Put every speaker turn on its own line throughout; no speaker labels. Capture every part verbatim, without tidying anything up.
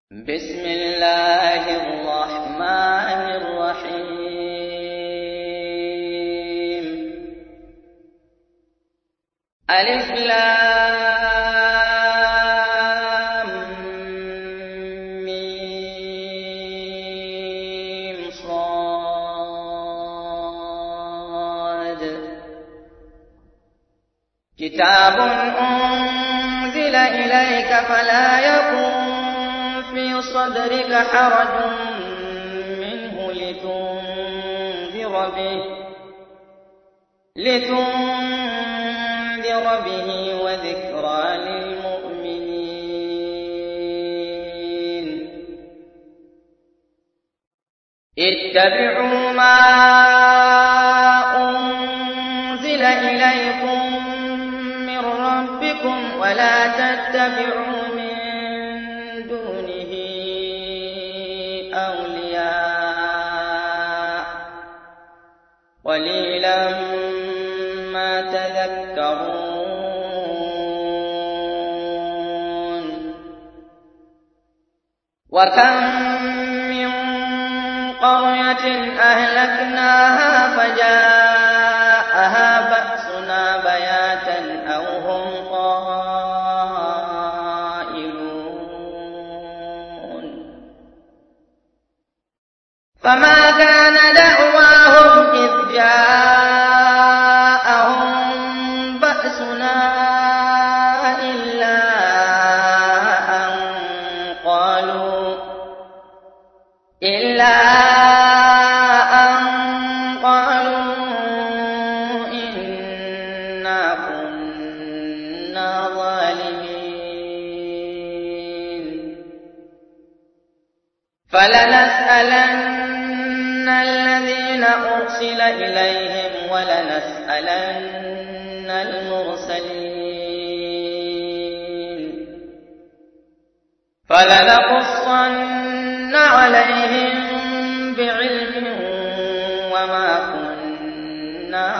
بسم الله الرحمن الرحيم. ألف لام ميم صاد. كتاب أنزل إليك فلا يكن في صدرك حرج منه لتنذر به لتنذر به وذكرى للمؤمنين. اتبعوا ما أنزل إليكم من ربكم ولا تتبعوا قليلا ما تذكرون. وكم من قرية أهلكناها فجاءها بأسنا بياتا أو هم قائلون. فما كان دعواهم إذ جاءهم بأسنا إلا أن قالوا إلا أن قالوا إنا كنا ظالمين. فلنسألن الذين أرسل إليهم ولنسألن المرسلين. فلنقصن عليهم بعلم وما كنا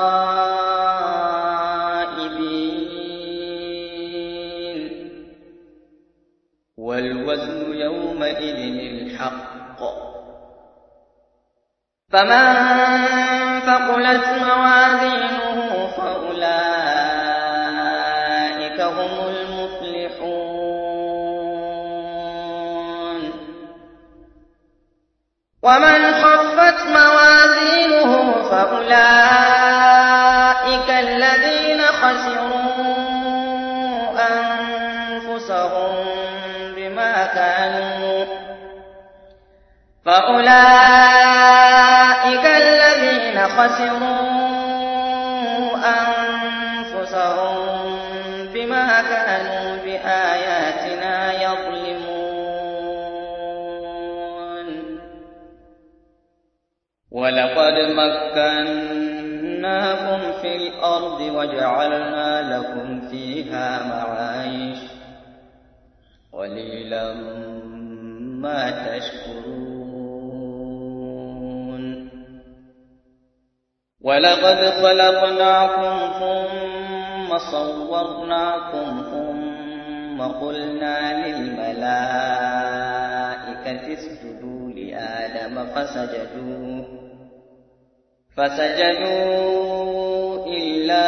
غائبين. والوزن يومئذ الحق. فمن ثقلت موازينه فأولئك هم المفلحون. ومن خفت موازينه فأولئك الذين خسروا أنفسهم بما كانوا فأولئك الذين خسروا أنفسهم بما كانوا بآياتنا يظلمون. ولقد مكناكم في الأرض وجعلنا لكم فيها معايش قليلا ما تشكرون. ولقد خلقناكم ثم صورناكم ثم قلنا للملائكة اسجدوا لآدم فسجدوا فسجدوا إلا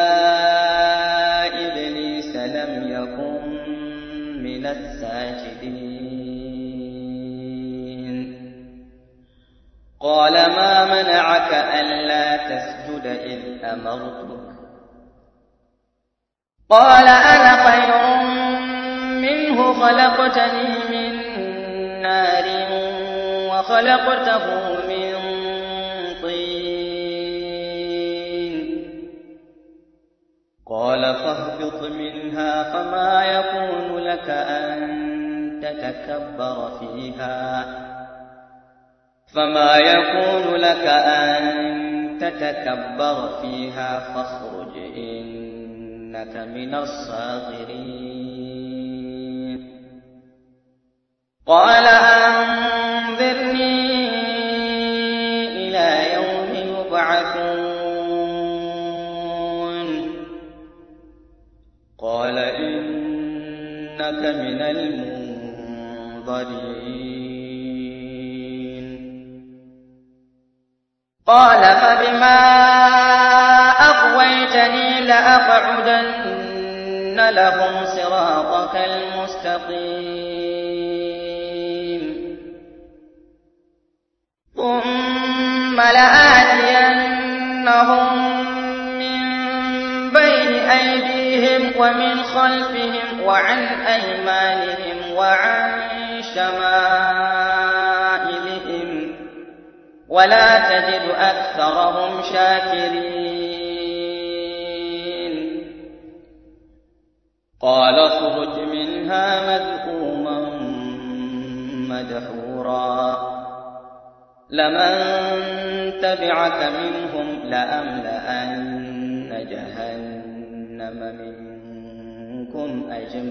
إبليس لم يكن من الساجدين. قال ما منعك ألا تسجد إذ أمرتك؟ قال أنا خير منه خلقتني من نار وخلقته من طين. قال فاهبط منها فما يكون لك أن تتكبر فيها فما يكون لك أن تتكبر فيها فاخرج إنك من الصاغرين. قال أنظرني إلى يوم يبعثون. قال إنك من المنظرين. منظرين قال فبما أغويتني لأقعدن لهم صراطك المستقيم ثم لآتينهم من بين أيديهم ومن خلفهم وعن أيمانهم وعن شمائلهم ولا تجد أكثرهم شاكرين قال اخرج منها مذءوما مدحورا لمن تبعك منهم لأملأن جهنم منكم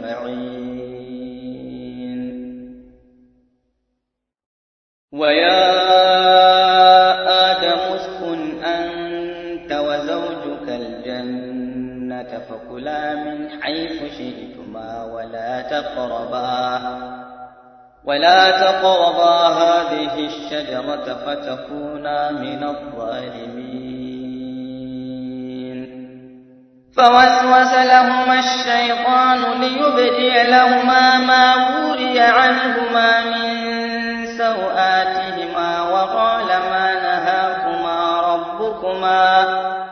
أجمعين ويا آدم اسكن أنت وزوجك الجنة فكلا من حيث شئتما ولا تقربا ولا تقربا هذه الشجرة فتكونا من الظالمين فوسوس لهما الشيطان ليبدي لهما ما وري عنهما من سوآتهما وقال ما نهاكما ربكما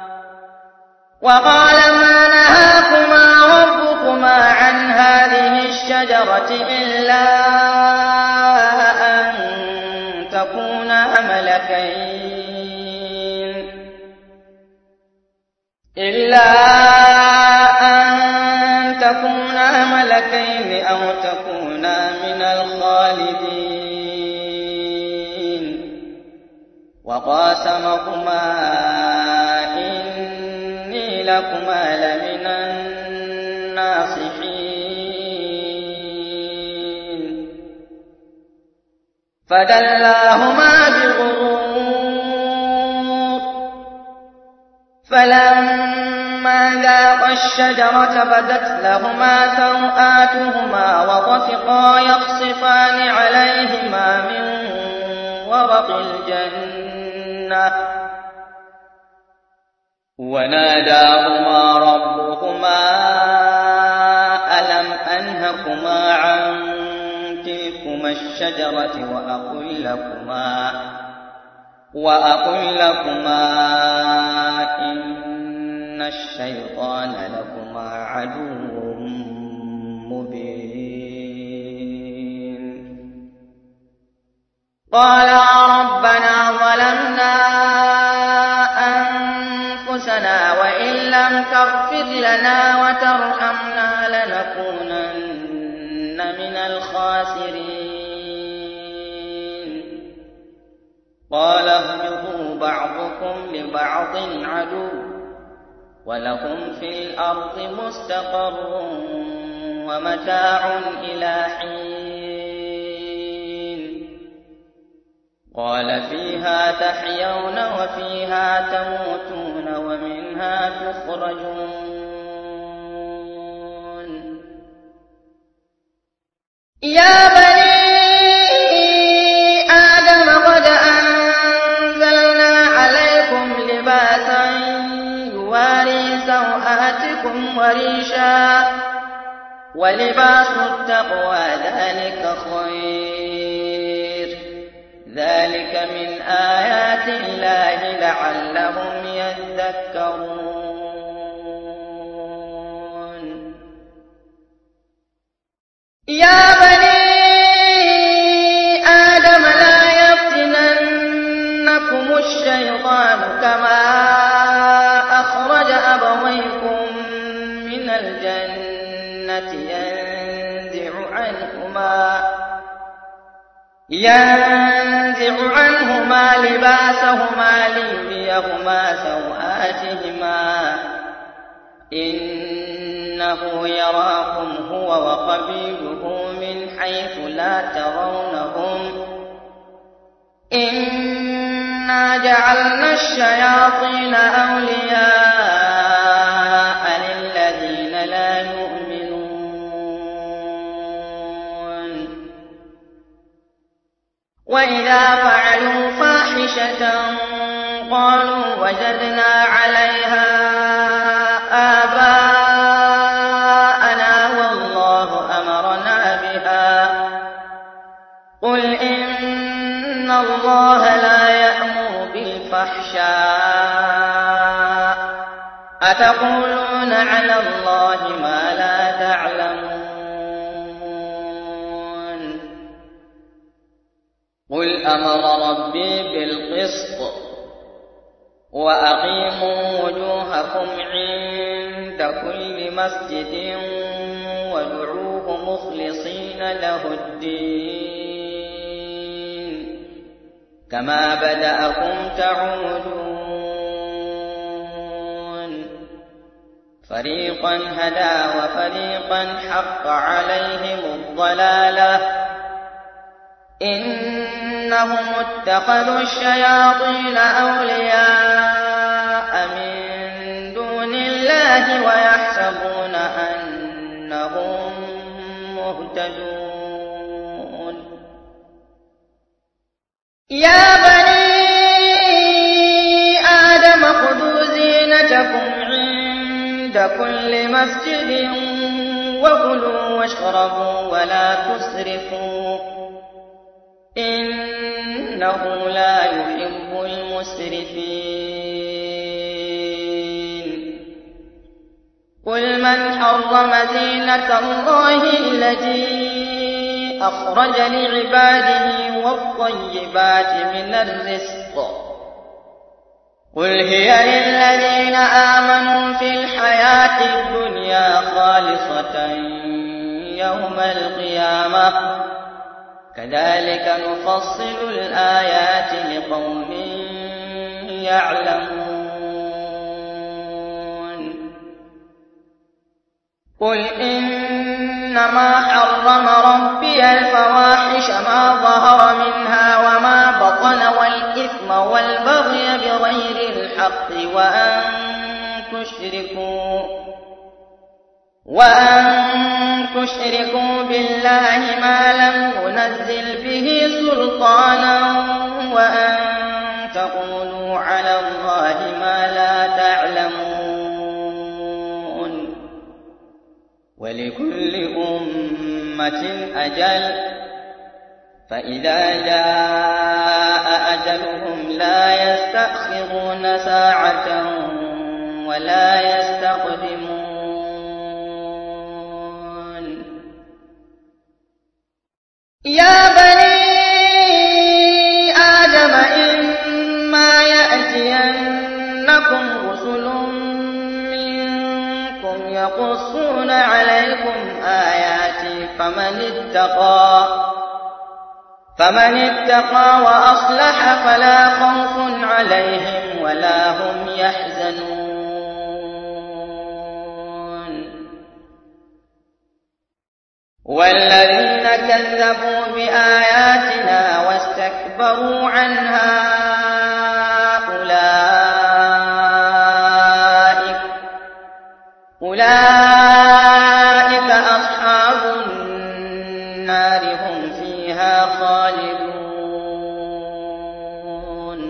وقال ما نهاكما ربكما عن هذه الشجرة إلا أن تكونا ملكين إلا أن تكونا ملكين أو تكونا من الخالدين وقاسمهما إني لكما لمن الناصحين فدلاهما بغرور فلما ذاقا الشجرة بدت لهما سوآتهما وطفقا يخصفان عليهما من ورق الجنة وناداهما ربهما ألم أنهكما عن تلكما الشجرة وأقل لكما وأقل لكما إن الشيطان لكما عدو مبين قالا ربنا ظلمنا أنفسنا وإن لم تغفر لنا وترحمنا لنكونن من الخاسرين قال اهبطوا بعضكم لبعض عدو ولهم في الأرض مستقر ومتاع إلى حين قال فيها تحيون وفيها تموتون ومنها تخرجون يا بني آدم قد أنزلنا عليكم لباسا يواري سوآتكم وريشا ولباس التقوى ذلك خير ذلك من آيات الله لعلهم يذكرون يا بني آدم لا يفتننكم الشيطان كما أخرج أبويكم من الجنة ينزع عنهما ينزع عنهما لباسهما ليريهما سوآتهما إنه يراكم هو وقبيله من حيث لا ترونهم إنا جعلنا الشياطين أولياء للذين لا يؤمنون وإذا فعلوا فاحشة قالوا وجدنا عليها آباءنا والله أمرنا بها قل إن الله لا يأمر بالفحشاء أتقولون على الله ما لا تعلمون قل أمر ربي بالقسط وأقيموا وجوهكم عند كل مسجد وادعوه مخلصين له الدين كما بدأكم تعودون فريقا هدى وفريقا حق عليهم الضلالة إنهم اتخذوا الشياطين أولياء من دون الله ويحسبون أنهم مهتدون يا بني آدم خذوا زينتكم عند كل مسجد وكلوا واشربوا ولا تسرفوا إنه لا يحب المسرفين قل من حرم زينة الله التي أخرج لعباده والطيبات من الرزق قل هي للذين آمنوا في الحياة الدنيا خالصة يوم القيامة كذلك نفصل الآيات لقوم يعلمون قل إنما حرم ربي الفواحش ما ظهر منها وما بطن والإثم والبغي بغير الحق وأن تشركوا وأن تشركوا بالله ما لم ينزل به سلطانا وأن تقولوا على الله ما لا تعلمون ولكل أمة أجل فإذا جاء أجلهم لا يستأخرون ساعة ولا يستقدمون يا بني آدم إما يأتينكم رسل منكم يقصون عليكم آياتي فمن اتقى فمن اتقى وأصلح فلا خوف عليهم ولا هم يحزنون والذين كذبوا بآياتنا واستكبروا عنها أولئك أولئك أصحاب النار هم فيها خالدون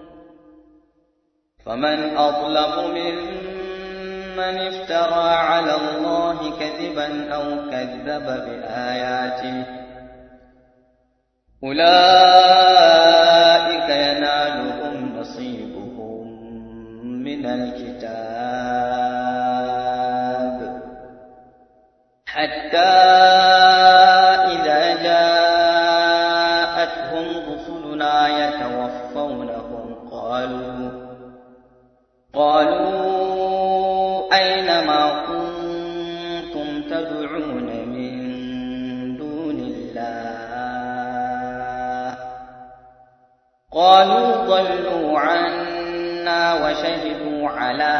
فمن أظلم ممن افترى على الله كذبا أو كذب بآياته أولئك ينالهم نصيبهم من الكتاب حتى إذا جاءتهم رسلنا يتوفونهم قالوا قالوا أين ما كنتم تدعون من دون الله قالوا ضلوا عنا وشهدوا على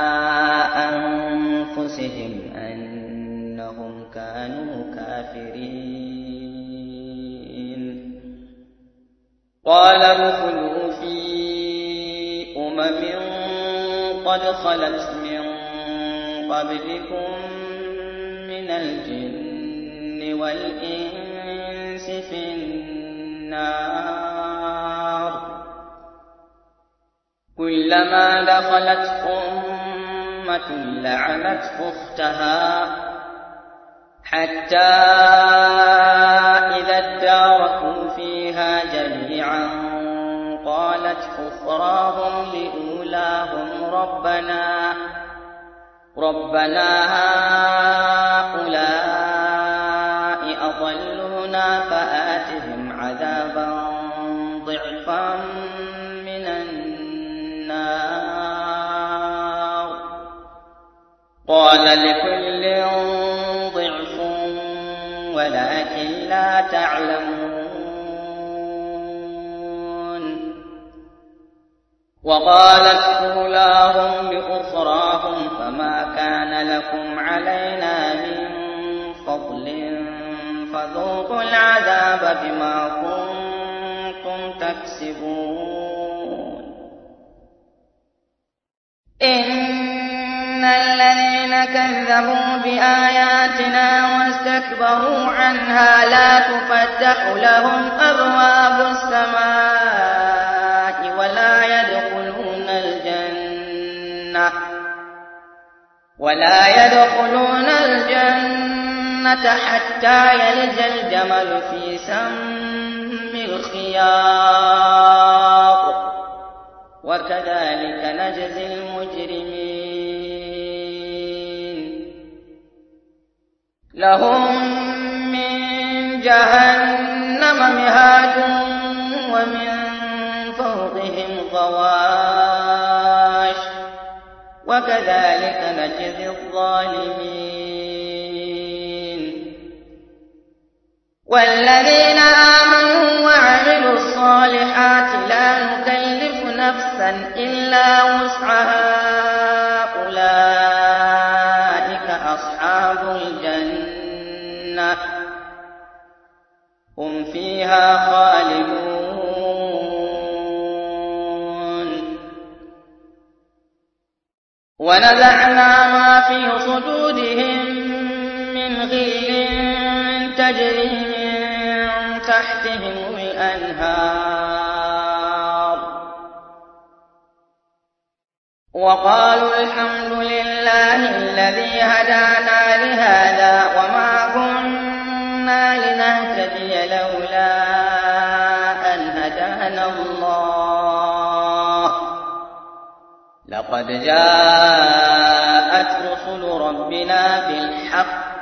أنفسهم أنهم كانوا كافرين قال ادخلوا في أمم قد خلت من قبلكم من الجن والإنس في النار كلما دخلت أمة لعنت أختها حتى إذا اداركوا فيها جميعا قالت أخراهم لأولاهم ربنا ربنا هؤلاء أضلونا فآتهم عذابا ضعفا من النار قال لكل ضعف ولكن لا تعلمون وقالت أولاهم لأخراهم فما كان لكم علينا من فضل فذوقوا العذاب بما كنتم تكسبون إن الذين كذبوا بآياتنا واستكبروا عنها لا تفتح لهم أبواب السماء ولا يدخلون الجنة ولا يدخلون الجنة حتى يلج الجمل في سم الخياط وكذلك نجزي المجرمين لهم من جهنم مهاد ومن فوقهم غواش وكذلك نجزي الظالمين والذين آمنوا وعملوا الصالحات لا نكلف نفسا إلا وسعها أولئك أصحاب الجنة هم فيها خالدون ونزعنا ما في صدورهم من غل تجري من تحتهم الأنهار وقالوا الحمد لله الذي هدانا لهذا وما كنا لنهتدي لولا أن هدانا الله لقد جاءت رسل ربنا بالحق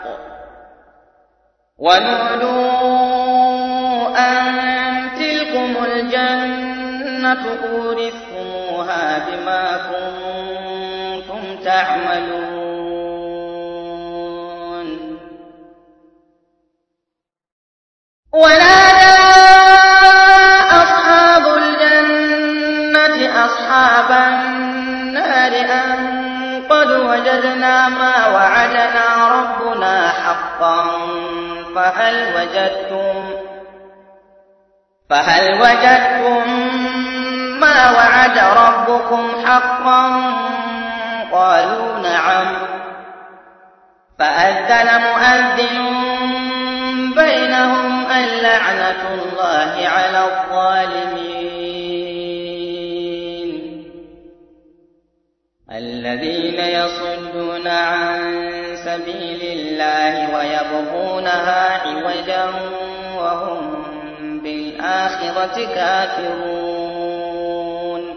ونودوا أن تلكم الجنة أورثتموها بما كنتم تعملون ونادى أصحاب الجنة أصحاب النار أن قد وجدنا ما وعدنا ربنا حقا فهل وجدتم فهل وجدتم ما وعد ربكم حقا قالوا نعم فأذن مؤذن بينهم اللعنة الله على الظالمين الذين يصدون عن سبيل الله ويبغونها عوجا وهم بالآخرة كافرون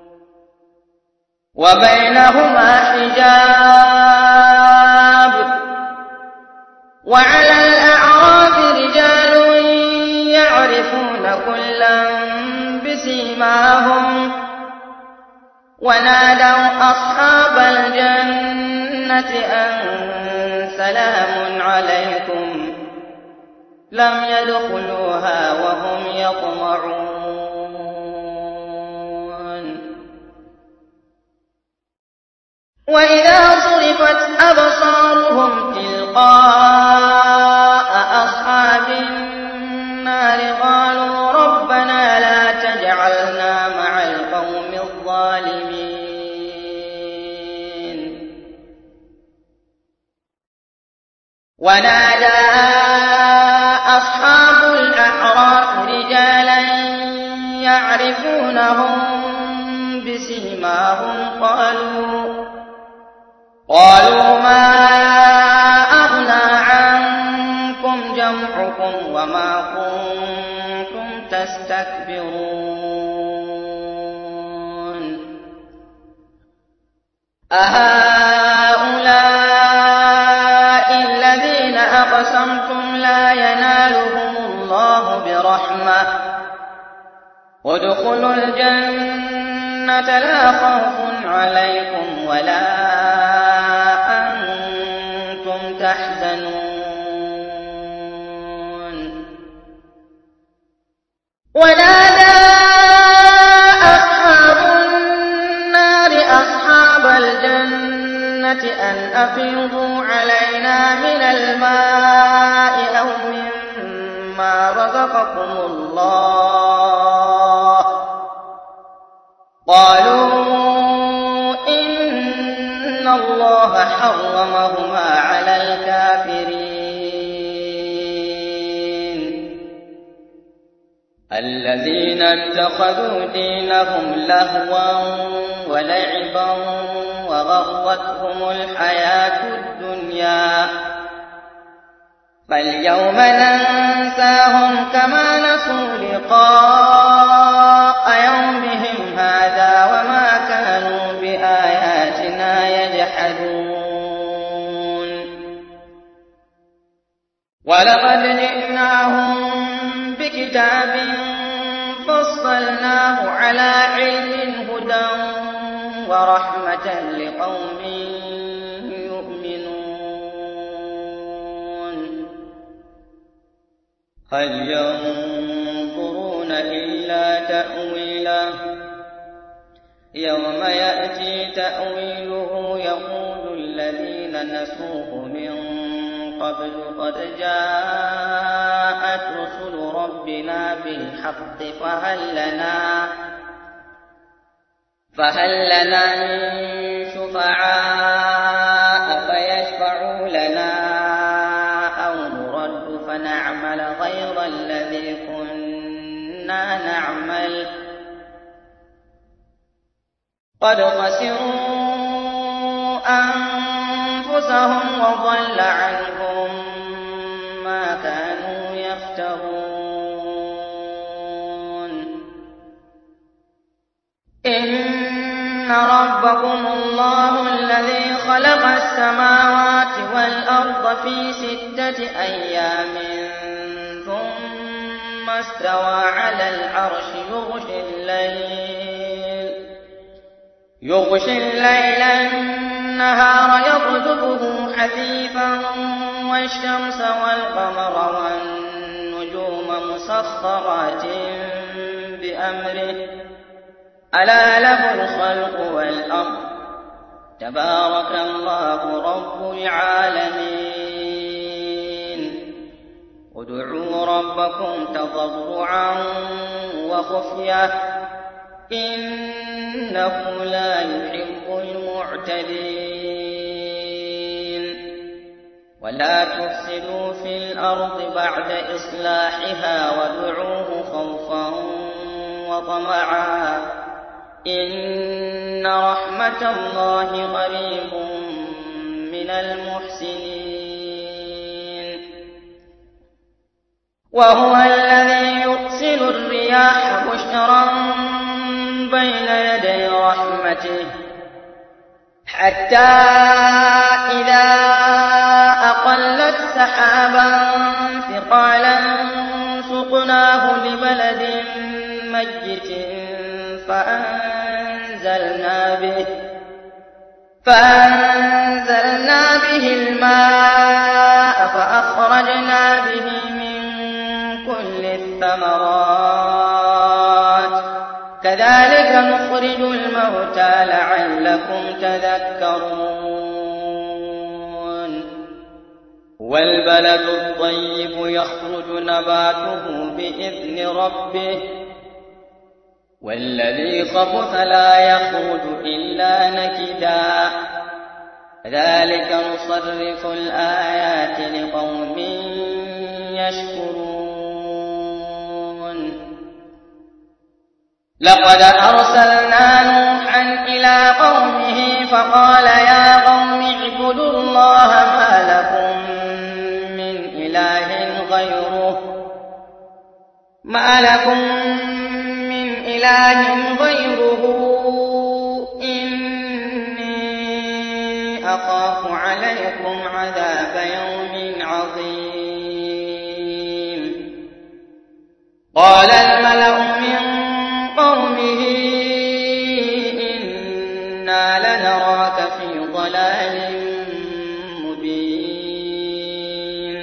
وبينهما حجاب وعلى الأعراف رجال يعرفون كلا بسيماهم ونادوا أصحاب الجنة أن سلام عليكم لم يدخلوها وهم يطمعون وإذا صرفت أبصارهم تلقاء أصحاب النار قالوا ربنا لا تجعلنا مع القوم الظالمين ونادى أصحاب الأعراف رجالا يعرفونهم بسيماهم قالوا قالوا ما أغنى عنكم جمعكم وما كنتم تستكبرون أهؤلاء الذين أقسمتم لا ينالهم الله برحمة ادخلوا الجنة لا خوف عليكم ولا أنتم تحزنون ونادى أصحاب النار أصحاب الجنة أن أفيضوا علينا من الماء أو مما رزقكم الله قالوا إن الله حرمهما على الكافرين الذين اتخذوا دينهم لهوا ولعبا وغرتهم الحياة الدنيا فاليوم ننساهم كما نسوا لقاء يومهم هذا وما كانوا بآياتنا يجحدون ولقد جئناهم بكتاب فصلناه على علم هدى ورحمة لقوم يؤمنون هل ينظرون إلا تأويله يوم يأتي تأويله يقول الذين نسوه من قبل قد جاءت رسل ربنا بالحق فهل لنا فهل لنا من شفعاء فيشفعوا لنا أو نرد فنعمل غير الذي كنا نعمل قد خسروا أنفسهم وضل عنهم ما كانوا يفترون إن ربكم الله الذي خلق السماوات والأرض في ستة أيام ثم استوى على العرش يغشي الليل يغشي الليل النهار يطلبه حثيثا والشمس والقمر والنجوم مسخرات بأمره ألا له الخلق والأمر تبارك الله رب العالمين ادعوا ربكم تضرعا وخفية إنه لا يحب المعتدين ولا تفسدوا في الأرض بعد إصلاحها وادعوه خوفا وطمعا إن رحمة الله قريب من المحسنين وهو الذي يرسل الرياح بشرا بين يدي رحمته حتى إذا أقلت سحابا ثقالا سقناه لبلد ميت فأنزلنا به فأنزلنا به الماء فأخرجنا به من كل الثمرات كذلك نخرج الموتى لعلكم تذكرون والبلد الطيب يخرج نباته بإذن ربه والذي خبث لا يخرج إلا نكدا ذلك نصرف الآيات لقوم يشكرون لقد أرسلنا نوحا قال يا قوم اعبدوا الله ما لكم من إله غيره ما لكم من إله غيره إني أخاف عليكم عذاب يوم عظيم. قال الملأ من قومه إنا لنراك في ضلال مبين.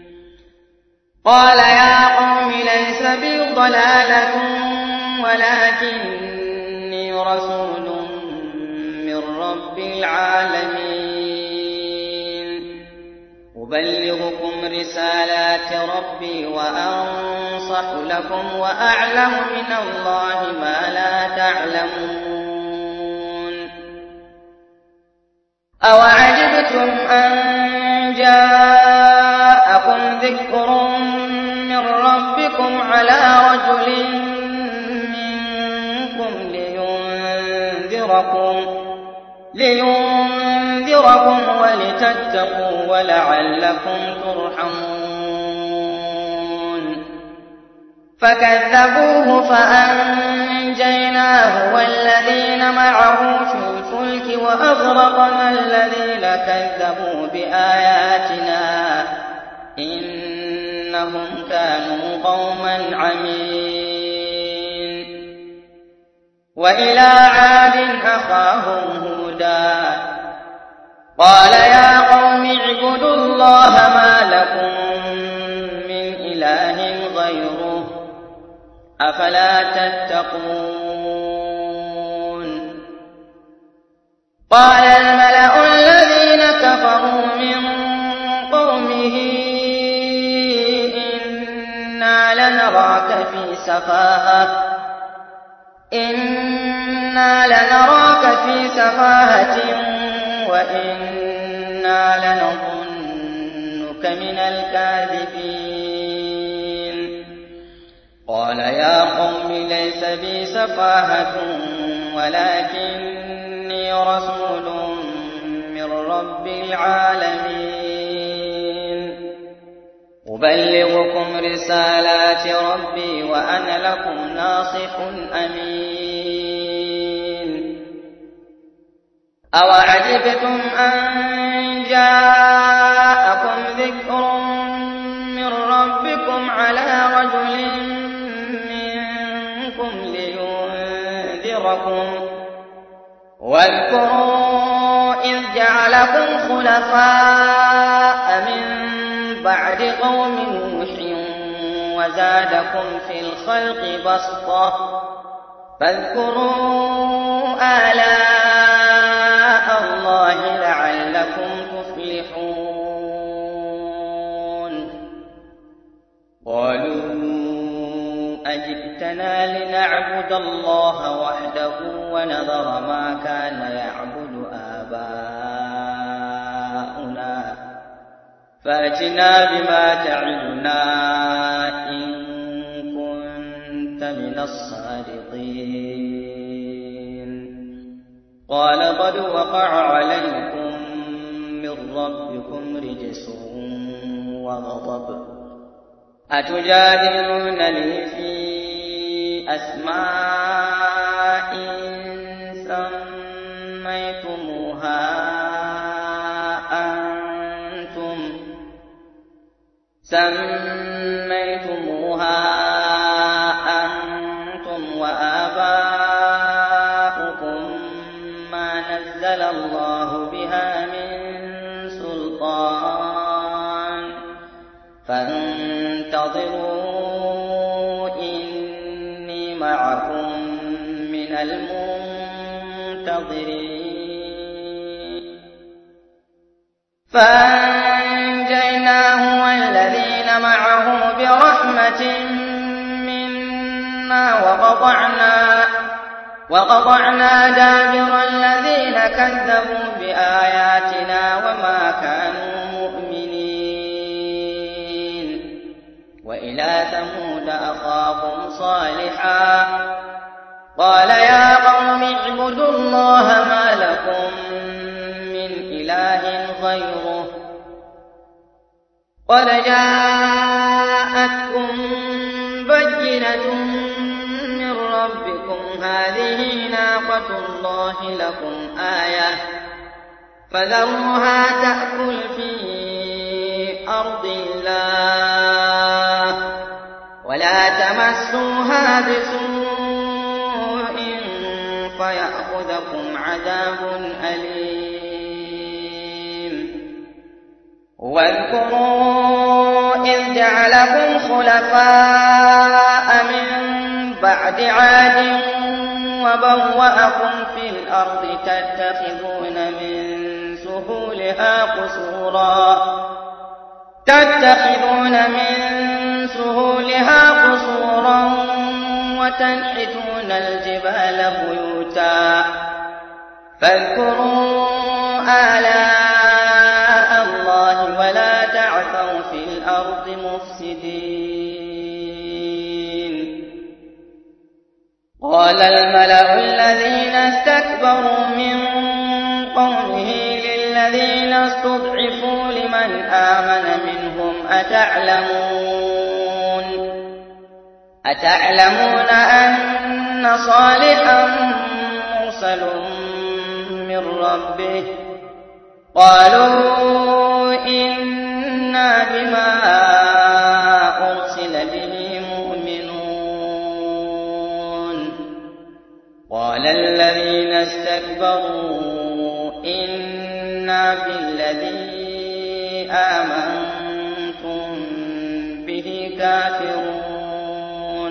قال يا قوم ليس بي ضلالة ولكني رسول من رب العالمين أبلغكم رسالات ربي وأنصح لكم وأعلم من الله ما لا تعلمون. أوعجبتم أن جاءكم ذكر من ربكم على رجل منكم لينذركم لينذركم ولتتقوا ولعلكم ترحمون. فكذبوه فأنجيناه والذين معه في الفلك وأغرقنا الذين كذبوا بآياتنا إنهم كانوا قوما عمين. وإلى عاد أخاهم هودا قال يا قوم اعبدوا الله ما لكم من إله غيره أفلا تتقون. قال الملأ الذين كفروا من قومه إنا لنراك في سفاهة إنا لنراك في سفاهة وإنا لنظنك من الكاذبين. قال يا قوم ليس بي سفاهة ولكني رسول من رب العالمين أبلغكم رسالات ربي وأنا لكم ناصح أمين. أوعجبتم أن جاءكم ذكر من ربكم على رجل منكم لينذركم واذكروا إذ جعلكم خلفاء من بعد قوم نوح وزادكم في الخلق بسطة فاذكروا آلاء الله لعلكم تفلحون. قالوا أجئتنا لنعبد الله وحده ونذر ما كان يعبد آباؤنا فأتنا بما تعدنا إن كنت من الصادقين. قال قد وقع عليكم من ربكم رجس وغضب أتجادلونني في أسماء سميتموها أنتم سميتموها أنتم وآباؤكم ما نزل الله بها من سلطان فانتظروا إني معكم من المنتظرين. فأنجيناه والذين معه برحمة منا وقطعنا وقطعنا دابر الذين كذبوا بآياتنا وما كانوا مؤمنين. وإلى ثمود أخاهم صالحا قال يا قوم اعبدوا الله ما لكم إله غيره قد جاءتكم بينة من ربكم هذه ناقة الله لكم آية فذروها تأكل في أرض الله ولا تمسوها بسوء فيأخذكم عذاب أليم واذكروا إذ جعلكم خلفاء من بعد عاد وبوأكم في الأرض تتخذون من سهولها قصورا تتخذون من سهولها قصورا وتنحتون الجبال بيوتا فاذكروا آلاء الله ولا تعثوا في الأرض مفسدين قال الملأ الذين استكبروا من قومه للذين استضعفوا لمن آمن منهم أتعلمون أتعلمون أن صالحا مرسل من ربه قالوا إنا بما أرسل به مؤمنون قال الذين استكبروا إنا بالذي آمنتم به كافرون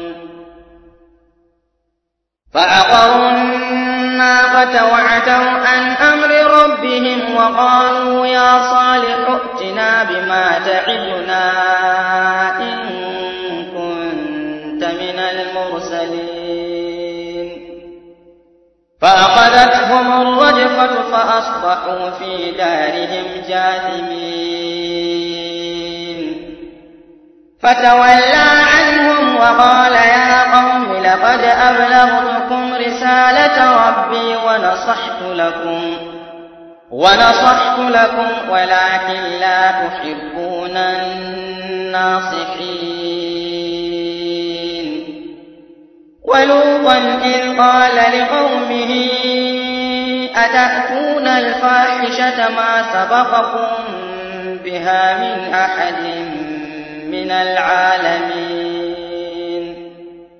فعقروا الناقة وعتوا عن أمر ربهم وقالوا يا صالح ائتنا بما تعدنا إن كنت من المرسلين فأخذتهم الرجفة فأصبحوا في دارهم جاثمين فتولى عنهم وقال يا قوم لقد أبلغتكم رسالة ربي ونصحت لكم ونصحت لكم ولكن لا تحبون الناصحين ولوطا إذ قال لقومه أتأتون الفاحشة ما سبقكم بها من أحد من العالمين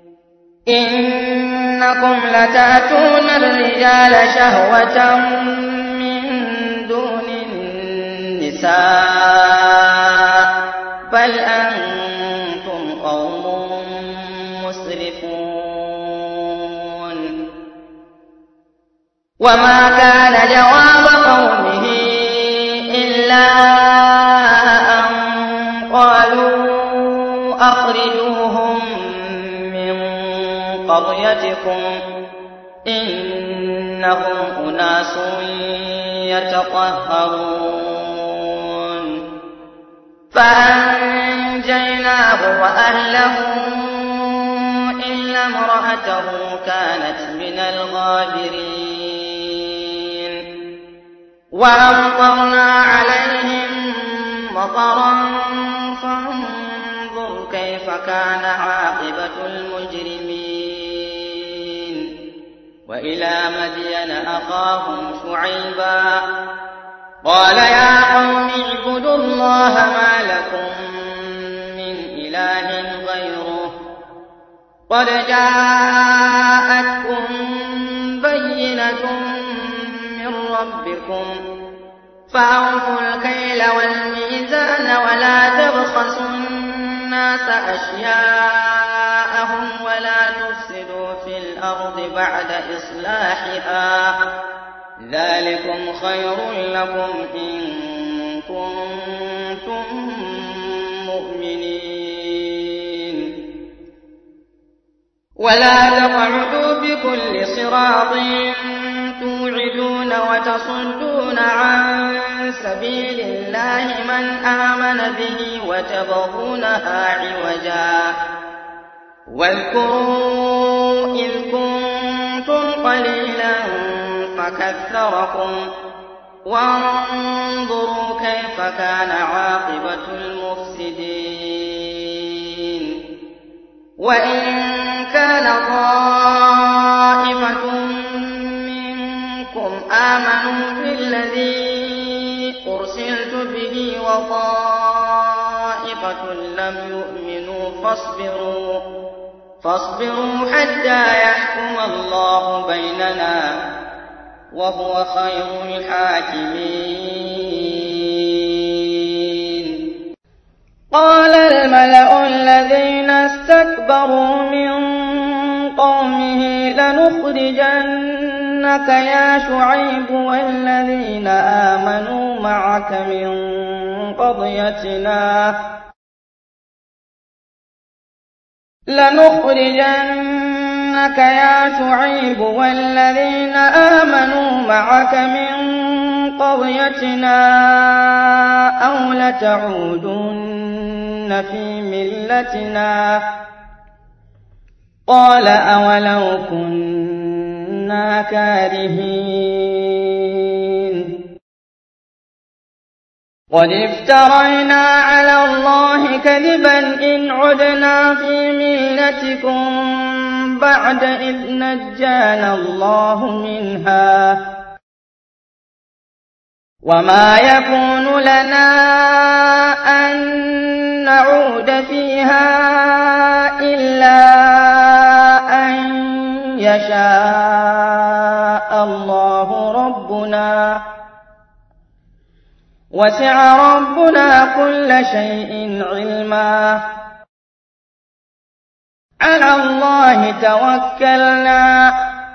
إنكم لتأتون الرجال شهوة من دون النساء بل أنتم قوم مسرفون وما كان جواب قومه إلا أن قالوا أخرجوهم من قريتكم إنهم أناس يتطهرون فأنجيناه وأهله إلا امرأته كانت من الغابرين وأمطرنا عليهم مطرا فانظر كيف كان عاقبة المجرمين وإلى مدين أخاهم شعيبا قال يا قوم اعبدوا الله ما لكم من إله غيره قد جاءتكم بينة من ربكم فأوفوا الكيل والميزان ولا تبخسوا الناس أشياءهم ولا تفسدوا في الأرض بعد إصلاحها ذلكم خير لكم إن كنتم مؤمنين ولا تقعدوا بكل صراط توعدون وتصدون عن سبيل الله من آمن به وتبغونها عوجا واذكروا إذ كنتم قليلا فكثركم وانظروا كيف كان عاقبة المفسدين. وإن كان طائفة منكم آمنوا بالذي أرسلت به وطائفة لم يؤمنوا فاصبروا, فاصبروا حتى يحكم الله بيننا وهو خير الحاكمين. قال الملأ الذين استكبروا من قومه لنخرجنك يا شعيب والذين آمنوا معك من قريتنا لنخرجنك يا شعيب والذين آمنوا معك من قريتنا أو لتعودن في ملتنا. قال أولو كنا كارهين. قد افترينا على الله كذبا إن عدنا في ملتكم بعد إذ نجانا الله منها وما يكون لنا أن نعود فيها إلا أن يشاء الله ربنا وسع ربنا كل شيء علما. على الله توكلنا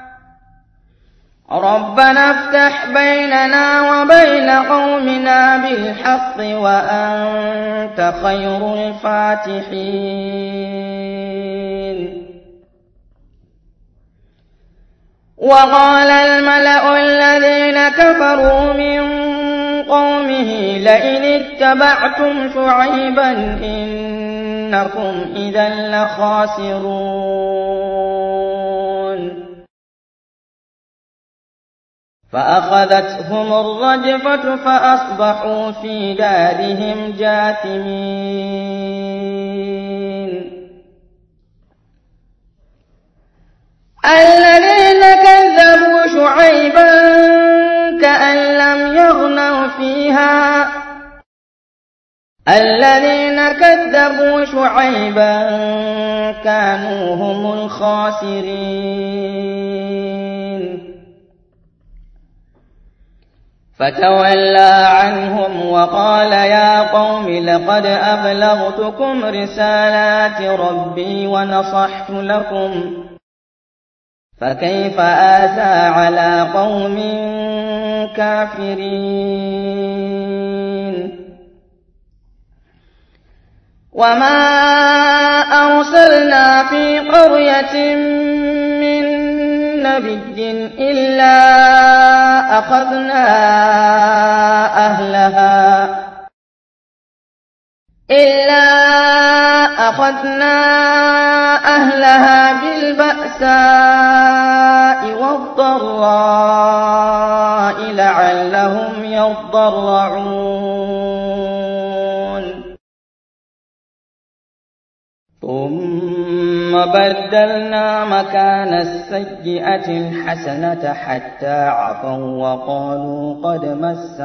ربنا افتح بيننا وبين قومنا بالحق وأنت خير الفاتحين. وقال الملأ الذين كفروا من قومه لئن اتبعتم شعيبا إنكم إذا لخاسرون. فأخذتهم الرجفة فأصبحوا في دارهم جاثمين. الذين كذبوا شعيبا كأن لم يغنوا فيها الذين كذبوا شعيبا كانوا هم الخاسرين. فتولى عنهم وقال يا قوم لقد أبلغتكم رسالات ربي ونصحت لكم فكيف آسى على قوم كافرين. وما أرسلنا في قرية من نبي إلا أخذنا أهلها إلا أخذنا أهلها بالبأساء والضراء لعلهم يضرعون. ثم بدلنا مكان السيئة الحسنة حتى عفوا وقالوا قد مس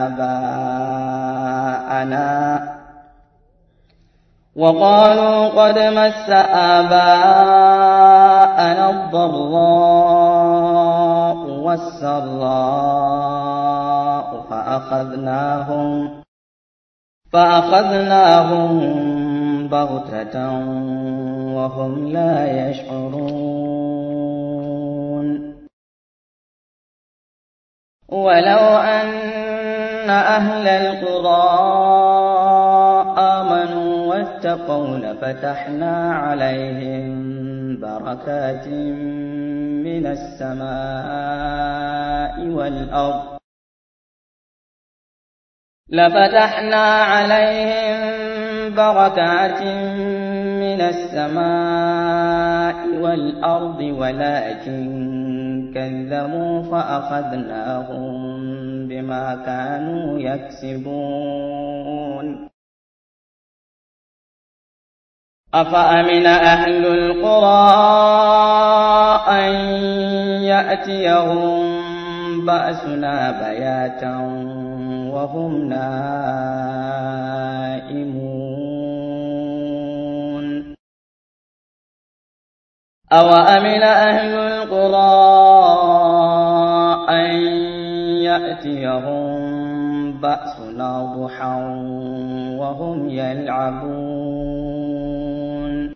آباءنا وقالوا قد مس آباءنا الضراء والسراء فأخذناهم فأخذناهم بغتة وهم لا يشعرون. ولو أن أهل القرى آمنوا واتقوا لفتحنا عليهم بركات من السماء والأرض لفتحنا عليهم بركات من السماء والأرض ولكن كذبوا فأخذناهم بما بما كانوا يكسبون أفأمن أهل القرى أن يأتيهم بأسنا بياتا وهم نائمون أوأمن أهل القرى أن يأتيهم بأسنا ضحى وهم يلعبون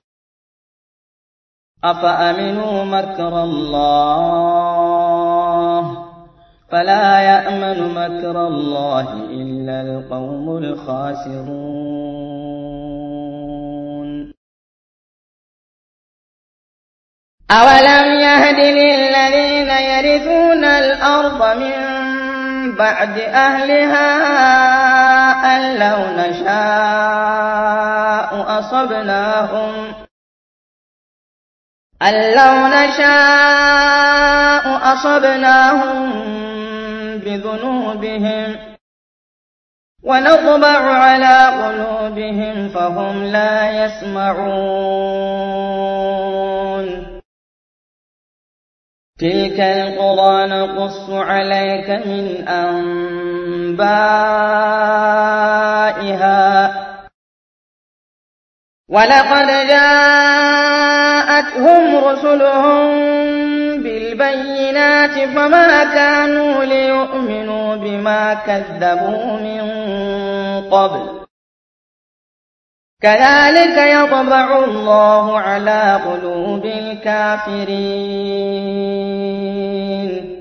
أفأمنوا مكر الله فلا يأمن مكر الله إلا القوم الخاسرون أولم يهد للذين يرثون الأرض من بعد أهلها أن لو نشاء أصبناهم أن لو نشاء أصبناهم بذنوبهم ونطبع على قلوبهم فهم لا يسمعون تلك القرى نقص عليك من أنبائها ولقد جاءتهم رسلهم بالبينات فما كانوا ليؤمنوا بما كذبوا من قبل كذلك يطبع الله على قلوب الكافرين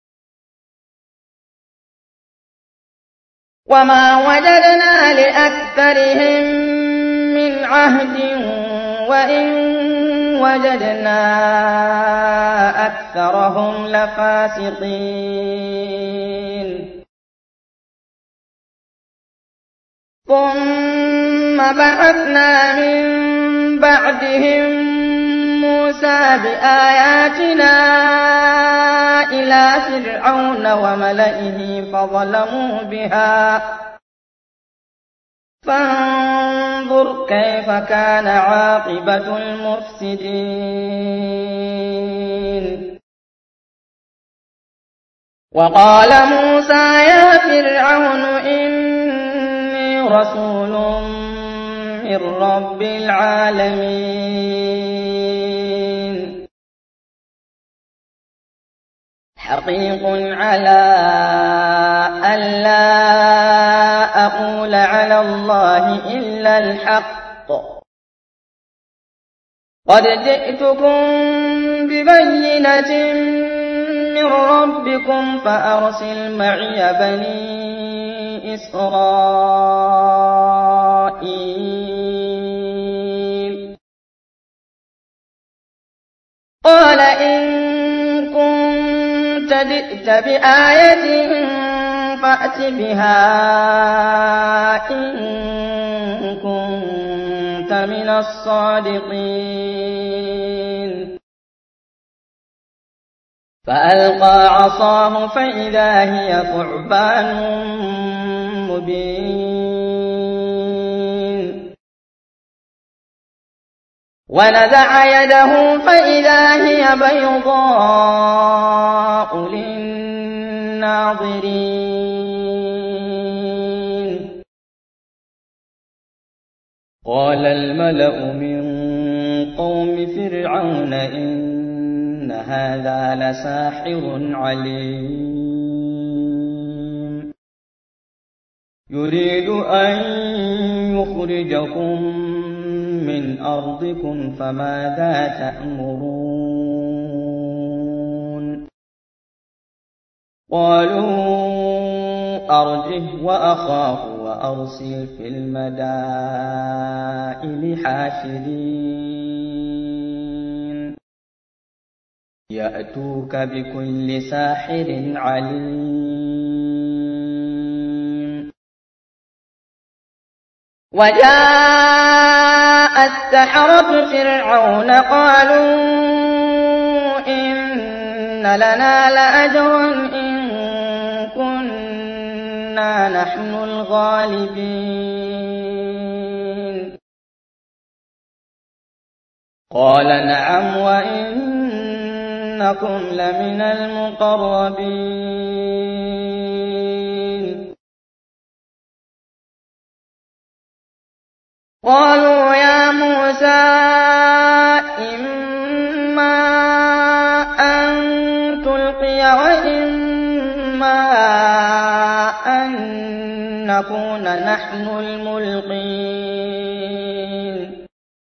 وما وجدنا لأكثرهم من عهد وإن وجدنا أكثرهم لفاسقين ثم بعثنا من بعدهم موسى بآياتنا إلى فرعون وملئه فظلموا بها فانظر كيف كان عاقبة المفسدين وقال موسى يا فرعون إني رسول من رب العالمين حقيق على ألا أقول على الله إلا الحق قد جئتكم ببينة من ربكم فأرسل معي بني إسرائيل قال إن كنت جئت بآية فأت بها إن كنت من الصادقين فألقى عصاه فإذا هي ثعبان مبين ونزع يده فإذا هي بيضاء للناظرين قال الملأ من قوم فرعون إن هذا لساحر عليم يريد أن يخرجكم من أرضكم فماذا تأمرون قالوا أرجه وأخاه وأرسل في المدائن حاشرين يأتوك بكل ساحر عليم وجاء السحرة فرعون قالوا إن لنا لأجرا إن كنا إنا نحن الغالبين قال نعم وإنكم لمن المقربين قالوا يا موسى إما أن تلقي وإما أن نكون نحن الملقين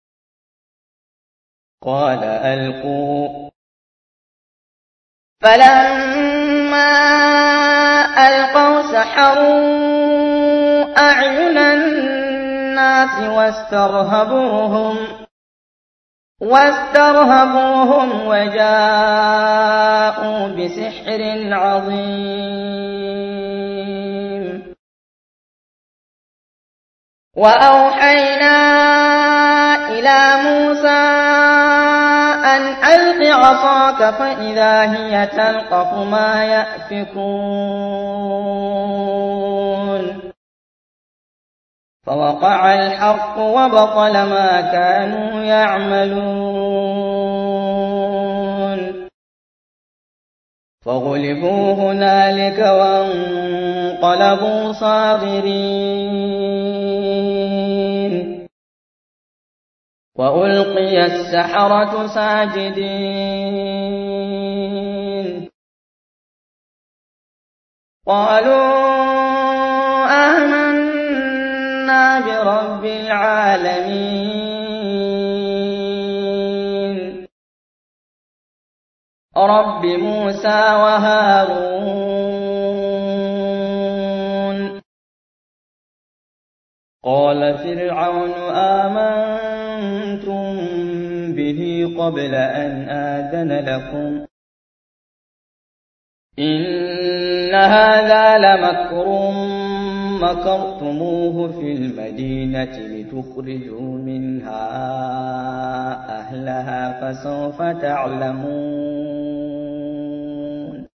قال ألقوا فلما ألقوا سحروا أعين الناس واسترهبوهم واسترهبوهم وجاءوا بسحر عظيم وأوحينا إلى موسى أن ألق عصاك فإذا هي تلقف ما يأفكون فوقع الحق وبطل ما كانوا يعملون فغلبوا هنالك وانقلبوا صاغرين وألقي السحرة ساجدين قالوا آمنا برب العالمين رب موسى وهارون قال فرعون آمنتم به قبل أن آذن لكم إن هذا لمكر مكرتموه في المدينة لتخرجوا منها أهلها فسوف تعلمون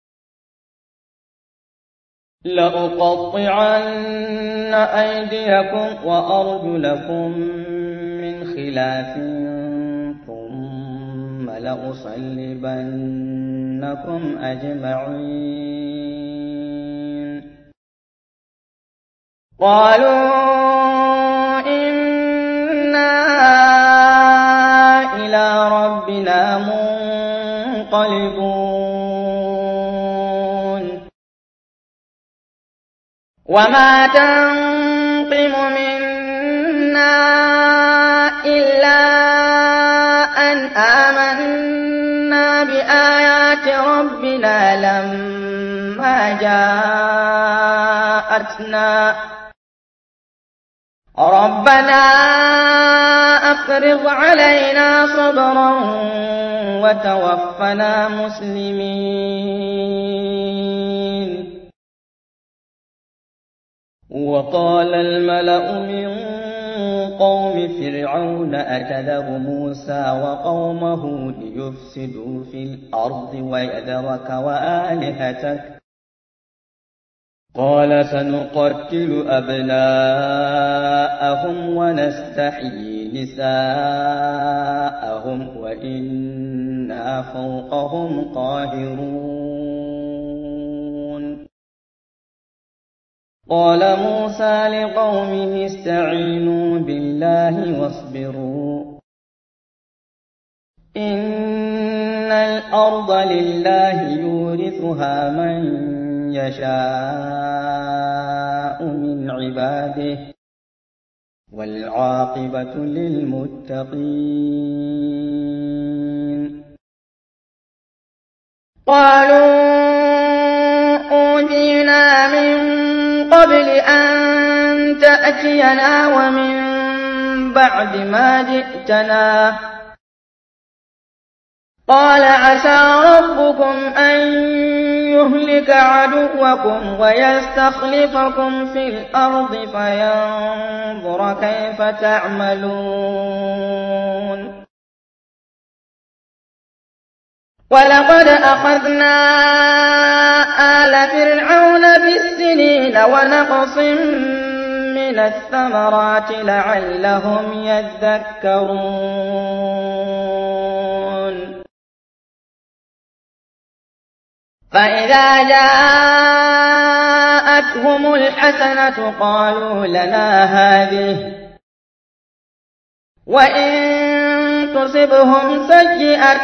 لأقطعن أيديكم وأرجلكم من خلاف ثم لأصلبنكم أجمعين قالوا إنا إلى ربنا منقلبون وما تنقم منا إلا أن آمنا بآيات ربنا لما جاءتنا ربنا أفرغ علينا صبرا وتوفنا مسلمين وقال الملأ من قوم فرعون أتذر موسى وقومه ليفسدوا في الأرض ويذرك وآلهتك قال سنقتل أبناءهم ونستحيي نساءهم وإنا فوقهم قاهرون قال موسى لقومه استعينوا بالله واصبروا إن الأرض لله يورثها من يشاء من عباده والعاقبة للمتقين قالوا أوذينا من قبل أن تأتينا ومن بعد ما جئتنا قال عسى ربكم أن يهلك عدوكم ويستخلفكم في الأرض فينظر كيف تعملون ولقد أخذنا آل فرعون بالسنين ونقص من الثمرات لعلهم يذكرون فإذا جاءتهم الحسنة قالوا لنا هذه وإن تصبهم سيئة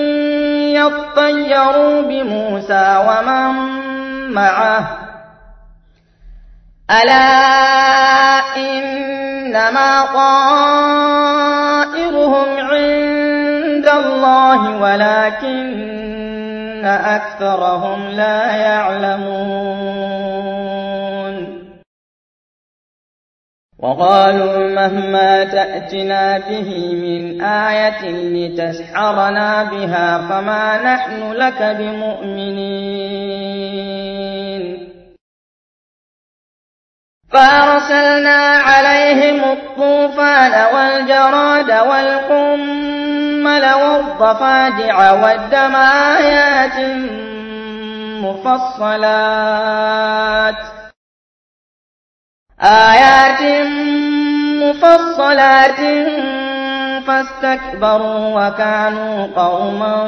يطيروا بموسى ومن معه ألا إنما طائرهم عند الله ولكن أكثرهم لا يعلمون وقالوا مهما تأتنا به من آية لتسحرنا بها فما نحن لك بمؤمنين فأرسلنا عليهم الطوفان والجراد والقمل والضفادع والدم آيات مفصلات آيات مفصلات فاستكبروا وكانوا قوما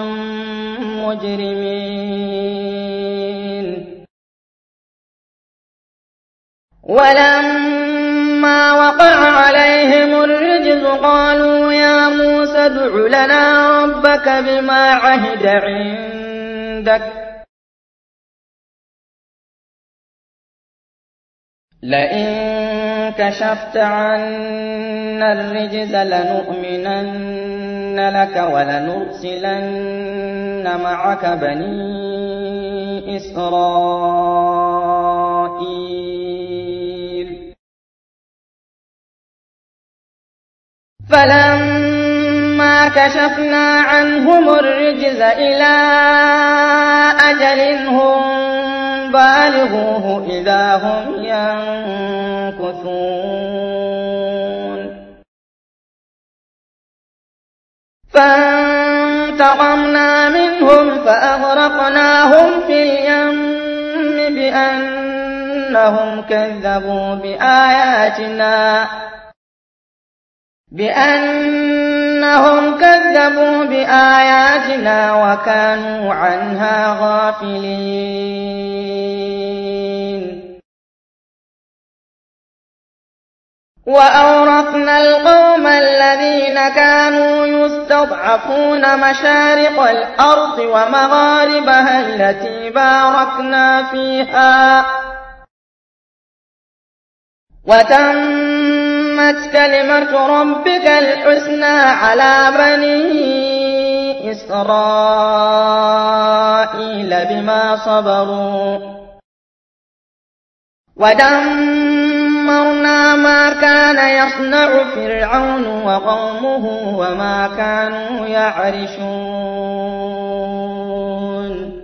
مجرمين ولما وقع عليهم الرجز قالوا يا موسى ادع لنا ربك بما عهد عندك لئن كشفت عنا الرجز لنؤمنن لك ولنرسلن معك بني إسرائيل فلما كشفنا عنهم الرجز إلى أجل هم بالغوه إذا هم ينكثون فانتقمنا منهم فأغرقناهم في اليم بأنهم كذبوا بآياتنا بأنهم كذبوا بآياتنا وكانوا عنها غافلين وأورثنا القوم الذين كانوا يستضعفون مشارق الأرض ومغاربها التي باركنا فيها وتمت كلمة ربك الحسنى على بني إسرائيل بما صبروا ودمرنا ما كان يصنع فرعون وقومه وما كانوا يعرشون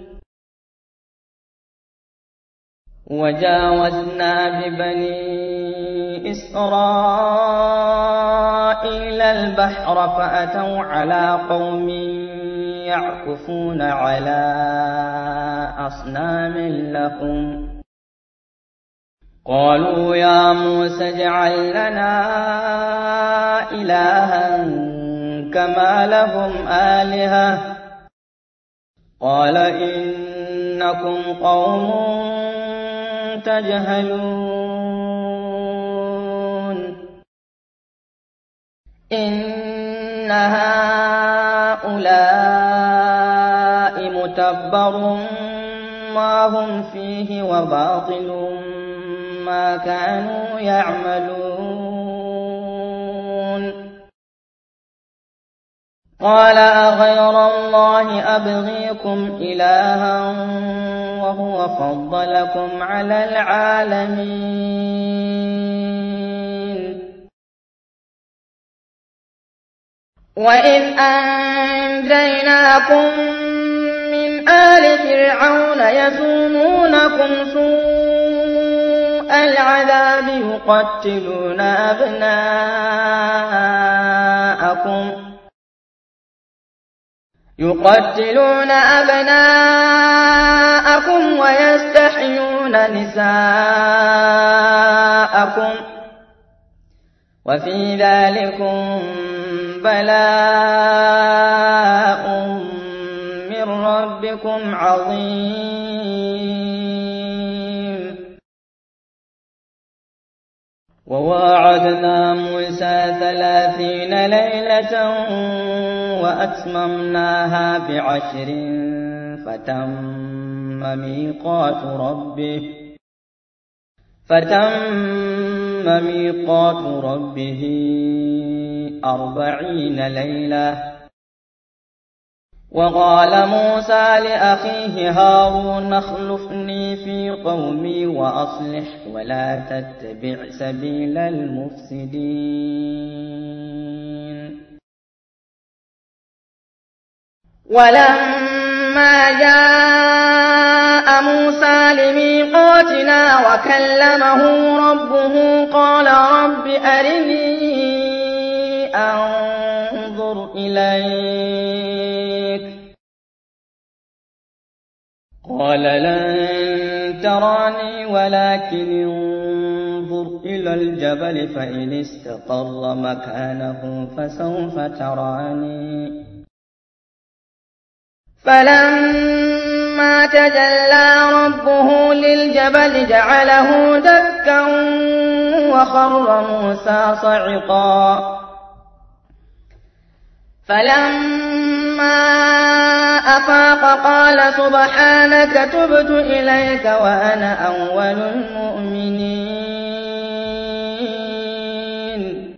وجاوزنا ببني إسرائيل البحر فأتوا على قوم يعكفون على أصنام لهم قالوا يا موسى اجعل لنا إلها كما لهم آلهة قال إنكم قوم تجهلون إن هؤلاء متبر ما هم فيه وباطل ما كانوا يعملون قال أغير الله أبغيكم إلها وهو فضلكم على العالمين وإذ أنجيناكم من آل فرعون يسومونكم سوء العذاب يقتلون أبناءكم يقتلون أبناءكم ويستحيون تستحيون نساءكم وفي ذلكم بلاء من ربكم عظيم. وواعدنا موسى ثلاثين ليلة وأتممناها بعشر فتم ميقات ربه فتم ميقات ربه أربعين ليلة. وقال موسى لأخيه هارون اخلفني في قومي وأصلح ولا تتبع سبيل المفسدين. ولما جاء موسى لميقاتنا وكلمه ربه قال رب أرني أنظر إليك قال لن تراني ولكن انظر إلى الجبل فإن استقر مكانه فسوف تراني. فلما تجلى ربه للجبل جعله دكا وخر موسى صعقا. فلما أفاق قال سبحانك تبت إليك وأنا أول المؤمنين.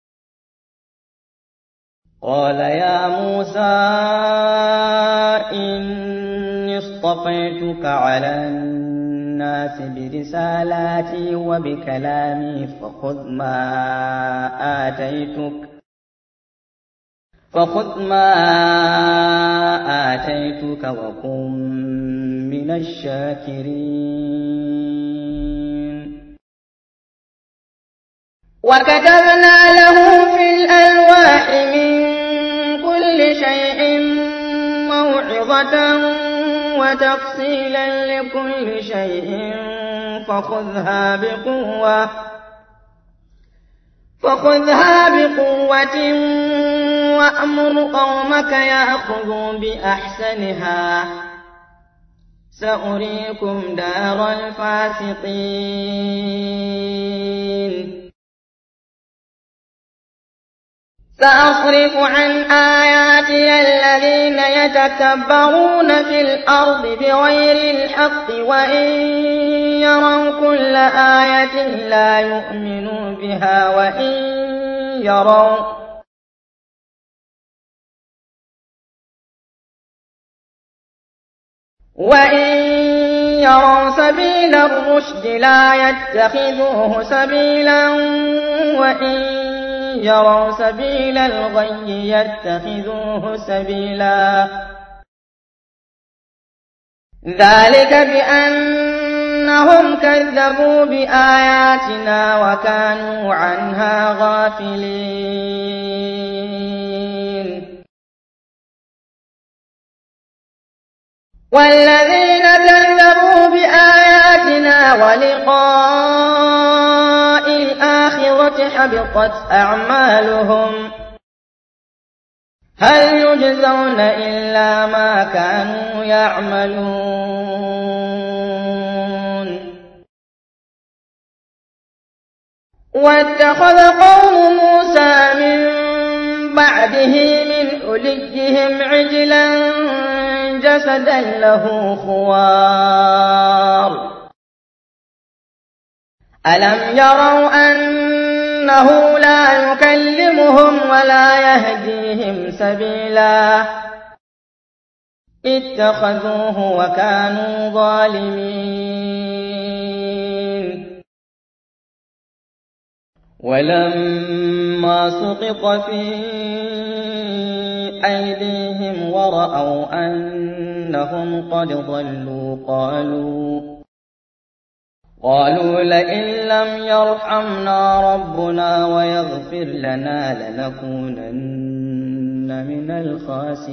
قال يا موسى إني اصطفيتك على الناس برسالاتي وبكلامي فخذ ما آتيتك فخذ ما آتيتك وكن من الشاكرين. وكتبنا له في الألواح من كل شيء موعظة وتفصيلا لكل شيء فخذها بقوة فخذها بقوة وأمر قومك يأخذوا بأحسنها سأريكم دار الفاسقين. سأصرف عن آياتي الذين يتكبرون في الأرض بغير الحق وإن يروا كل آية لا يؤمنوا بها وإن يروا وإن يروا سبيل الرشد لا يتخذوه سبيلا وإن يروا سبيل الغي يتخذوه سبيلا. ذلك بأنهم كذبوا بآياتنا وكانوا عنها غافلين. والذين كذبوا بآياتنا ولقاء الآخرة حبطت أعمالهم هل يجزون إلا ما كانوا يعملون. واتخذ قوم موسى من بعده من حليهم عجلا جسدا له خوار ألم يروا أنه لا يكلمهم ولا يهديهم سبيلا اتخذوه وكانوا ظالمين. ولما سقط في أيديهم ورأوا أنهم قد ضلوا قالوا قالوا لئن لم يرحمنا ربنا ويغفر لنا لنكونن من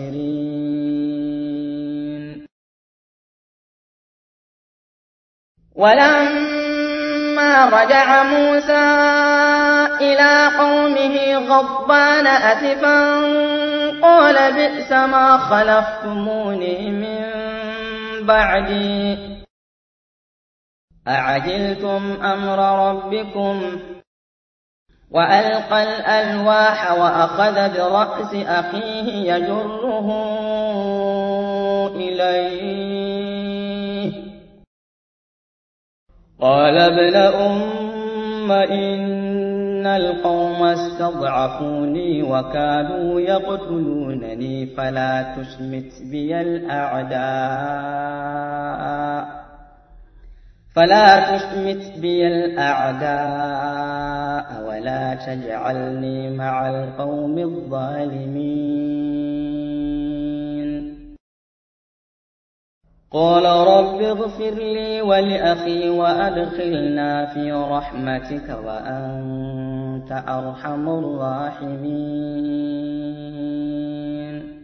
الخاسرين. ولما رجع موسى إلى قومه غضبان أسفا قال بئس ما خلفتموني من بعدي أعجلتم أمر ربكم وألقى الألواح وأخذ برأس أخيه يجره إليه قال ابن أم إن القوم استضعفوني وكادوا يقتلونني فلا تشمت بي الأعداء فلا تشمت بي الأعداء ولا تجعلني مع القوم الظالمين قال رب اغفر لي ولأخي وأدخلنا في رحمتك وأنت أرحم الراحمين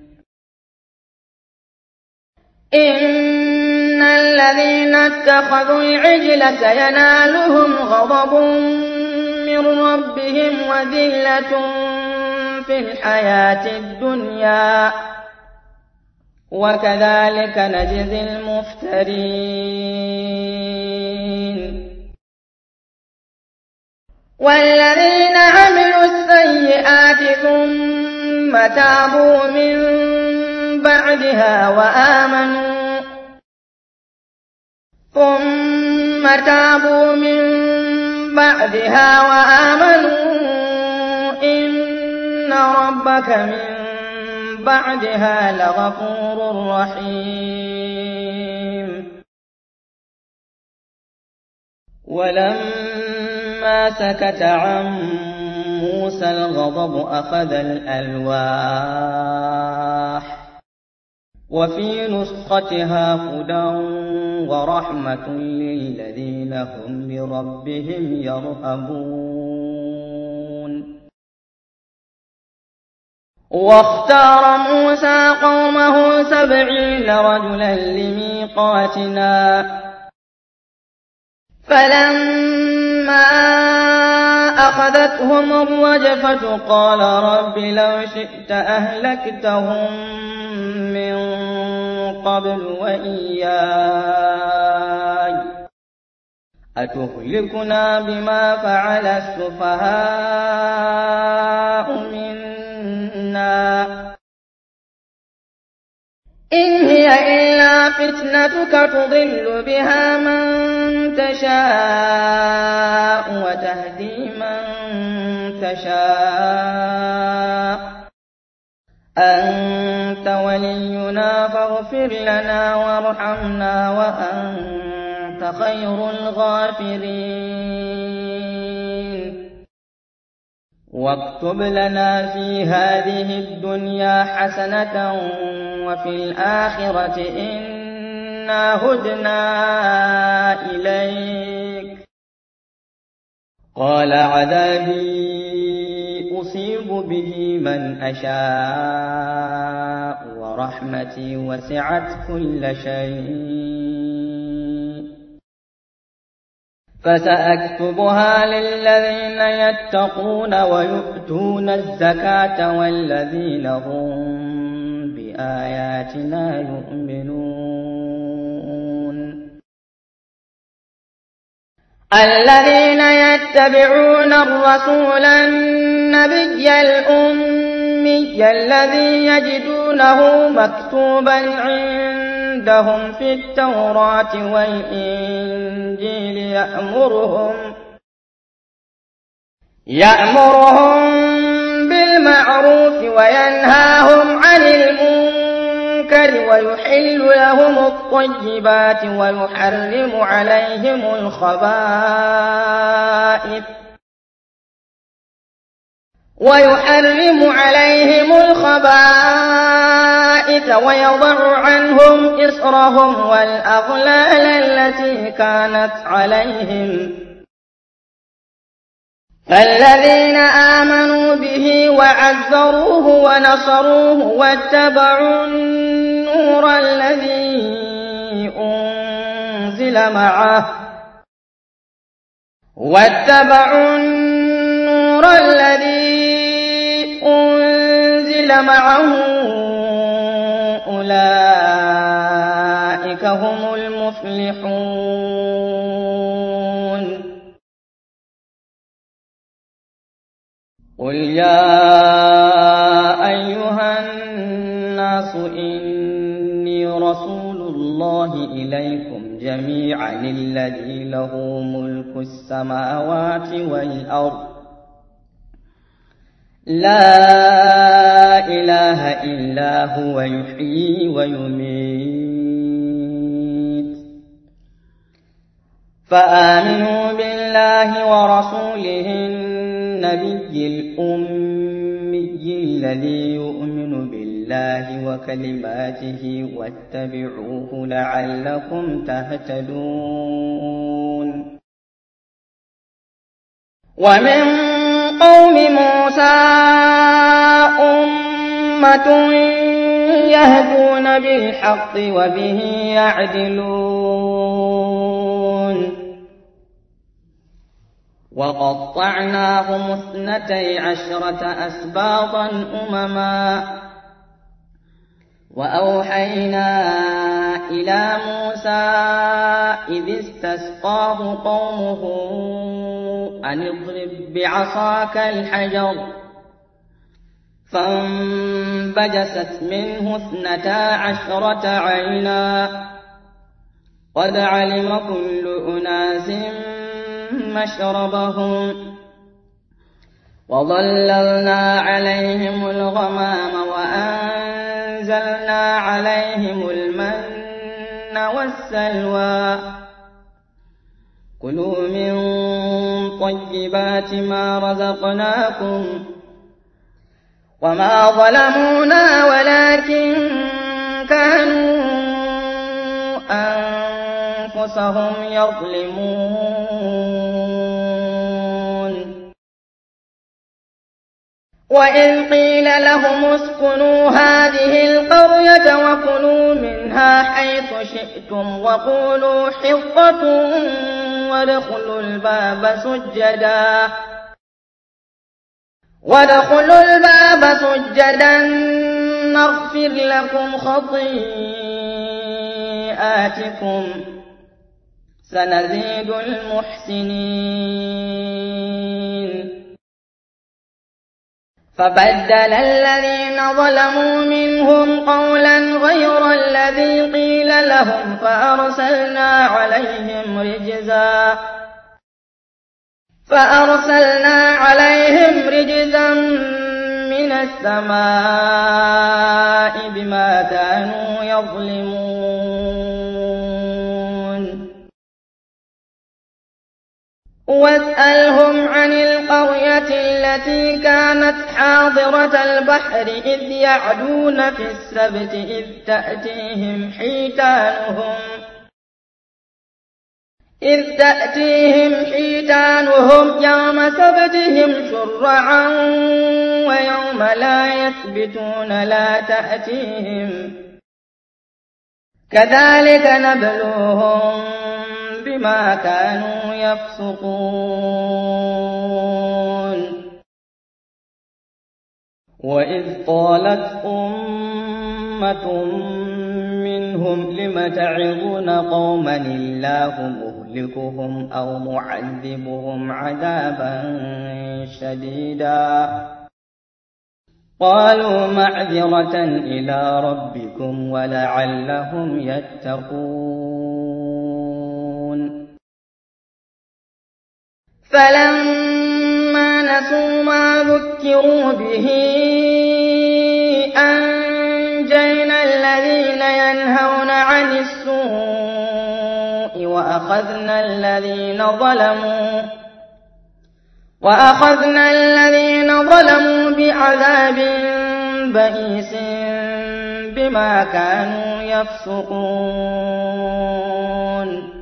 إن الذين اتخذوا العجل سينالهم غضب من ربهم وذلة في الحياة الدنيا وكذلك نجزي المفترين والذين عملوا السيئات ثم تابوا من بعدها وآمنوا ثم تابوا من بعدها وآمنوا إن ربك من بعدها لغفور رحيم ولما سكت عن موسى الغضب أخذ الألواح وفي نسختها هدى ورحمة للذين هم لربهم يرهبون واختار موسى قومه سبعين رجلا لميقاتنا فلما أخذتهم الرجفة قال رب لو شئت أهلكتهم من قبل وإياي أتهلكنا بما فعل السفهاء منا إن هي إلا فتنتك تضل بها من تشاء وتهدي من تشاء أنت ولينا فاغفر لنا وارحمنا وأنت خير الغافرين واكتب لنا في هذه الدنيا حسنة وفي الآخرة إنا هدنا إليك قال عذابي أصيب به من أشاء ورحمتي وسعت كل شيء فسأكتبها للذين يتقون ويؤتون الزكاة والذين هم بآياتنا يؤمنون الذين يتبعون الرسول النبي الأمي الذي يجدونه مكتوبا عندهم في التوراة والإنجيل يأمرهم يأمرهم بالمعروف وينهاهم عن المنكر ويحل لهم الطيبات ويحرم عليهم الخبائث ويحرم عليهم الخبائث ويضع عنهم إصرهم والأغلال التي كانت عليهم فالذين آمنوا به وعزروه ونصروه واتبعوا النور الذي أنزل معه واتبعوا النور الذي أنزل معه أولئك هم المفلحون قل يا أيها الناس إني رسول الله إليكم جميعا الذي له ملك السماوات والأرض لا إله إلا هو يحيي ويميت فآمنوا بالله ورسوله النبي الأمي الذي يؤمن بالله وكلماته واتبعوه لعلكم تهتدون ومن قوم موسى أمة يهدون بالحق وبه يعدلون وقطعناهم اثنتي عشرة أسباطا أمما وأوحينا إلى موسى إذ استسقاه قومه أن اضرب بعصاك الحجر فانبجست منه اثنتا عشرة عينا قد علم كل أناس مشربهم وظللنا عليهم الغمام وأنزلنا عليهم المن والسلوى كلوا من طيبات ما رزقناكم وما ظلمونا ولكن كانوا أنفسهم يظلمون وإذ قيل لهم اسكنوا هذه القرية وكلوا منها حيث شئتم وقولوا حطة وادخلوا الباب سجدا وادخلوا الباب سجدا نغفر لكم خطيئاتكم سنزيد المحسنين فبدل الذين ظلموا منهم قولا غير الذي قيل لهم فأرسلنا عليهم رجزا فأرسلنا عليهم رجزا من السماء بما كانوا يظلمون واسألهم عن القرية التي كانت حاضرة البحر إذ يعدون في السبت إذ تأتيهم حيتانهم إذ تأتيهم حيتانهم يوم سبتهم شرعا ويوم لا يسبتون لا تأتيهم كذلك نبلوهم بما كانوا يفسقون وإذ قالت أمة منهم لم تعظون قوما الله مهلكهم أو معذبهم عذابا شديدا قالوا معذرة إلى ربكم ولعلهم يتقون فلما نسوا ما ذكروا به أنجينا الذين ينهون عن السوء وأخذنا الذين ظلموا وأخذنا الذين ظلموا بعذاب بئيس بما كانوا يفسقون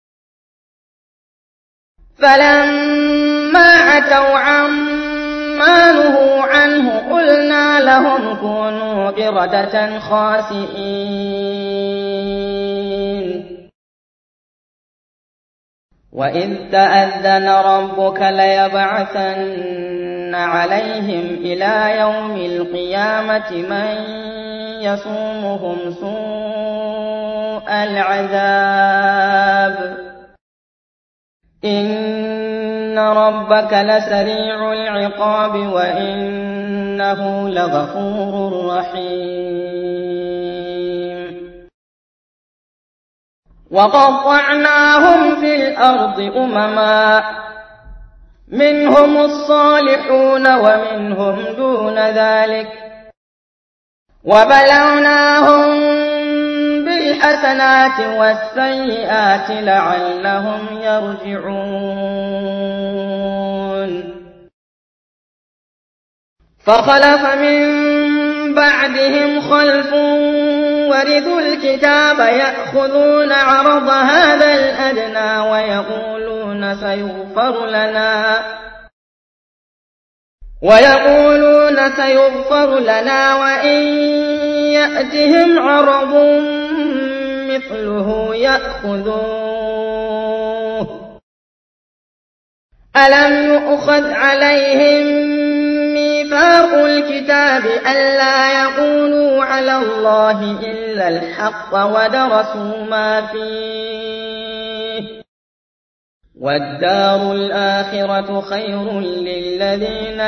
فلما عتوا عما نهوا عنه قلنا لهم كونوا قردة خاسئين وإذ تأذن ربك ليبعثن عليهم إلى يوم القيامة من يسومهم سوء العذاب إن ربك لسريع العقاب وإنه لغفور رحيم وقطعناهم في الأرض أمما منهم الصالحون ومنهم دون ذلك وبلوناهم بالحسنات والسيئات لعلهم يرجعون فخلف من بعدهم خلف ورثوا الكتاب يأخذون عرض هذا الأدنى ويقولون سيغفر لنا ويقولون سيغفر لنا وإن يأتهم عرض مثله يأخذوه ألم يؤخذ عليهم ميثاق الكتاب ألا يقولوا على الله إلا الحق ودرسوا ما فيه والدار الآخرة خير للذين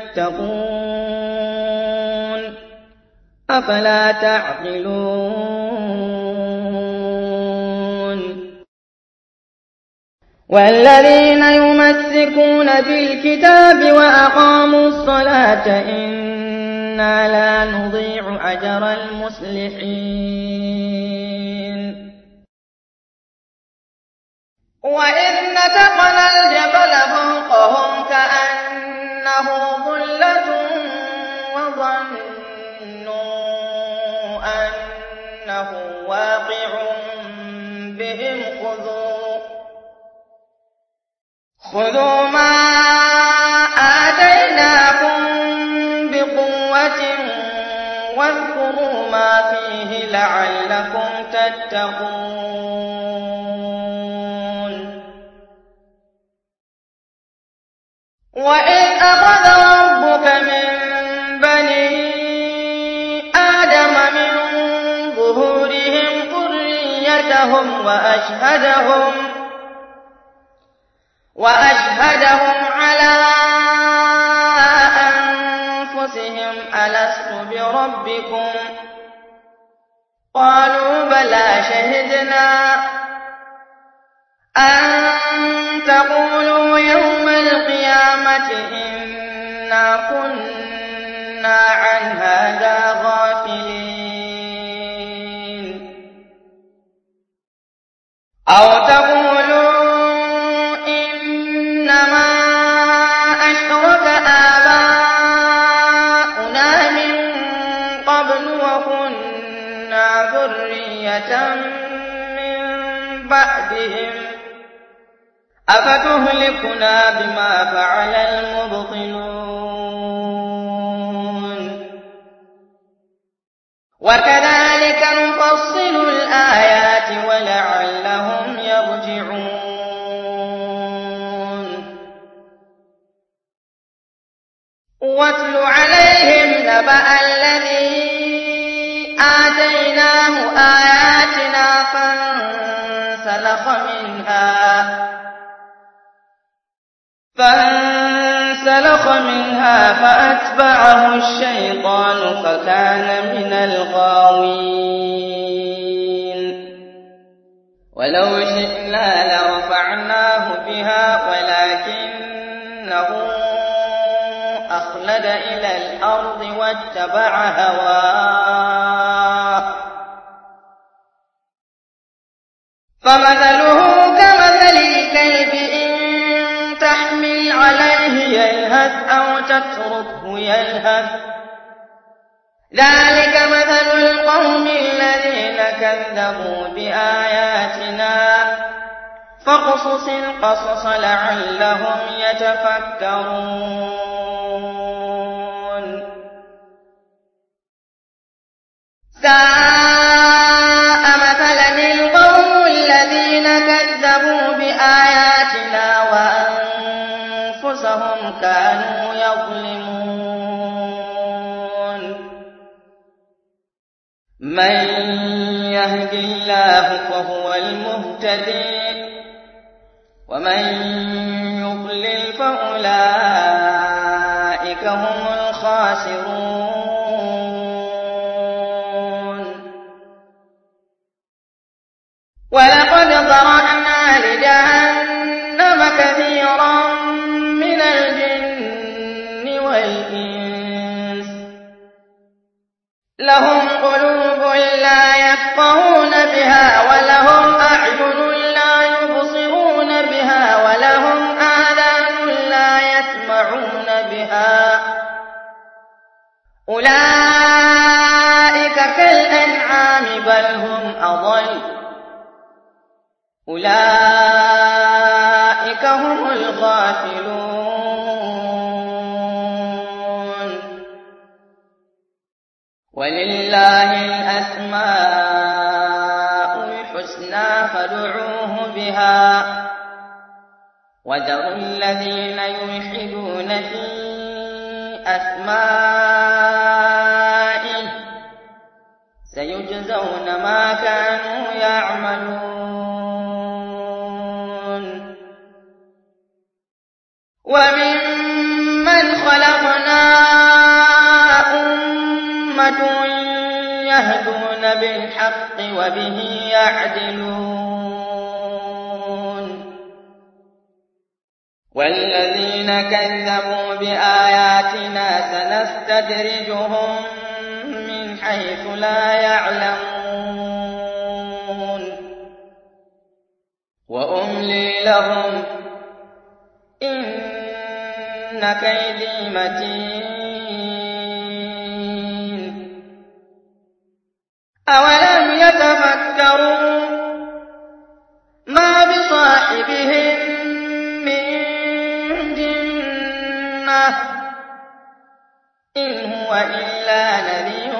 يتقون أفلا تعقلون والذين يمسكون بالكتاب وأقاموا الصلاة إنا لا نضيع أجر المصلحين وإذ نتقنا الجبل فوقهم كأنه ظلة وظنوا أنه واقع بهم خذوا خذوا ما آتيناكم بقوة واذكروا ما فيه لعلكم تتقون وإذ أخذ ربك من بني آدم من ظهورهم ذريتهم وأشهدهم وأشهدهم على أنفسهم ألست بربكم قالوا بلى شهدنا أن تقولوا يوم القيامة إنا كنا عن هذا غافلين أو تقولوا إنما أشرك آباؤنا من قبل وكنا ذرية من بعدهم أفتهلكنا بما فعل المبطلون وكذلك نفصل الآيات ولعلهم يرجعون واتل عليهم نبأ الذي آتيناه آياتنا فانسلخ منها فانسلخ منها فأتبعه الشيطان فكان من الغاوين ولو شئنا لرفعناه بها ولكنه أخلد إلى الأرض واتبع هواه فمثله كمثل الكلب إن تحمل عليه يلهث أو تتركه يلهث ذلك مثل القوم الذين كذبوا بآياتنا فاقصص القصص لعلهم يتفكرون ساء مثلا القوم الذين كذبوا بآيات من يهد الله فهو المهتدي ومن يضلل فأولئك هم الخاسرون. ولقد ذرأنا لجهنم كثيرا من الجن والإنس لهم قلوب لا يفقهون بها ولهم أعين لا يبصرون بها ولهم آذان لا يسمعون بها أولئك كالأنعام بل هم أضل أولئك هم الغافلون. ولله الأسماء الحسنى فادعوه بها وذروا الذين يلحدون في أسمائه سيجزون ما كانوا يعملون. وممن خلقنا أمة يهدون بالحق وبه يعدلون. والذين كذبوا بآياتنا سنستدرجهم من حيث لا يعلمون وأملي لهم إن كيدي متين. أولم يتفكروا ما بصاحبهم من جنة إن هو إلا نذير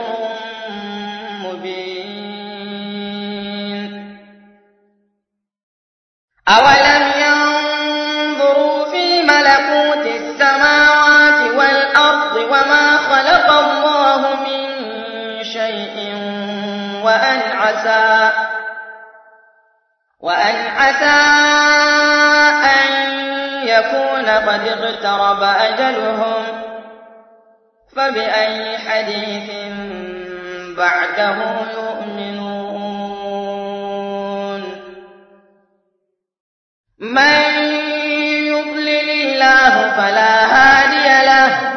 مبين. أولم ينظروا في ملكوت السماوات والأرض وما خلق الله من شيء وأن عسى وأن عسى أن يكون قد اقترب أجلهم فبأي حديث بعده يؤمنون. من يضلل الله فلا هادي له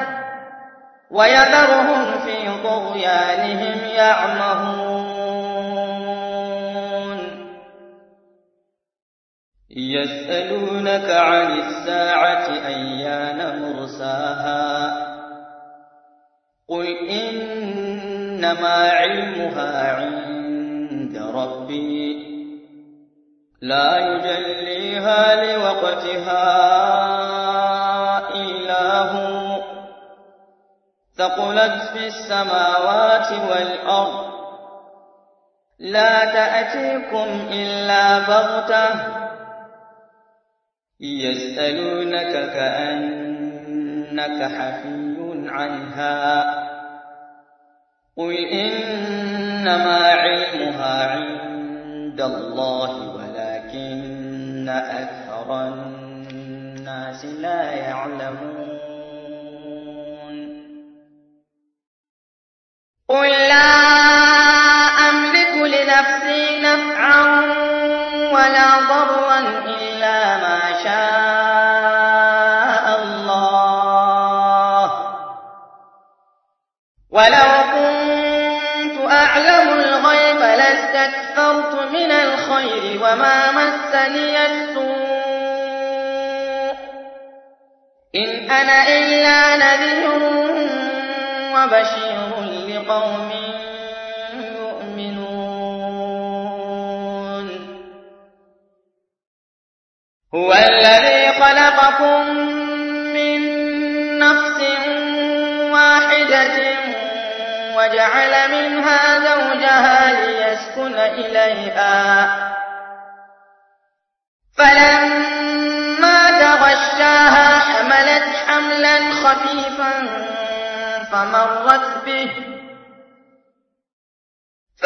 ويذرهم في طغيانهم يعمهون. يسألونك عن الساعة أيان مرساها قل إنما علمها عند ربي لا يجليها لوقتها إلا هو ثقلت في السماوات والأرض لا تأتيكم إلا بغتة يسألونك كأنك حفي عنها قل إنما علمها عند الله ولكن أكثر الناس لا يعلمون. قل لا أملك لنفسي نفعا ولا ضرا إلا ما شاء الله ولو كنت أعلم الغيب لاستكثرت من الخير وما مسني السوء إن أنا إلا نذير وبشير لقوم يؤمنون. هو الذي خلقكم من نفس واحدة وجعل منها زوجها ليسكن إليها فلما تغشاها حملت حملا خفيفا فمرت به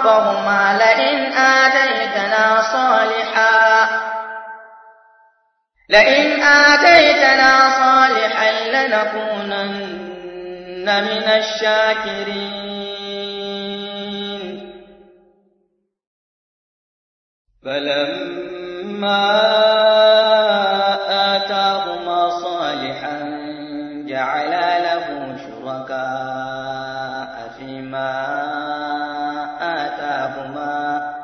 ربهما لئن آتيتنا صالحا لئن آتيتنا صالحا لنكونن من الشاكرين. فلما آتاهما صالحا جعلا له شركاء فيما آتاهما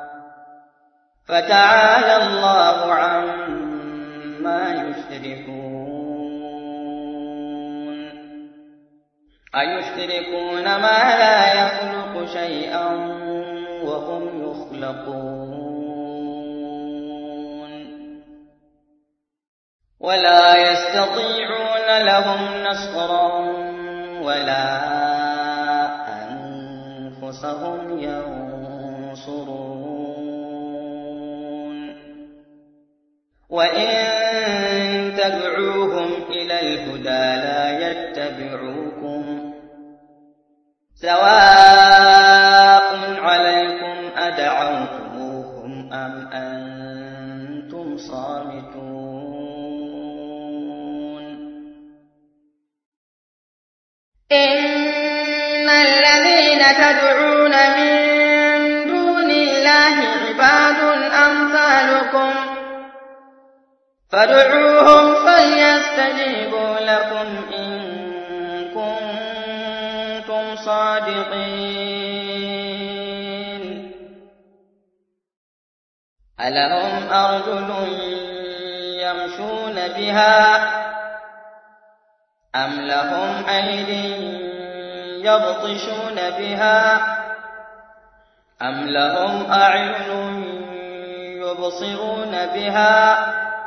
فتعالى الله عما يشركون. أيشركون ما لا يخلق شيئا وهم يخلقون ولا يستطيعون لهم نصرا ولا أنفسهم ينصرون. وإن تدعوهم إلى الهدى لا يتبعوكم سواء عليكم أدعوتموهم أم أنتم صامتون. إن الذين تدعون من دون الله عباد أمثالكم فادعوهم فليستجيبوا لكم إن كنتم صادقين. ألهم أرجل يمشون بها أم لهم أيد يبطشون بها أم لهم أعين يبصرون بها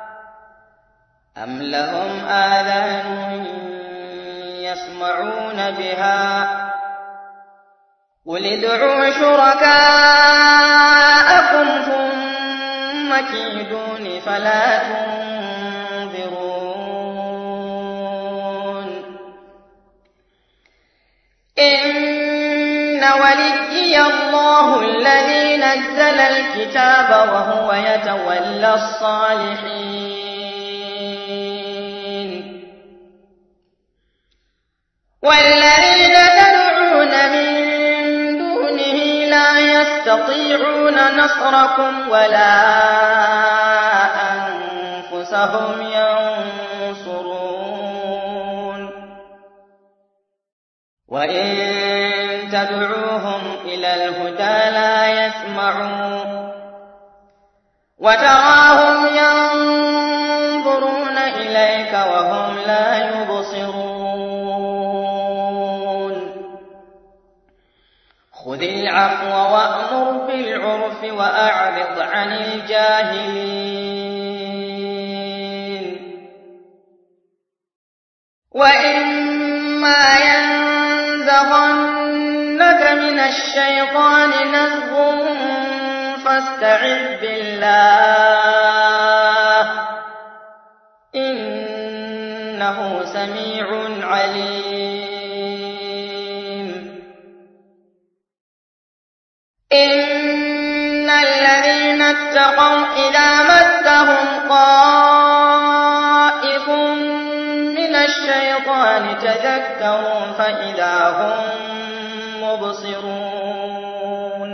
أم لهم آذان يسمعون بها قل ادعوا شركاءكم ثم كيدون فلا تنظرون. إن وليي الله الذي نزل الكتاب وهو يتولى الصالحين. والذين تدعون من دونه لا يستطيعون نصركم ولا أنفسهم ينصرون. وإن تدعوهم إلى الهدى لا يسمعون وتراهم ينظرون إليك وهم لا يبصرون. خذ العفو وأمر بالعرف وأعرض عن الجاهلين. وإما ينزغنك من الشيطان نزغ فاستعذ بالله إنه سميع عليم. إن الذين اتقوا إذا مسهم طائف من الشيطان تذكروا فإذا هم مبصرون.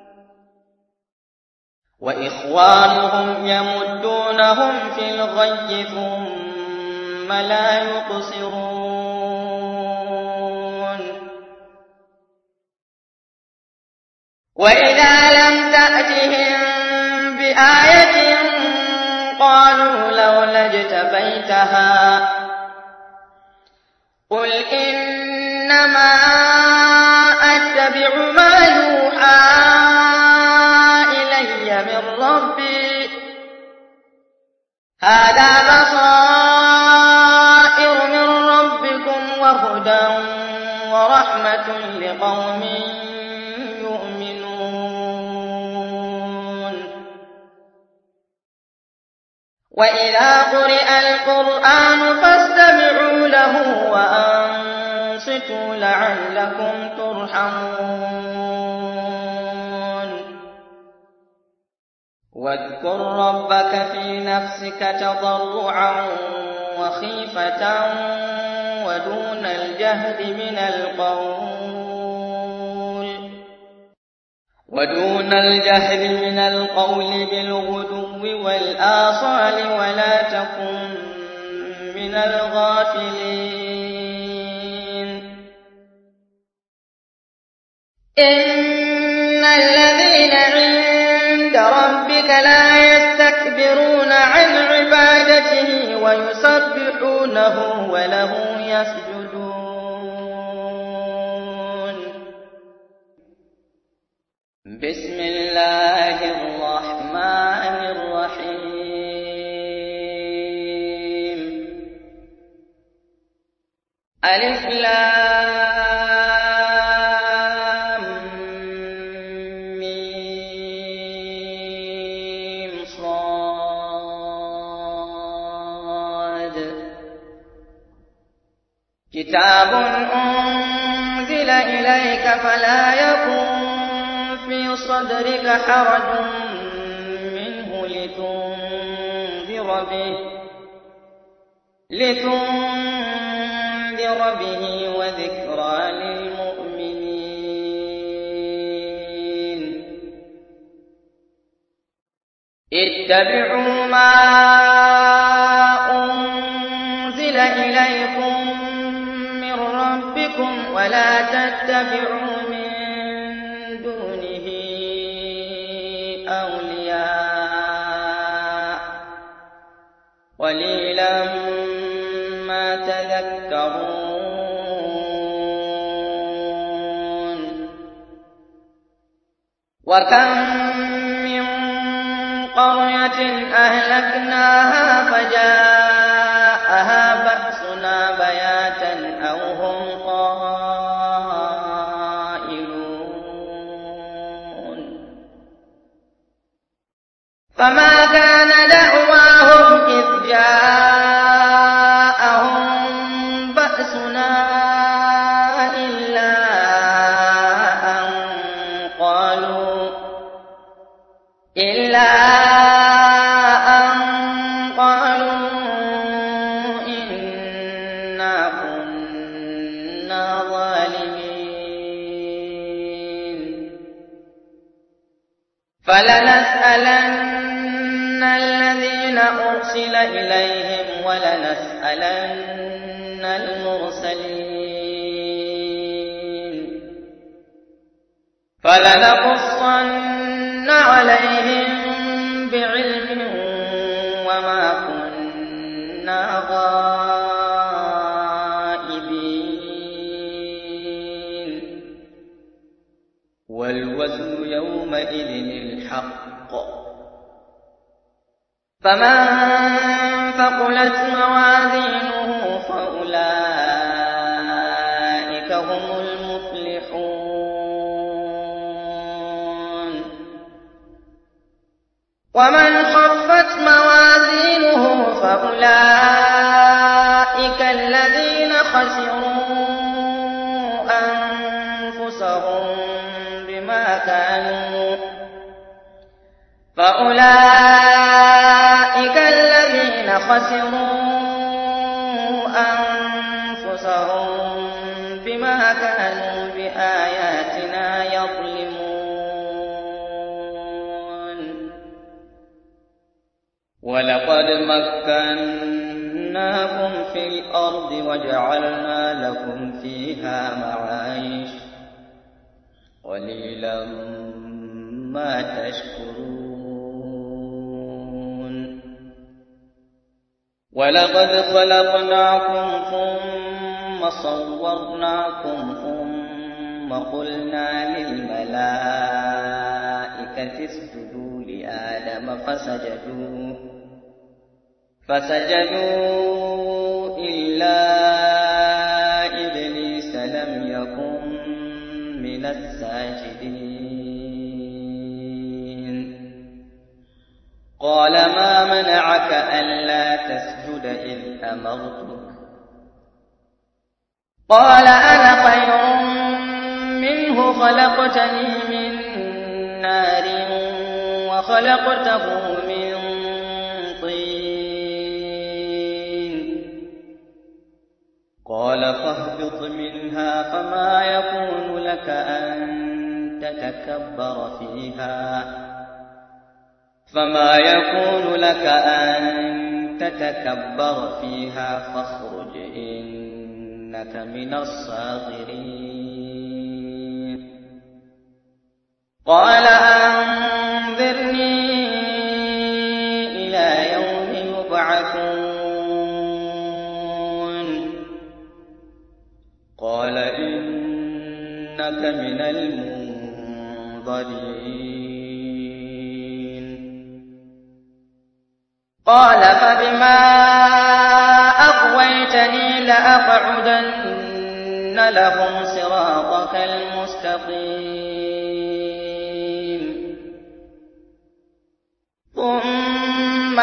وإخوانهم يمدونهم في الغي ثم لا يقصرون. وإذا لم تأتهم بآية قالوا لولا اجتبيتها قل إنما أتبع ما يوحى إلي من ربي هذا بصائر من ربكم وهدى ورحمة لقوم يؤمنون. وإذا قرئ القرآن فاستمعوا له وأنصتوا لعلكم ترحمون. واذكر ربك في نفسك تضرعا وخيفة ودون الجهد من القول ودون الجهد من القول بالغدو والآصال ولا تكن من الغافلين إن الذين عند ربك لا يستكبرون عن عبادته ويسبحونه وله يسجدون بسم الله الرحمن الرحيم ألف لام ميم صاد كتاب أنزل إليك فلا يكن في صدرك حرج منه لتنذر به لتنذر به وذكرى للمؤمنين اتبعوا ما أنزل إليكم من ربكم ولا تتبعوا من دونه أولياء قليلا ما تذكرون وكم من قرية أهلكناها فجاءها بأسنا بياتا أو هم قائلون فما كان دعواهم إذ جاءهم بأسنا إلا أن قالوا إلا أن قالوا إنا كنا ظالمين فلنسألن الذين أرسل إليهم ولنسألن المرسلين فلنقصن عليهم بعلم وما كنا غائبين والوزن يومئذ الحق فمن ثقلت موازينه فأولئك هم المفلحون ومن خفت موازينه فأولئك الذين خسروا أنفسهم بما كانوا فأولئك الذين خسروا أنفسهم بما كانوا بآياتنا يظلمون ولقد مكناكم في الأرض وجعلنا لكم فيها معايش قليلا ما تشكرون ولقد خلقناكم ثم صورناكم ثم قلنا للملائكة اسجدوا لآدم فسجدوا فسجدوا إلا إبليس لم يكن من الساجدين قال ما منعك ألا تسجد إذ أمرتك قال أنا خير منه خلقتني من نار خلقته من طين قال فاهبط منها فما يكون لك أن تتكبر فيها فما يكون لك أن تتكبر فيها فاخرج إنك من الصاغرين قال أنظرني إلى يوم يبعثون قال إنك من المنظرين قال فبما أغويتني لأقعدن لهم صراطك المستقيم ثم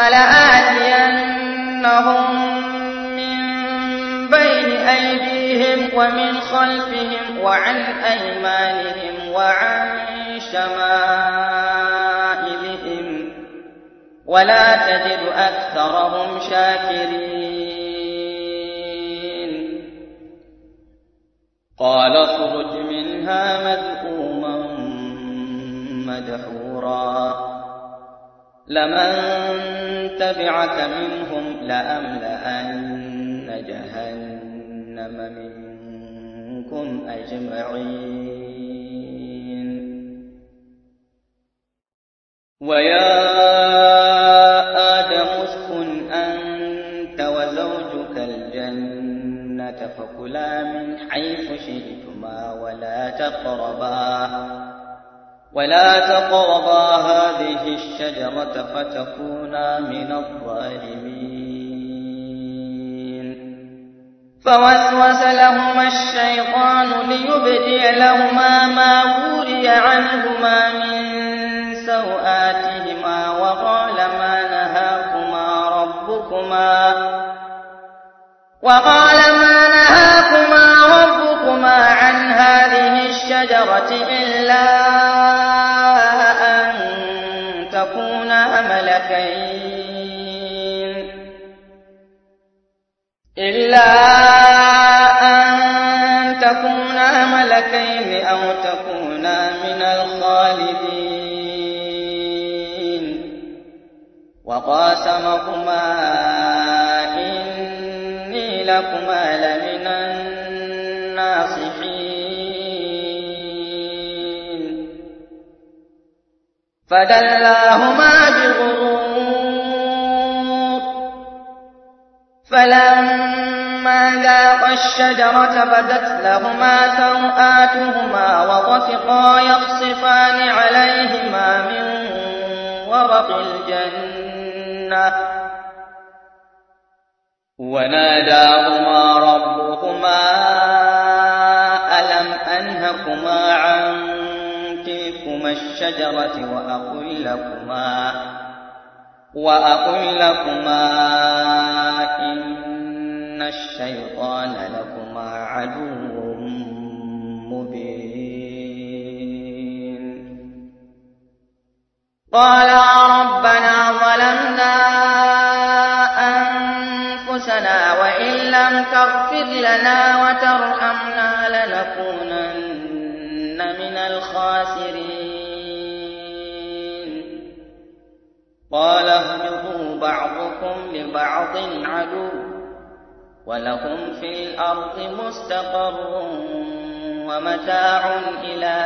لآتينهم من بين أيديهم ومن خلفهم وعن أيمانهم وعن شمائلهم ولا تجد أكثرهم شاكرين قال اخرج منها مذءوما مدحورا لمن تبعك منهم لأملأن جهنم منكم أجمعين ويا آدم اسكن أنت وزوجك الجنة فكلا من حيث شئتما ولا تقربا ولا تقربا هذه الشجرة فتكونا من الظالمين فوسوس لهما الشيطان ليبدي لهما ما وري عنهما من سوآتهما وقال ما نهاكما ربكما وقال ما نهاكما ربكما عن هذه الشجرة إلا أن تكونا ملكين إلا أن تكونا ملكين أو تكونا من الخالدين وقاسمهما إني لكما لمن الناصحين فدلاهما بغرور فلما ذاقا الشجرة بدت لهما سوآتهما وطفقا يخصفان عليهما من ورق الجنة وناداهما ربهما ألم أنهكما عن تلكما الشجرة وأقل لكما وأقل لكما إن الشيطان لكما عدو مبين قالا ربنا ظلمنا أنفسنا وإن لم تغفر لنا وترحمنا لنكونن من الخاسرين قال اهبطوا بعضكم لبعض عدو ولهم في الأرض مستقر ومتاع إلى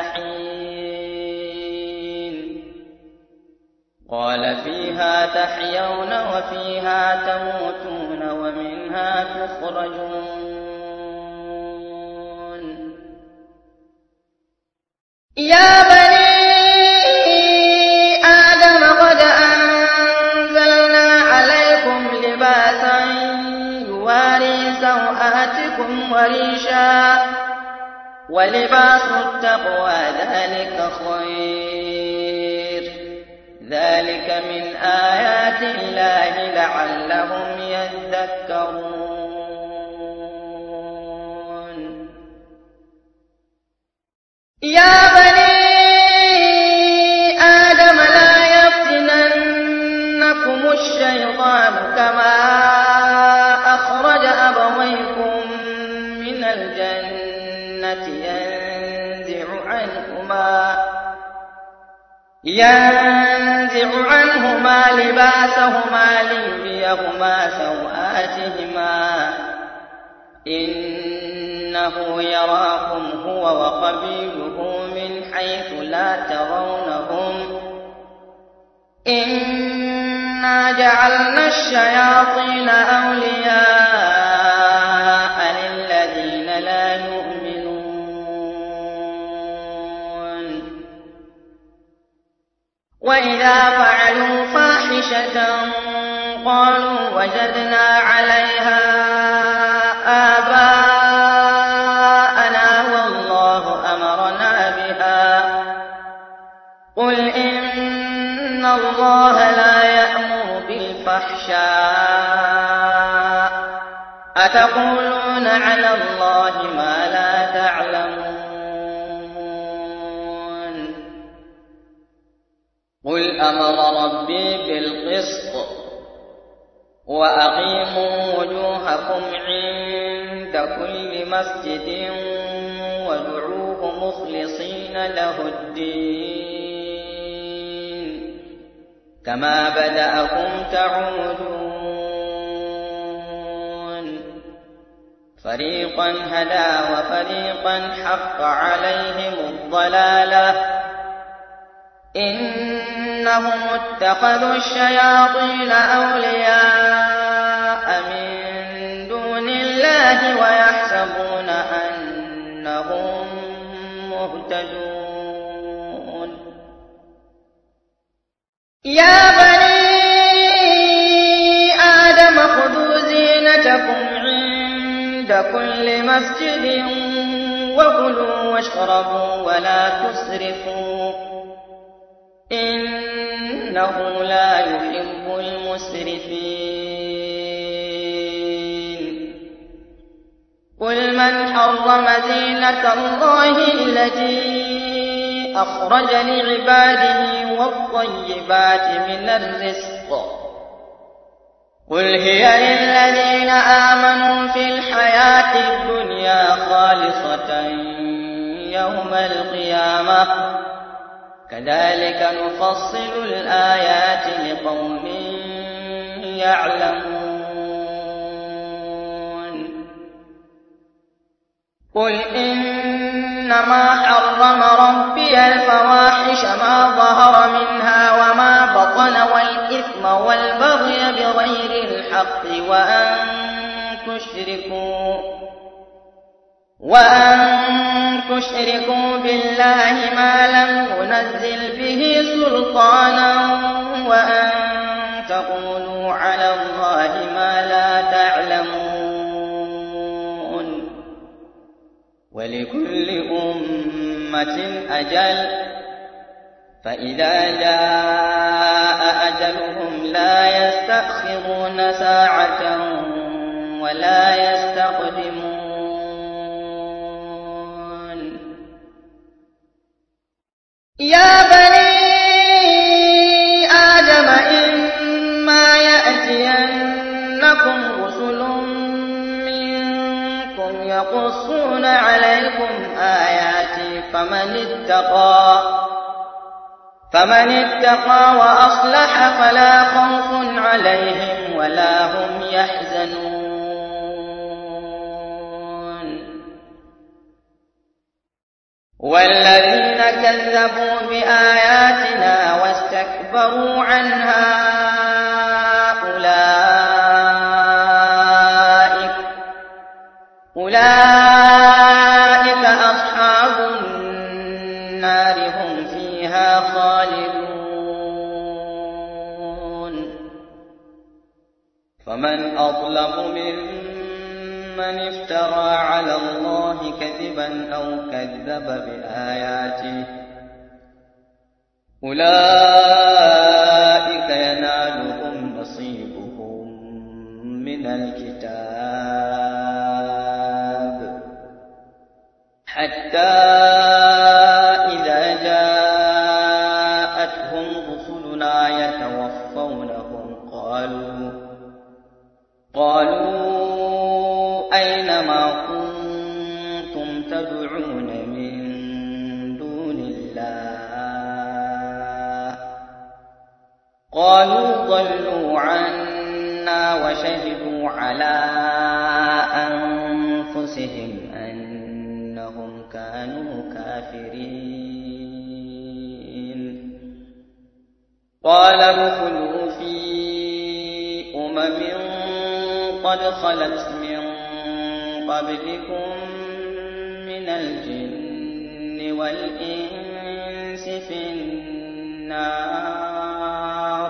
حين قال فيها تحيون وفيها تموتون ومنها تخرجون يا بني آدم قد أنزلنا عليكم لباسا يواري سوآتكم وريشا ولباس التقوى ذلك خير ذلك من آيات الله لعلهم يذكرون يا بني آدم لا يفتننكم الجنة ينزع عنهما ينزع عنهما لباسهما ليريهما سوآتهما إنه يراكم هو وقبيله من حيث لا ترونهم إنا جعلنا الشياطين أولياء للذين لا يؤمنون وإذا فعلوا فاحشة قالوا وجدنا عليها آباءنا والله أمرنا بها قل إن الله لا يأمر بالفحشاء أتقولون على الله ما لا تعلمون قل أمر ربي بالقسط وأقيموا وجوهكم عند كل مسجد وادعوه مخلصين له الدين كما بدأكم تعودون فريقا هدى وفريقا حق عليهم الضلالة إنهم اتخذوا الشياطين أولياء من دون الله ويحسبون أنهم مهتدون يا بني آدم خذوا زينتكم عند كل مسجد وكلوا واشربوا ولا تسرفوا إنه لا يحب المسرفين قل من حرم زينة الله التي أخرج لعباده والطيبات من الرزق قل هي للذين آمنوا في الحياة الدنيا خالصة يوم القيامة كذلك نفصل الآيات لقوم يعلمون قل إنما حرم ربي الفواحش ما ظهر منها وما بطن والإثم والبغي بغير الحق وأن تشركوا وأن تشركوا بالله ما لم ينزل به سلطانا وأن تقولوا على الله ما لا تعلمون ولكل أمة أجل فإذا جاء أجلهم لا يستأخرون ساعة ولا يستقدمون يا بني آدم إما يأتينكم رسل منكم يقصون عليكم آياتي فمن اتقى فمن اتقى وأصلح فلا خوف عليهم ولا هم يحزنون والذين كذبوا بآياتنا واستكبروا عنها أولئك أولئك أصحاب النار هم فيها خالدون فمن أظلم ممن افترى على الله كذبا أو كذب بآياته أولئك ينالهم نصيبهم من الكتاب حتى إذا جاءتهم رسلنا يتوفونهم قالوا قالوا أين ما كنتم تدعون من دون الله قالوا ضلوا عنا وشهدوا على أنفسهم أنهم كانوا كافرين قال ادخلوا في أمم قد خلت من قبلكم من الجن والإنس في النار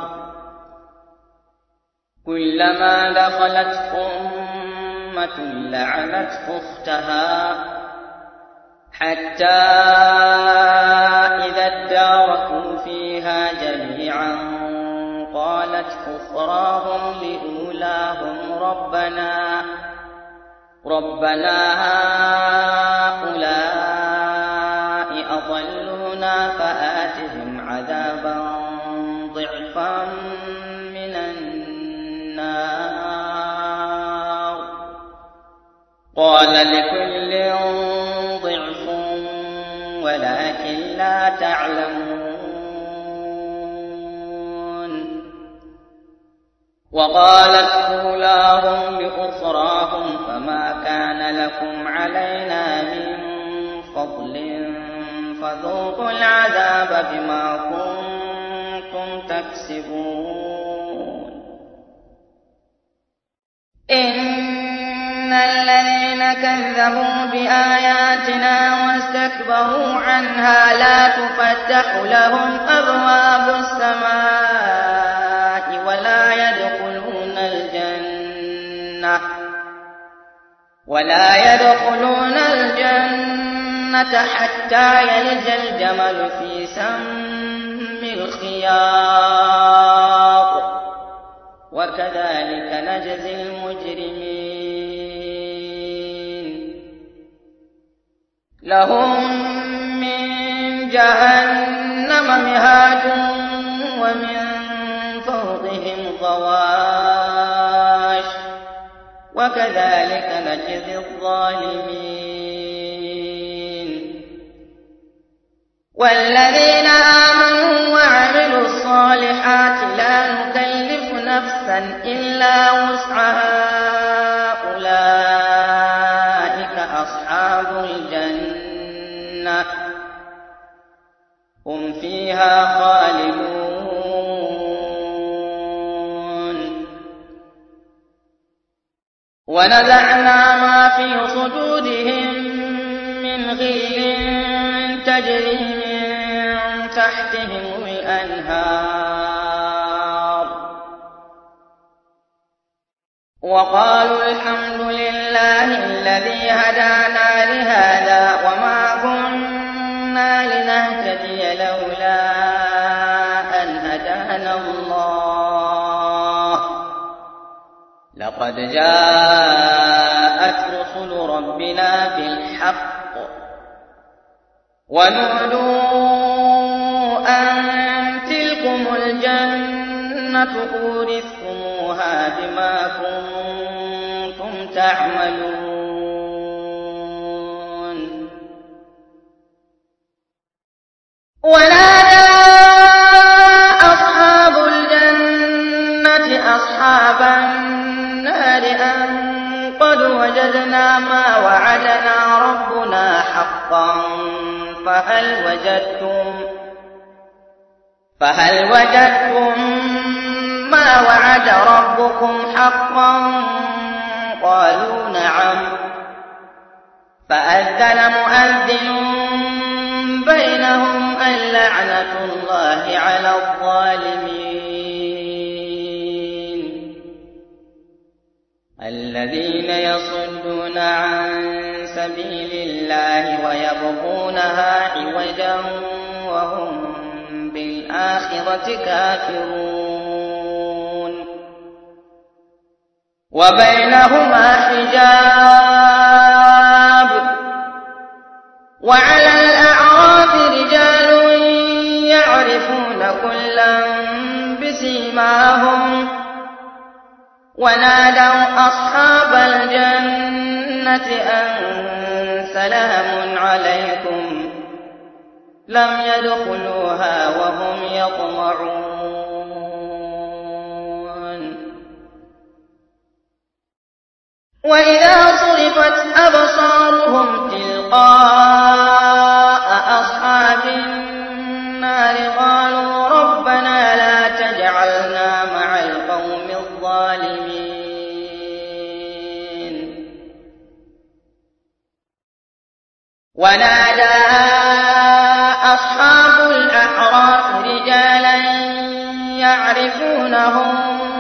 كلما دخلت أمة لعنت أختها حتى إذا اداركوا فيها جميعا قالت أخراهم لأولاهم ربنا ربنا هؤلاء أضلونا فآتهم عذابا ضعفا من النار قال لكل ضعف ولكن لا تعلمون وقالت أولاهم لأخراهم فما كان لكم علينا من فضل فذوقوا العذاب بما كنتم تكسبون إن الذين كذبوا بآياتنا واستكبروا عنها لا تفتح لهم أبواب السماء ولا يدخلون الجنة ولا يدخلون الجنة حتى يلج الجمل في سم الخياط وكذلك نجزي المجرمين لهم من جهنم مهاد ومن فوقهم غواش وكذلك نجزي الظالمين والذين آمنوا وعملوا الصالحات لا نكلف نفسا إلا وسعها أولئك أصحاب الجنة هم فيها خالدون ونزعنا ما في صدورهم من غل تجري من تحتهم الأنهار وقالوا الحمد لله الذي هدانا لهذا وما كنا لنهتدي لولا أن هدانا الله لقد جاءت رسل ربنا بالحق ونودوا أن تلكم الجنة أورثتموها بما كنتم تعملون ونادى أصحاب الجنة أصحاب النار أن قد وجدنا ما وعدنا ربنا حقا فهل وجدتم فهل وجدتم ما وعد ربكم حقا قالوا نعم فأذن مؤذن بينهم اللعنة الله على الظالمين الذين يصدون عن سبيل الله ويبغونها عوجا وهم بالآخرة كافرون وبينهما حجاب وعلى الأعراف رجال يعرفون كلا بسيماهم ونادوا أصحاب الجنة أن سلام عليكم لم يدخلوها وهم يطمعون وإذا صرفت أبصارهم تلقاء أصحاب النار قالوا ربنا لا تجعلنا مع القوم الظالمين ونادى أصحاب الأعراف رجالا يعرفونهم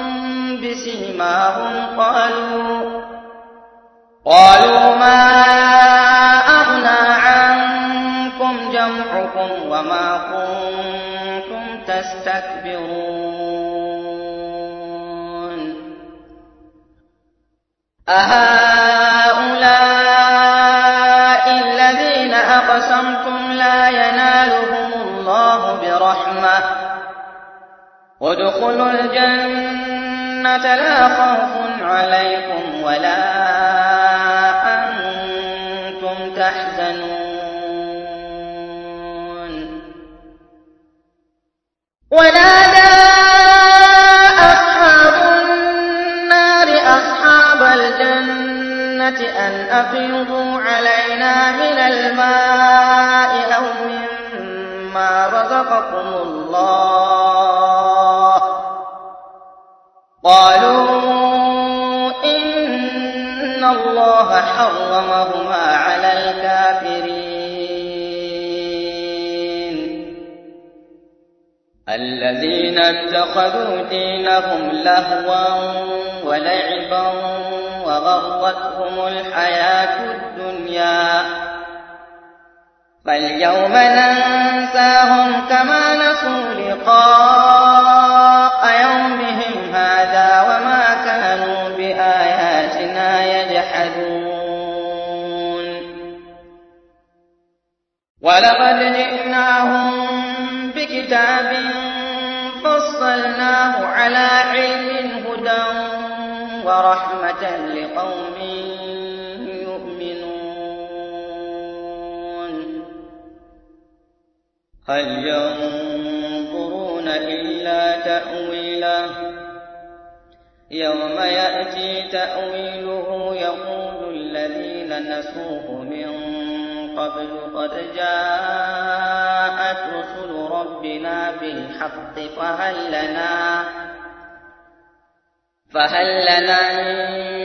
بسيماهم قالوا قالوا ما أغنى عنكم جمعكم وما كنتم تستكبرون أهؤلاء الذين أقسمتم لا ينالهم الله برحمة ادخلوا الجنة لا خوف عليكم ولا أنتم تحزنون ونادى أصحاب النار أصحاب الجنة أن أفيضوا علينا من الماء أو مما رزقكم الله قالوا إن الله حرمهما على الكافرين الذين اتخذوا دينهم لهوا ولعبا وغرتهم الحياة الدنيا فاليوم ننساهم كما نسوا لقاء يومهم هذا وما كانوا بآياتنا يجحدون ولقد جئناهم بكتاب فصلناه على علم هدى ورحمة لقوم يؤمنون هل ينظرون إلا تأويله يوم يأتي تأويله يقول الذين نسوه من قبل قد جاءت رسل ربنا بالحق فهل لنا فهل لنا من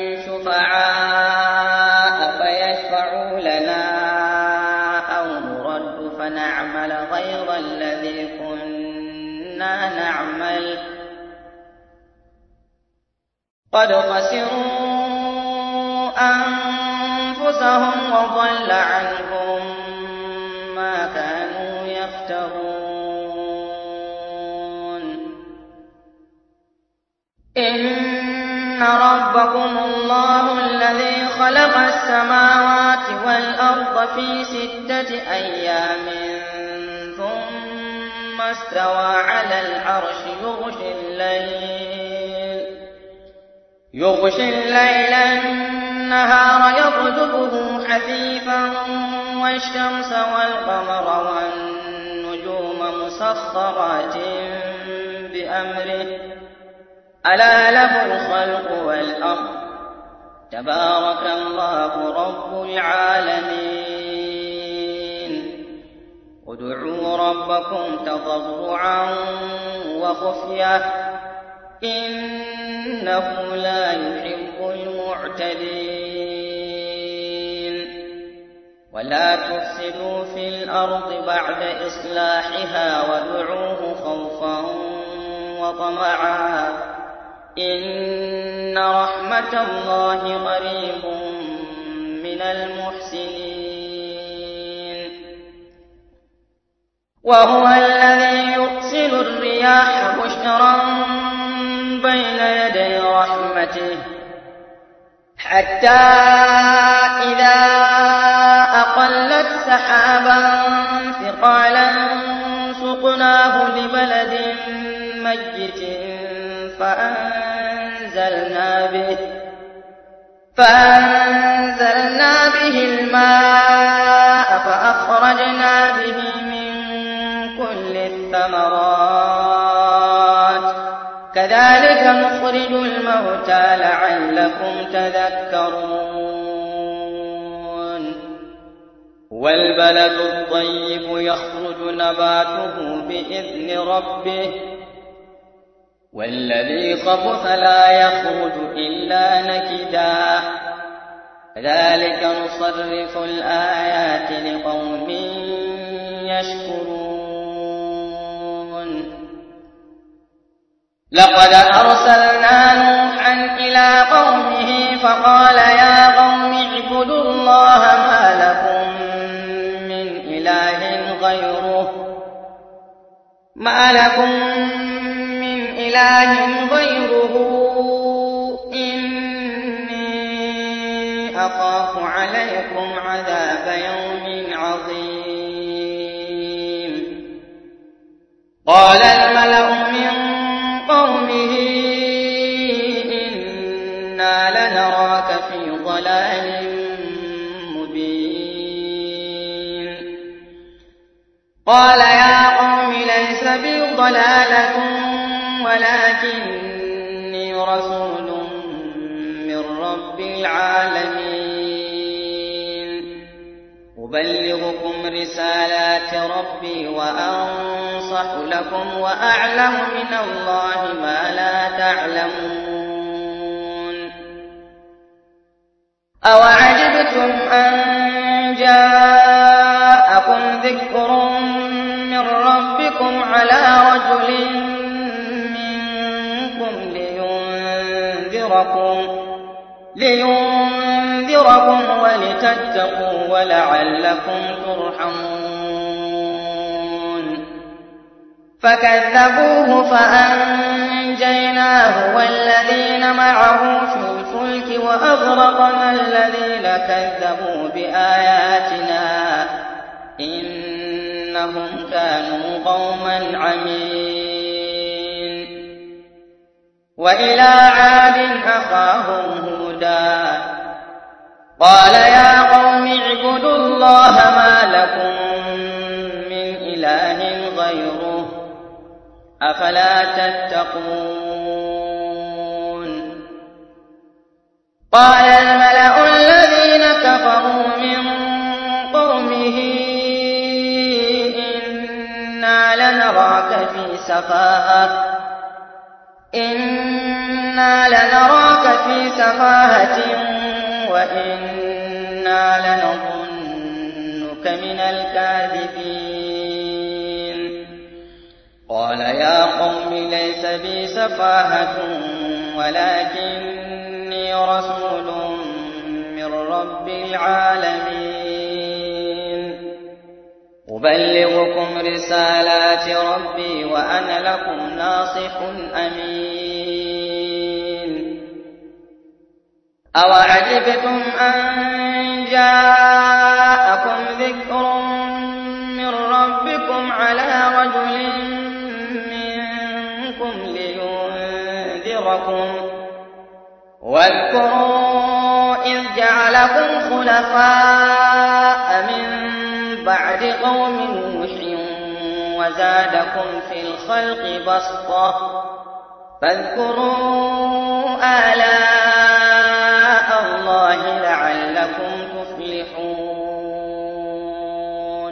شفعاء فيشفعوا لنا أو نرد فنعمل غير الذي كنا نعمل قد خسروا أنفسهم وضل عنهم ما كانوا يفترون إن ربكم الله الذي خلق السماوات والأرض في ستة أيام ثم استوى على العرش يغشي الليل يغشي الليل النهار يطلبه حثيثا والشمس والقمر والنجوم مسخرات بأمره ألا له الخلق والأمر تبارك الله رب العالمين ادعوا ربكم تضرعا وخفية إنه لا يحب المعتدين ولا تفسدوا في الأرض بعد إصلاحها وادعوه خوفا وطمعا إن رحمة الله قريب من المحسنين وهو الذي يرسل الرياح بشرا بين يدي رحمته حتى إذا أقلت سحابا ثقالا سقناه لبلد ميت فأنزلنا به فأنزلنا به الماء فأخرجنا به من كل الثمرات كذلك نخرج الموتى لعلكم تذكرون والبلد الطيب يخرج نباته بإذن ربه والذي خبث لا يخرج إلا نكدا كذلك نصرف الآيات لقوم يشكرون لقد أرسلنا نوحا إلى قومه فقال يا قوم اعبدوا الله ما لكم من إله غيره ما لكم من إله غيره إني أخاف عليكم عذاب يوم عظيم قال الملأ من قومه إنا لنراك في ضلال مبين قال يا قوم ليس بي ضلالة ولكني رسول من رب العالمين أبلغكم رسالات ربي وأنصح لكم وأعلم من الله ما لا تعلمون أوعجبتم أن جاءكم ذكر من ربكم على رجل منكم لينذركم لينذركم ولتتقوا ولعلكم ترحمون فكذبوه فأنجيناه والذين معه في الفلك وأغرقنا الذين كذبوا بآياتنا إنهم كانوا قوما عمين وإلى عاد أخاهم هودا قال يا قوم اعبدوا الله ما لكم من إله غيره أفلا تتقون قال الملأ الذين كفروا من قومه إنا لنراك في سفاهة إنا لنراك في سفاهة وإنا لنظنك من الكاذبين قال يا قوم ليس بي سفاهة ولكني رسول من رب العالمين أبلغكم رسالات ربي وأنا لكم ناصح أمين أوعجبتم أن جاءكم ذكر من ربكم على رجل منكم لينذركم واذكروا إذ جعلكم خلفاء من بعد قوم نوح وزادكم في الخلق بسطة فاذكروا آلاء الله لعلكم تفلحون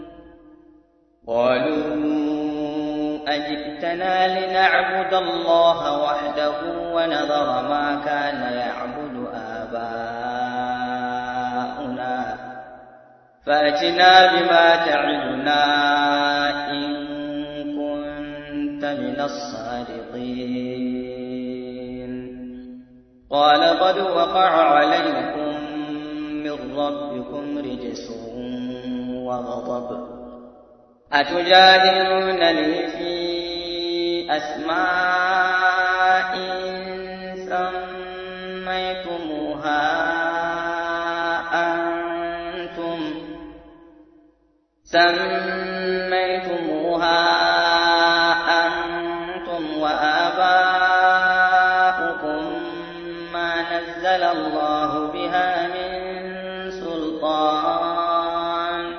قالوا أجئتنا لنعبد الله وحده ونذر ما كان يعبد آباؤنا فأتنا بما تعدنا إن كنت من الصادقين قال قد وقع عليكم من ربكم رجس وغضب أتجادلونني في أسماء سميتموها أنتم سميتموها أنتم وآباؤكم ما نزل الله بها من سلطان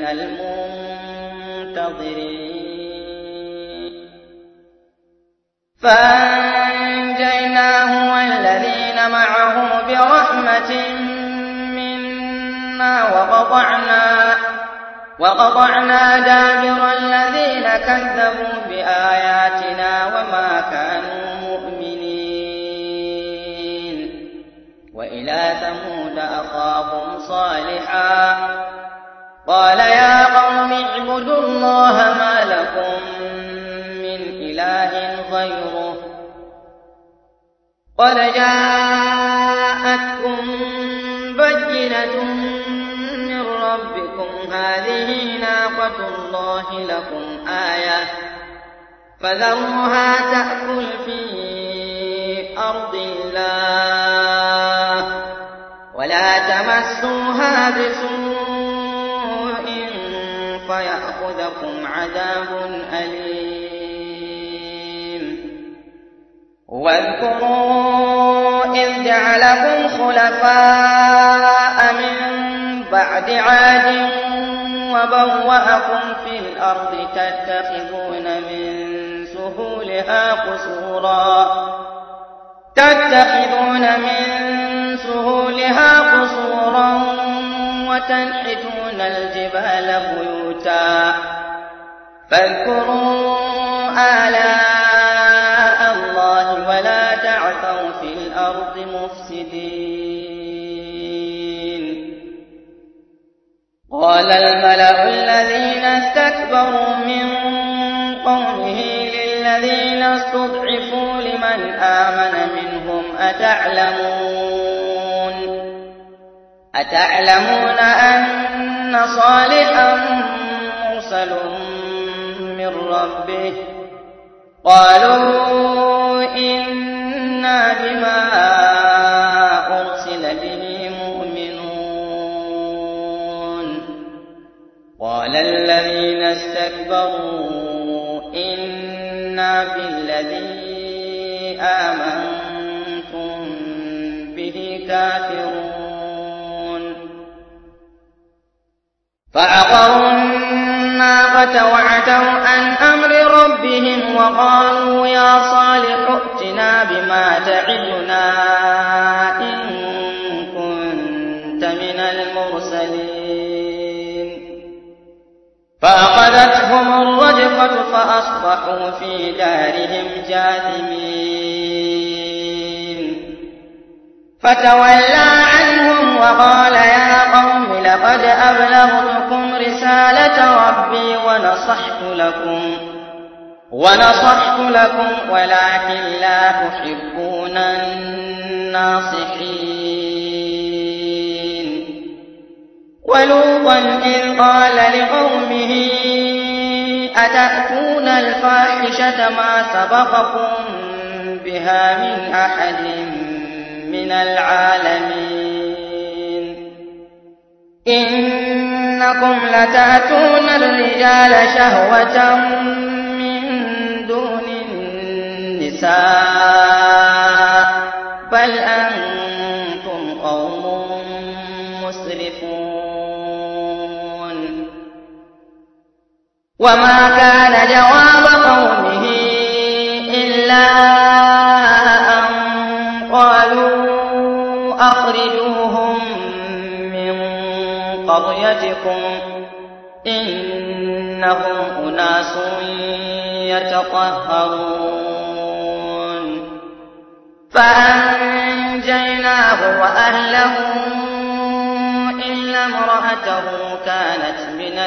المنتظرين فأنجيناه والذين معه برحمة منا وقطعنا, وقطعنا دابر الذين كذبوا بآياتنا وما كانوا مؤمنين وإلى ثمود أخاهم صالحا قال يا قوم اعبدوا الله ما لكم من إله غيره قد جاءتكم بينة من ربكم هذه ناقة الله لكم آية فذروها تأكل في أرض الله ولا تمسوها بسوء فيأخذكم عذاب أليم واذكروا إذ جعلكم خلفاء من بعد عاد وبوأكم في الأرض تتخذون من سهولها قصورا تتخذون من سهولها قصورا وتنحتون الجبال بيوتا فاذكروا آلاء الله ولا تعثوا في الأرض مفسدين قال الملأ الذين استكبروا من قومه للذين استضعفوا لمن آمن منهم أتعلمون أتعلمون أن صالحا مرسل من ربه قالوا إنا بما أرسل به مؤمنون قال الذين استكبروا إنا بالذي آمنتم به كافرون فعقروا الناقة وعتوا عن أمر ربهم وقالوا يا صالح ائتنا بما تعدنا إن كنت من المرسلين فأخذتهم الرجفة فأصبحوا في دارهم جاثمين فتولى عنهم وقال يا قوم لقد أبلغتكم رسالة ربي ونصحت لكم ونصحت لكم ولكن لا تحبون الناصحين ولوطا إذ قال لقومه أتأتون الفاحشة ما سبقكم بها من أحد من العالمين إنكم لتأتون الرجال شهوة من دون النساء بل أنتم قوم مسرفون وما كان جواب قومه إلا أن قالوا أخرجوهم من قريتكم إنهم أناس يتطهرون فأنجيناه وأهله إلا امرأته كانت من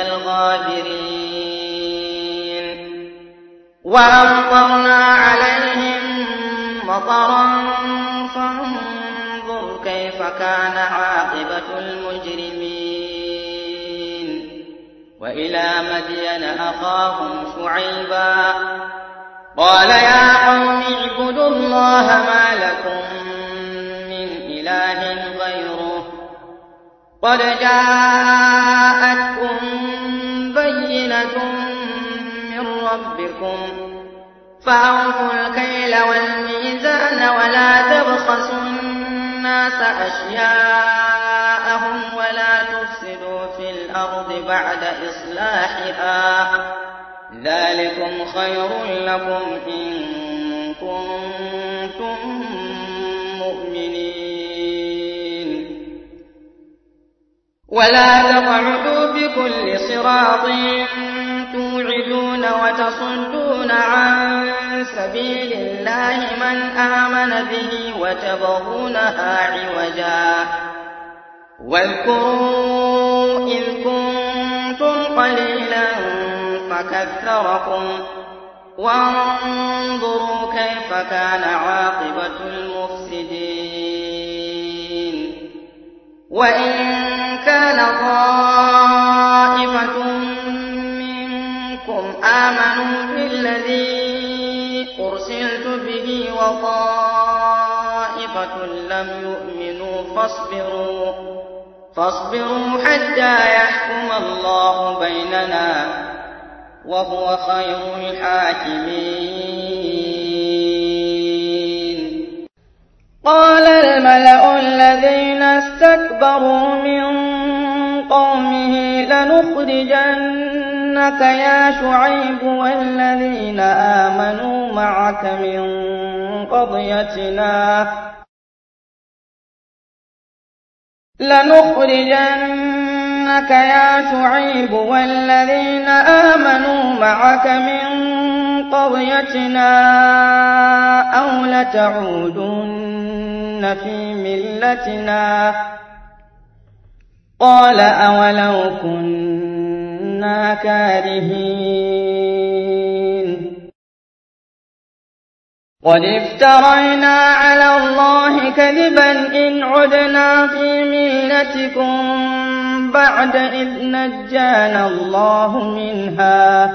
الغابرين وأمطرنا عليهم مطرا فانظر كيف كان عاقبة المجرمين وإلى مدين أخاهم شعيبا قال يا قوم اعبدوا الله ما لكم من إله غيره قد جاءتكم بينة من ربكم فأوفوا الكيل والميزان ولا تبخسوا الناس أشياءهم ولا تفسدوا في الأرض بعد إصلاحها ذلكم خير لكم إن كنتم مؤمنين. ولا تقعدوا بكل صراط توعدون وتصدون عن سبيل الله من آمن به وتبغونها عوجا واذكروا إذ كنتم قليلا فكثركم وانظروا كيف كان عاقبة المفسدين. وإن كان طائفة منكم آمنوا بالذي أرسلت به وطائفة لم يؤمنوا فاصبروا فاصبروا حتى يحكم الله بيننا وهو خير الحاكمين. قال الملأ الذين استكبروا من قومه لنخرجنك يا شعيب والذين آمنوا معك من قريتنا لنخرجنك يا شعيب والذين آمنوا معك من قريتنا أو لتعودن في ملتنا. قال أولو كنا كارهين قد افترينا على الله كذبا إن عدنا في ملتكم بعد إذ نجانا الله منها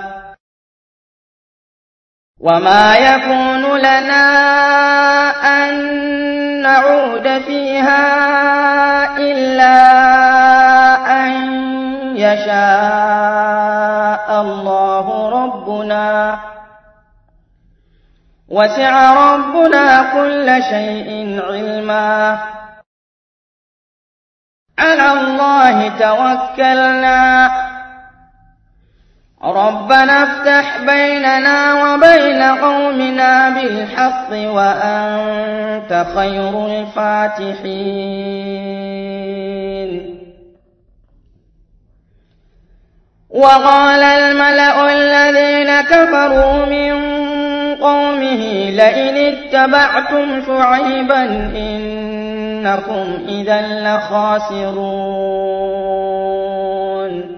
وما يكون لنا أن نعود فيها إلا أن يشاء الله ربنا وسع ربنا كل شيء علما على الله توكلنا ربنا افتح بيننا وبين قومنا بالحق وأنت خير الفاتحين. وقال الملأ الذين كفروا من قومه لئن اتبعتم شعيبا إنكم إذا لخاسرون.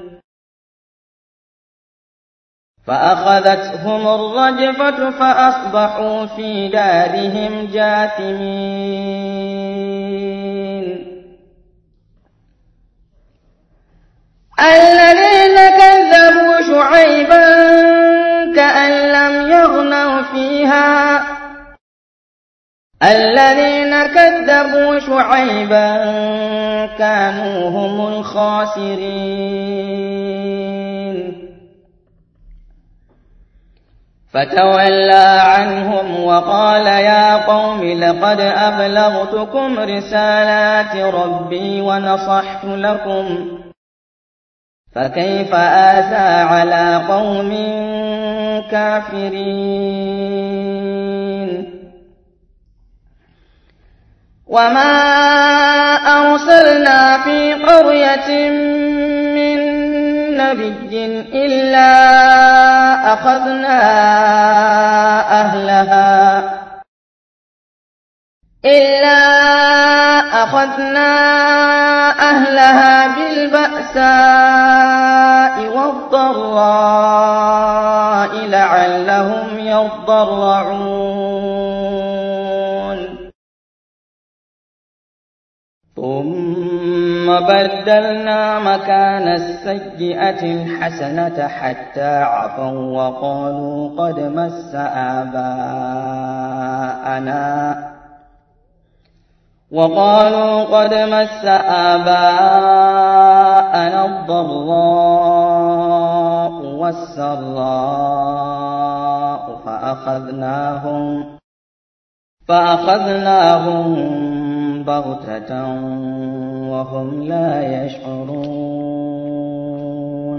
فأخذتهم الرجفة فأصبحوا في دارهم جاثمين. الذين كذبوا شعيبا كأن لم يغنوا فيها الذين كذبوا شعيبا كانوا هم الخاسرين. فتولى عنهم وقال يا قوم لقد أبلغتكم رسالات ربي ونصحت لكم فكيف آسى على قوم كافرين. وما أرسلنا في قرية من نبي إلا أخذنا أهلها إلا أخذنا أهلها بالبأساء والضراء لعلهم يضرعون. ثم بدلنا مكان السيئة الحسنة حتى عفوا وقالوا قد مس آباءنا وقالوا قد مس آباءنا الضراء والسراء فأخذناهم فأخذناهم بغتة وهم لا يشعرون.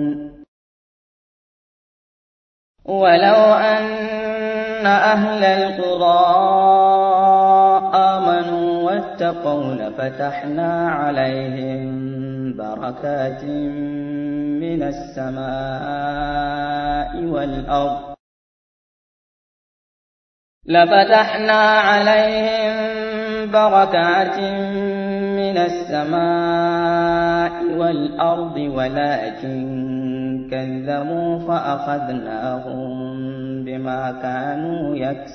ولو أن أهل القرى آمنوا واتقوا لفتحنا عليهم بركات من السماء والأرض لفتحنا عليهم بركات من السماء والأرض ولكن كذبوا فأخذناهم بما كانوا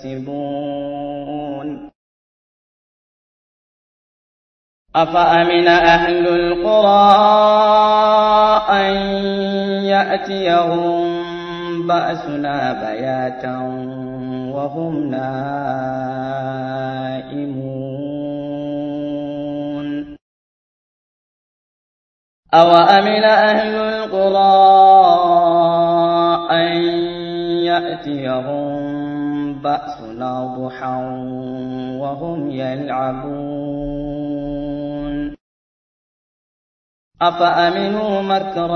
يكسبون أفأمن أهل القرى أن يأتيهم بأسنا بياتا وهم نائمون أوأمن أهل القرى أن يأتيهم بأسنا ضحى وهم يلعبون أفأمنوا مكر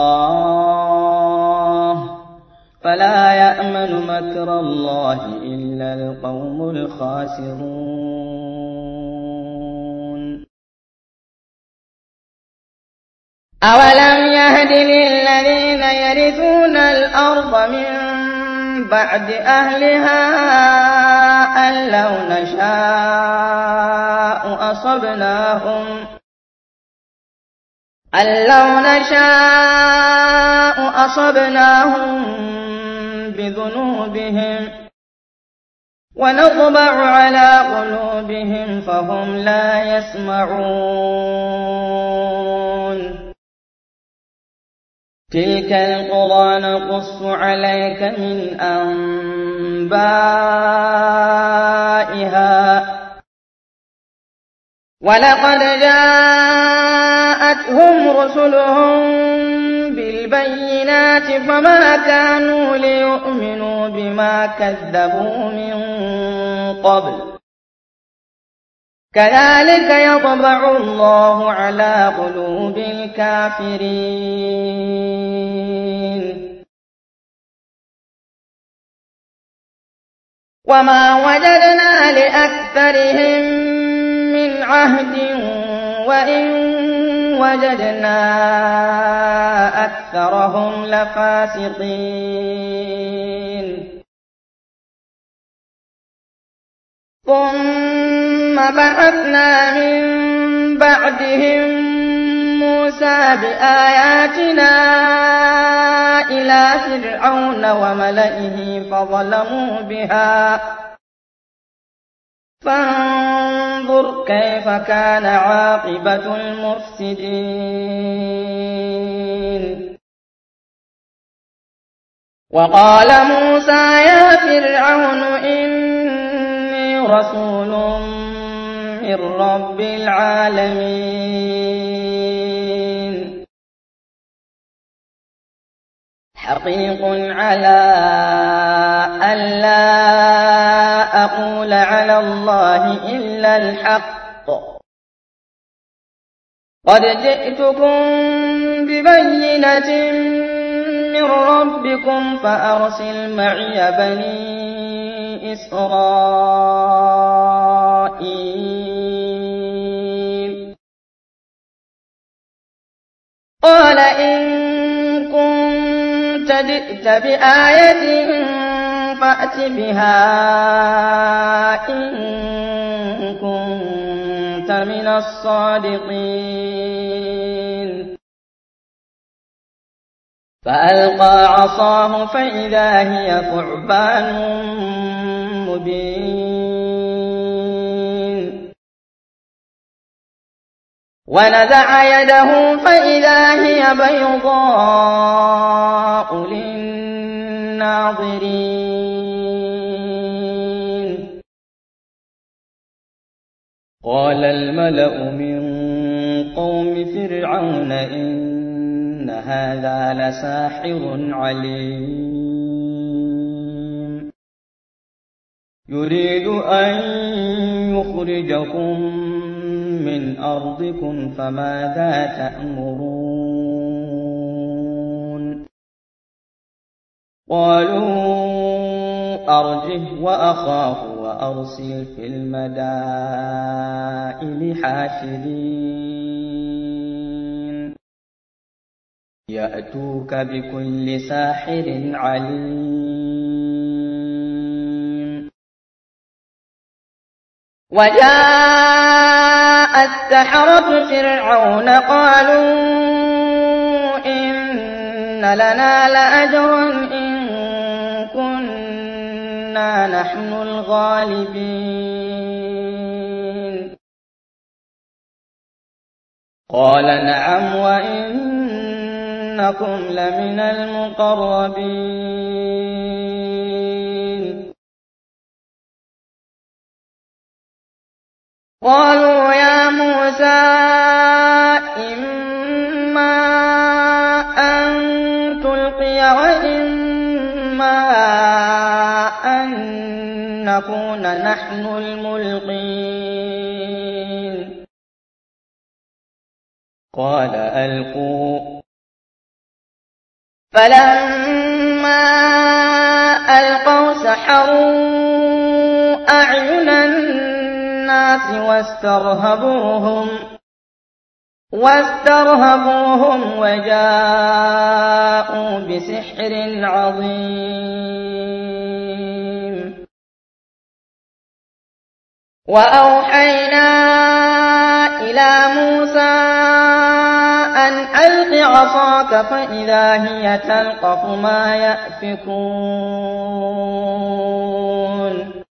الله فلا يأمن مكر الله إلا القوم الخاسرون أولم يهد للذين يرثون الأرض من بعد أهلها أن لو نشاء أصبناهم أن لو نشاء أصبناهم بذنوبهم ونطبع على قلوبهم فهم لا يسمعون تلك القرى نقص عليك من أنبائها ولقد جاءتهم رسلهم بالبينات فما كانوا ليؤمنوا بما كذبوا من قبل كذلك يطبع الله على قلوب الكافرين وما وجدنا لأكثرهم من عهد وإن وجدنا أكثرهم لفاسقين ثم بعثنا من بعدهم موسى بآياتنا إلى فرعون وملئه فظلموا بها فانظر كيف كان عاقبة المفسدين وقال موسى يا فرعون إني رسول من رب العالمين حقيق على ألا أقول على الله إلا الحق قد جئتكم ببينة من ربكم فأرسل معي بني إسرائيل قال إن كنت جئت بآية فأت بها إن كنت من الصادقين فألقى عصاه فإذا هي ثعبان مبين ونزع يده فإذا هي بيضاء للناظرين قال الملأ من قوم فرعون إن هذا لساحر عليم يريد أن يخرجكم من أرضكم فماذا تأمرون قالوا أرجه وأخاه وأرسل في المدائن حاشرين يأتوك بكل ساحر عليم. وجاء السحرة فرعون قالوا إن لنا لأجرا إن كنا نحن الغالبين. قال نعم وإنكم لمن المقربين. قالوا يا موسى إما أن تلقي وإما أن نكون نحن الملقين. قال ألقوا. فلما ألقوا سحروا أعين الناس واسترهبوهم واسترهبوهم وجاءوا بسحر عظيم. وأوحينا إلى موسى أن ألق عصاك فإذا هي تلقف ما يأفكون.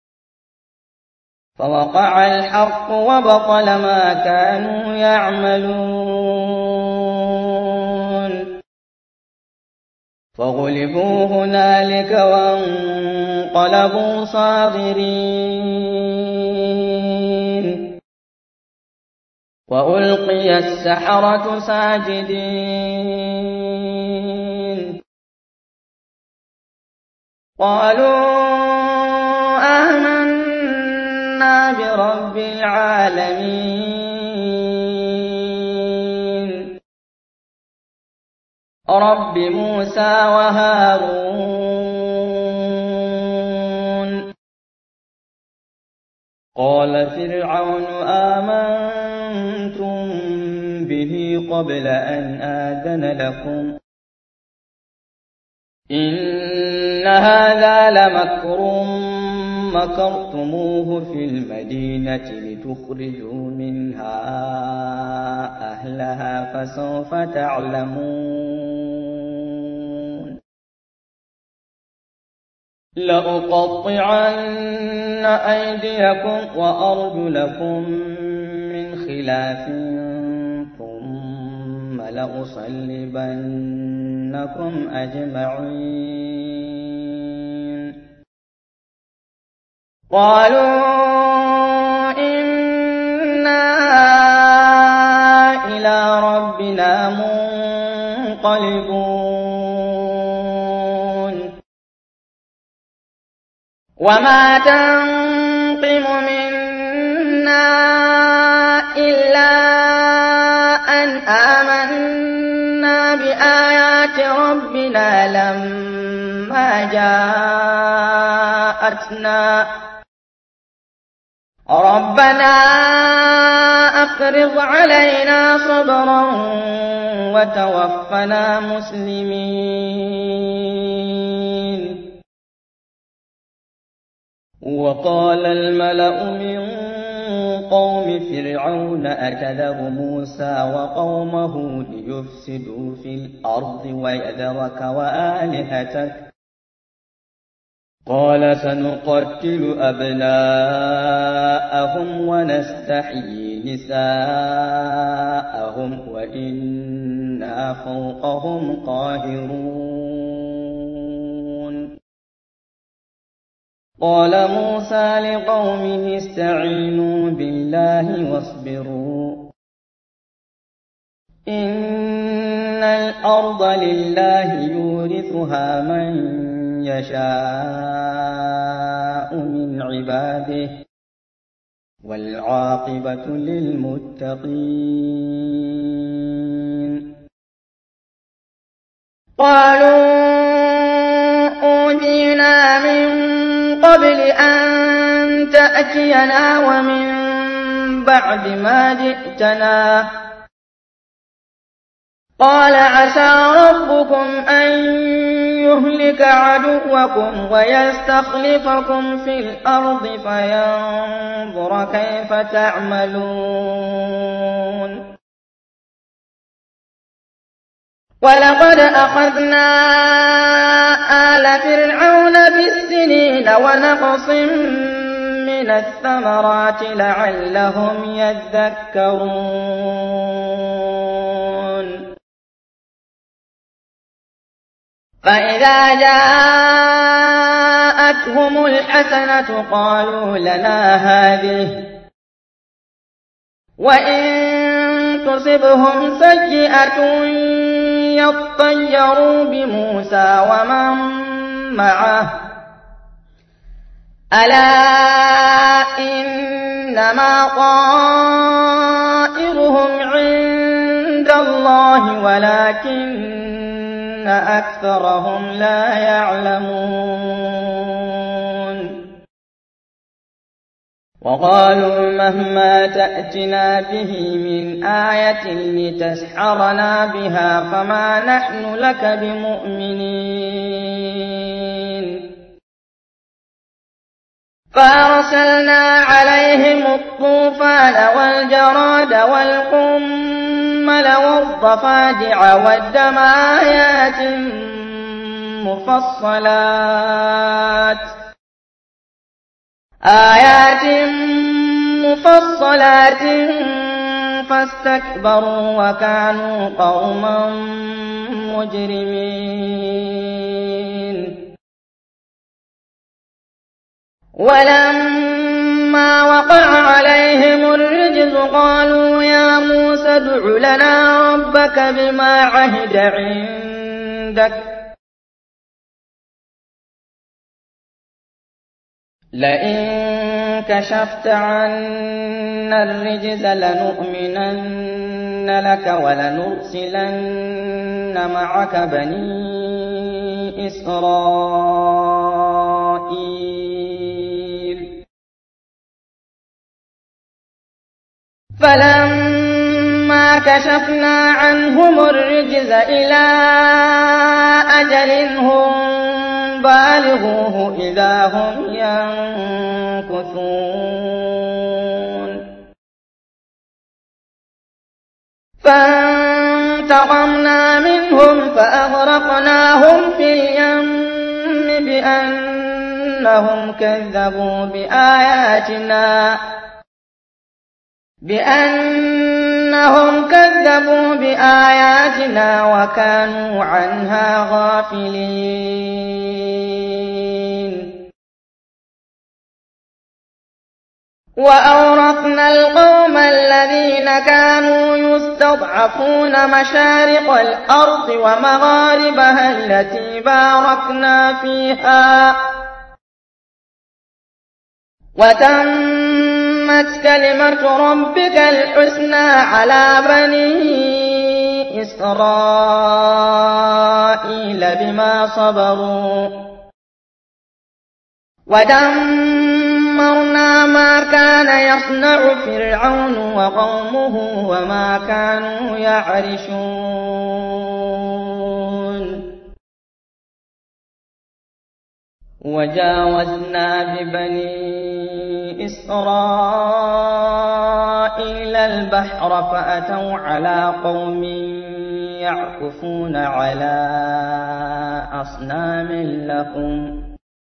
فوقع الحق وبطل ما كانوا يعملون. فغلبوا هنالك وانقلبوا صاغرين. وألقي السحرة ساجدين. قالوا آمنا برب العالمين رب موسى وهارون. قال فرعون آمنتم به قبل أن آذن لكم إن هذا لمكر مكرتموه في المدينة لتخرجوا منها أهلها فسوف تعلمون. لأقطعن أيديكم وأرجلكم من خلاف ثم لأصلبنكم أجمعين. قالوا إنا إلى ربنا منقلبون. وما تنقم منا إلا أن آمنا بآيات ربنا لما جاءتنا ربنا أفرغ علينا صبرا وتوفنا مسلمين. وقال الملأ من قوم فرعون أتذر موسى وقومه ليفسدوا في الأرض ويذرك وآلهتك قال سنقتل أبناءهم ونستحيي نساءهم وإنا فوقهم قاهرون. قال موسى لقومه استعينوا بالله واصبروا إن الأرض لله يورثها من يشاء من عباده والعاقبة للمتقين. قالوا تأتينا ومن بعد ما جئتنا. قال عسى ربكم أن يهلك عدوكم ويستخلفكم في الأرض فينظر كيف تعملون. ولقد أخذنا آل فرعون بالسنين ونقص من الثمرات لعلهم يذكرون. فإذا جاءتهم الحسنة قالوا لنا هذه وإن تصبهم سيئة يطيروا بموسى ومن معه ألا إنما طائرهم عند الله ولكن أكثرهم لا يعلمون. وقالوا مهما تأتنا به من آية لتسحرنا بها فما نحن لك بمؤمنين. فأرسلنا عليهم الطوفان والجراد والقمل والضفادع والدم آيات مفصلات آيات مفصلات فاستكبروا وكانوا قوما مجرمين. ولما وقع عليهم الرجز قالوا يا موسى ادع لنا ربك بما عهد عندك لئن كشفت عنا الرجز لنؤمنن لك ولنرسلن معك بني إسرائيل. فلما كشفنا عنهم الرجز إلى أجل هم بالغوه إذا هم ينكثون. فانتقمنا منهم فأغرقناهم في اليم بأنهم كذبوا بآياتنا بأنهم كذبوا بآياتنا وكانوا عنها غافلين. وأورثنا القوم الذين كانوا يستضعفون مشارق الأرض ومغاربها التي باركنا فيها وتمت كلمة ربك الحسنى على بني إسرائيل بما صبروا ودمرنا ما كان يصنع فرعون وقومه وما كانوا يعرشون. وجاوزنا ببني إسرائيل البحر فأتوا على قوم يعكفون على أصنام لهم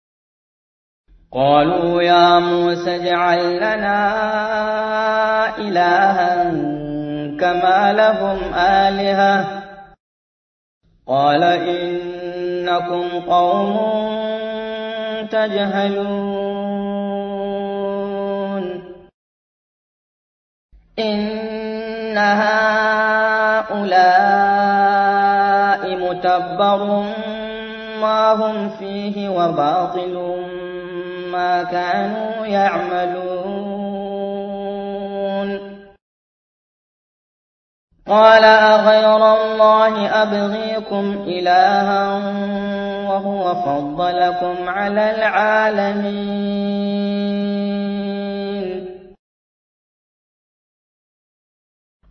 قالوا يا موسى اجعل لنا إلها كما لهم آلهة قال إنكم قوم تجهلون. إن هؤلاء متبر ما هم فيه وباطل ما كانوا يعملون. قال أغير الله أبغيكم إلها وهو فضلكم على العالمين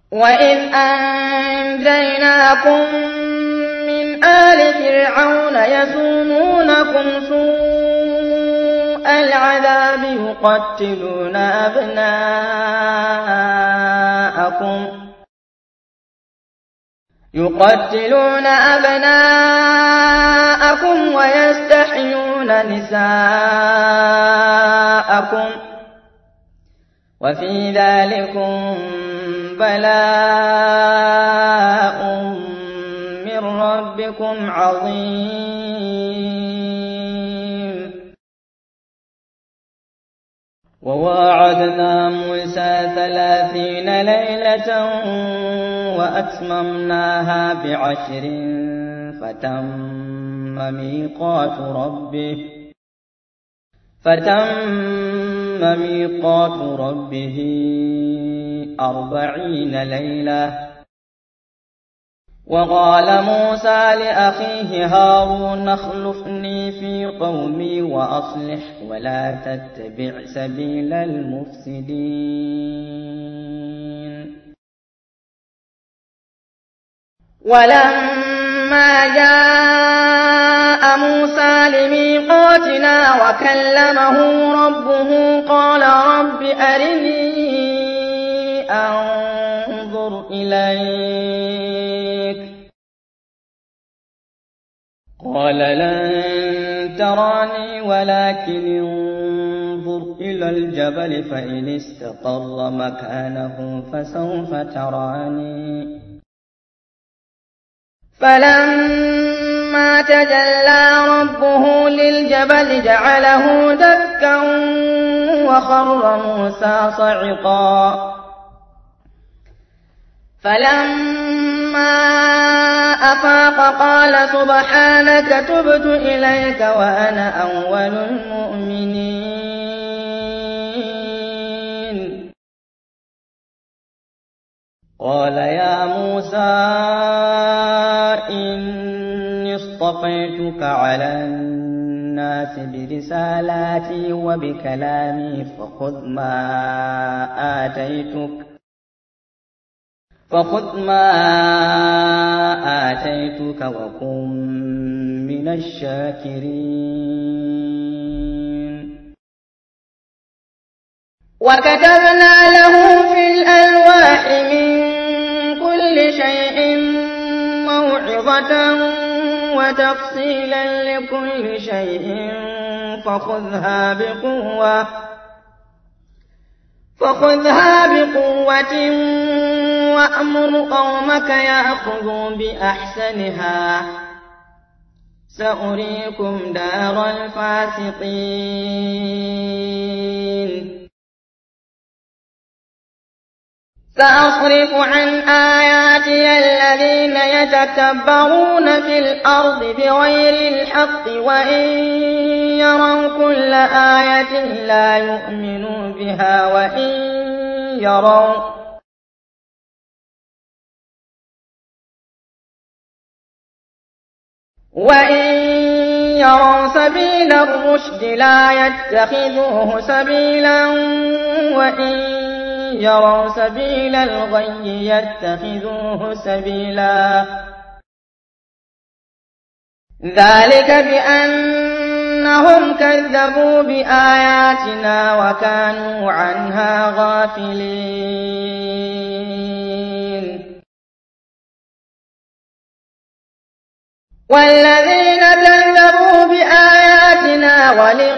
وإذ أنجيناكم من آل فرعون يسومونكم سوء العذاب يقتلون أبناءكم يقتلون أبناءكم ويستحيون نساءكم وفي ذلكم بلاء من ربكم عظيم. وواعدنا موسى ثلاثين ليلة وأتممناها بعشر فتم ميقات ربه فتم ميقات ربه أربعين ليلة. وقال موسى لأخيه هارون اخلفني في قومي وأصلح ولا تتبع سبيل المفسدين. ولما جاء موسى لميقاتنا وكلمه ربه قال رب أرني أنظر إليك قال لن تراني ولكن انظر إلى الجبل فإن استقر مكانه فسوف تراني. فلما تجلى ربه للجبل جعله دكا وخر موسى صعقا. فلما أفاق قال سبحانك تبت إليك وأنا أول المؤمنين. قال يا موسى إني اصطفيتك على الناس برسالاتي وبكلامي فخذ ما آتيتك فخذ ما آتيتك وكن من الشاكرين. وكتبنا له في الألواح من كل شيء موعظة وتفصيلا لكل شيء فخذها بقوة فخذها بقوة وأمر قومك يأخذوا بأحسنها سأريكم دار الفاسقين. سأصرف عن آياتي الذين يتكبرون في الأرض بغير الحق وإن يروا كل آية لا يؤمنوا بها وإن يروا وإن يروا سبيل الرشد لا يتخذوه سبيلا وإن يروا سبيل الغي يتخذوه سبيلا. ذلك بأنهم كذبوا بآياتنا وكانوا عنها غافلين. والذين كذبوا بآياتنا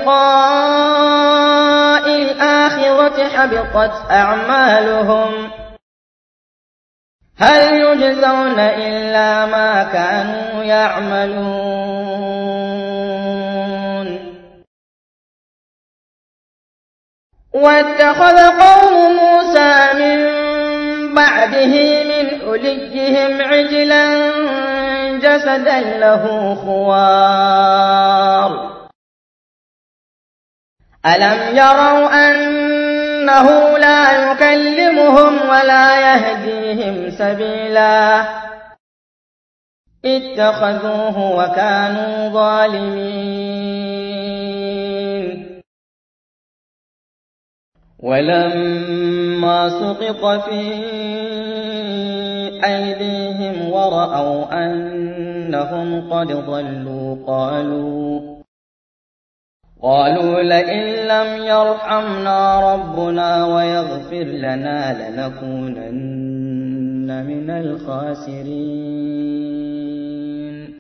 ولقاء الآخرة حبطت أعمالهم هل يجزون إلا ما كانوا يعملون. واتخذ قوم موسى من بعده من حليهم عجلا جسدا له خوار ألم يروا أنه لا يكلمهم ولا يهديهم سبيلا اتخذوه وكانوا ظالمين. ولما سقط في أيديهم ورأوا أنهم قد ضلوا قالوا قالوا لئن لم يرحمنا ربنا ويغفر لنا لنكونن من الخاسرين.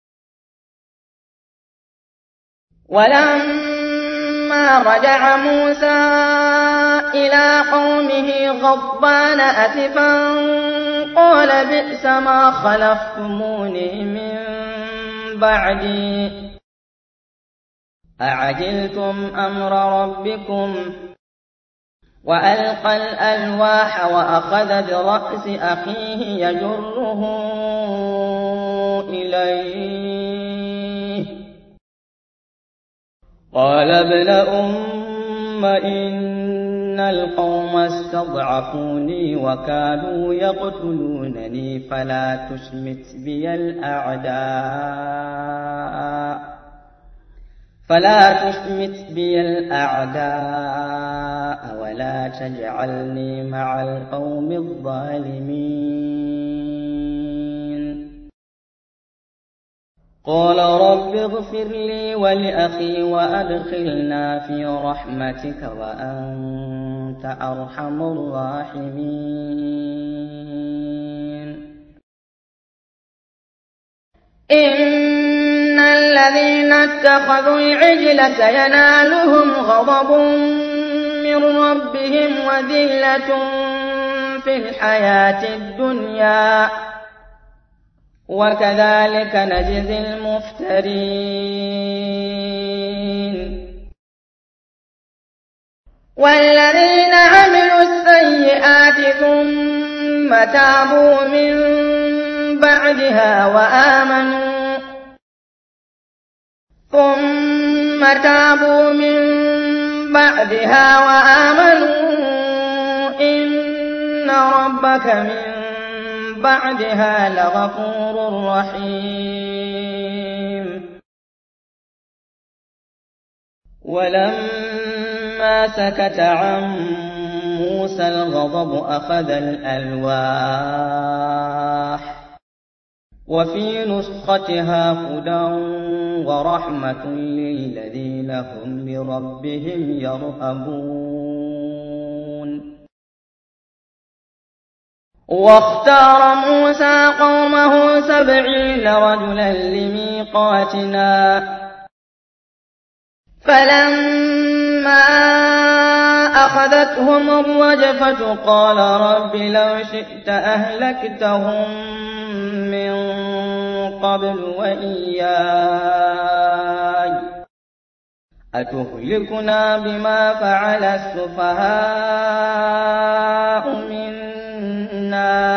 ولما رجع موسى إلى قومه غضبان أسفا قال بئس ما خلفتموني من بعدي أعجلتم أمر ربكم وألقى الألواح وأخذ برأس أخيه يجره إليه قال ابن أم إن القوم استضعفوني وكادوا يقتلونني فلا تشمت بي الأعداء فلا تشمت بي الأعداء ولا تجعلني مع القوم الظالمين. قال رب اغفر لي ولأخي وأدخلنا في رحمتك وأنت أرحم الراحمين. إن الذين اتخذوا العجل سينالهم غضب من ربهم وذلة في الحياة الدنيا وكذلك نجزي المفترين. والذين عملوا السيئات ثم تابوا من بعدها وآمنوا ثم تابوا من بعدها وآمنوا إن ربك من بعدها لغفور رحيم. ولما سكت عن موسى الغضب أخذ الألواح وفي نسختها هدى ورحمة للذين هم لربهم يرهبون. واختار موسى قومه سبعين رجلا لميقاتنا فلما أخذتهم الرجفة قال رب لو شئت أهلكتهم من قبل وإياي أتهلكنا بما فعل السفهاء منا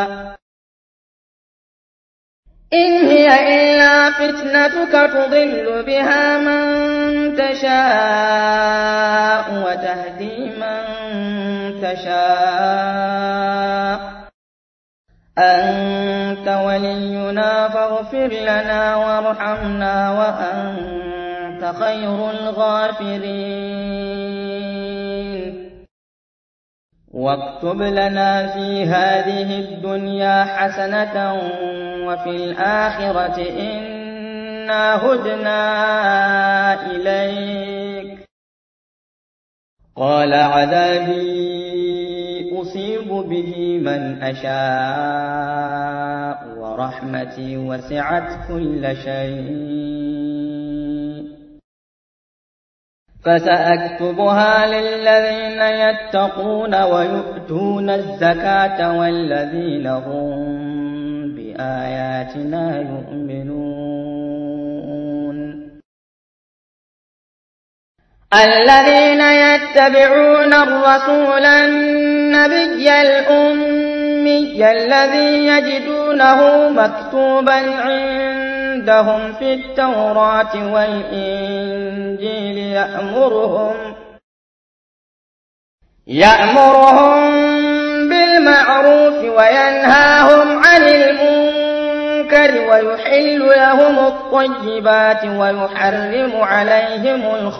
إن هي إلا فتنتك تضل بها من تشاء وتهدي من تشاء أنت ولينا فاغفر لنا وارحمنا وأنت خير الغافرين. واكتب لنا في هذه الدنيا حسنة وفي الآخرة إنا هدنا إليك. قال عذابي أصيب به من أشاء ورحمتي وسعت كل شيء فسأكتبها للذين يتقون ويؤتون الزكاة والذين هم بآياتنا يؤمنون. الذين يتبعون الرسول النبي الأمي الذي يجدونه مكتوبا عندهم في التوراة والإنجيل يأمرهم يأمرهم بالمعروف وينهاهم عن المنكر ويحل لهم الطيبات ويحرم عليهم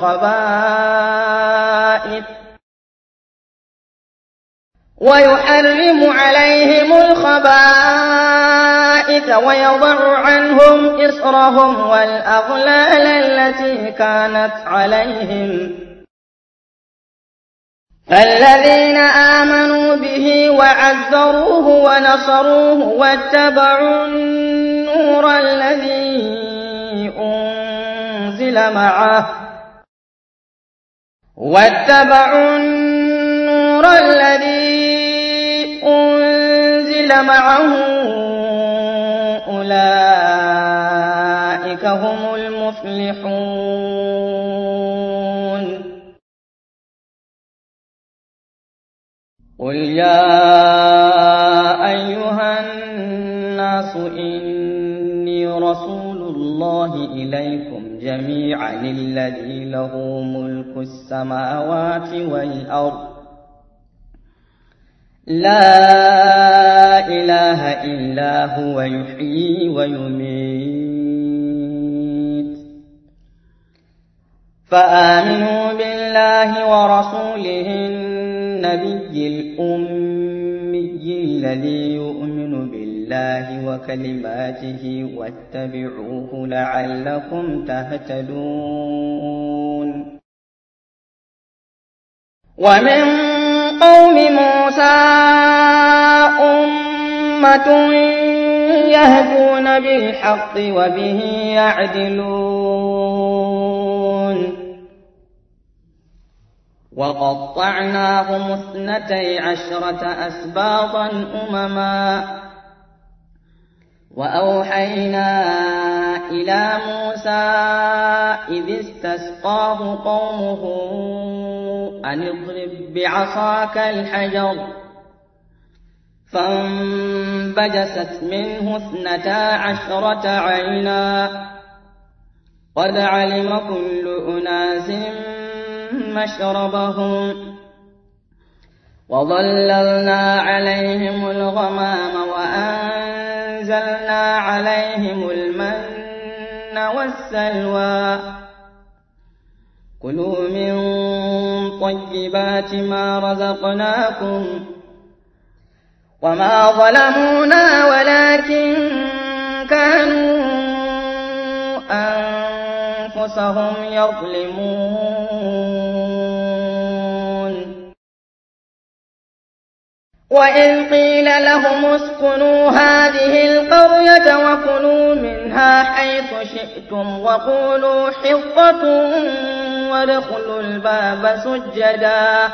الخبائث ويحرم عليهم الخبائث ذلك ويضع عنهم إصرهم والأغلال التي كانت عليهم الذين آمنوا به وعزروه ونصروه واتبعوا النور الذي أنزل معه واتبعوا النور الذي أنزل معه أولئك هم المفلحون قل يا أيها الناس إني رسول الله إليكم جميعا الذي له ملك السماوات والأرض لا إله إلا هو يحيي ويميت فآمنوا بالله ورسوله النبي الأمي الذي يؤمن بالله وكلماته واتبعوه لعلكم تهتدون ومن قوم موسى أمة يهدون بالحق وبه يعدلون وقطعناهم اثنتي عشرة أسباطا أمما وأوحينا إلى موسى إذ استسقاه قومه أن اضرب بعصاك الحجر فانبجست منه اثنتا عشرة عينا قد علم كل أناس مشربهم وظللنا عليهم الغمام وأنزلنا عليهم المن والسلوى كلوا من طيبات ما رزقناكم وما ظلمونا ولكن كانوا أنفسهم يظلمون وإذ قيل لهم اسكنوا هذه القرية وكلوا منها حيث شئتم وقولوا حطة وادخلوا الباب سجدا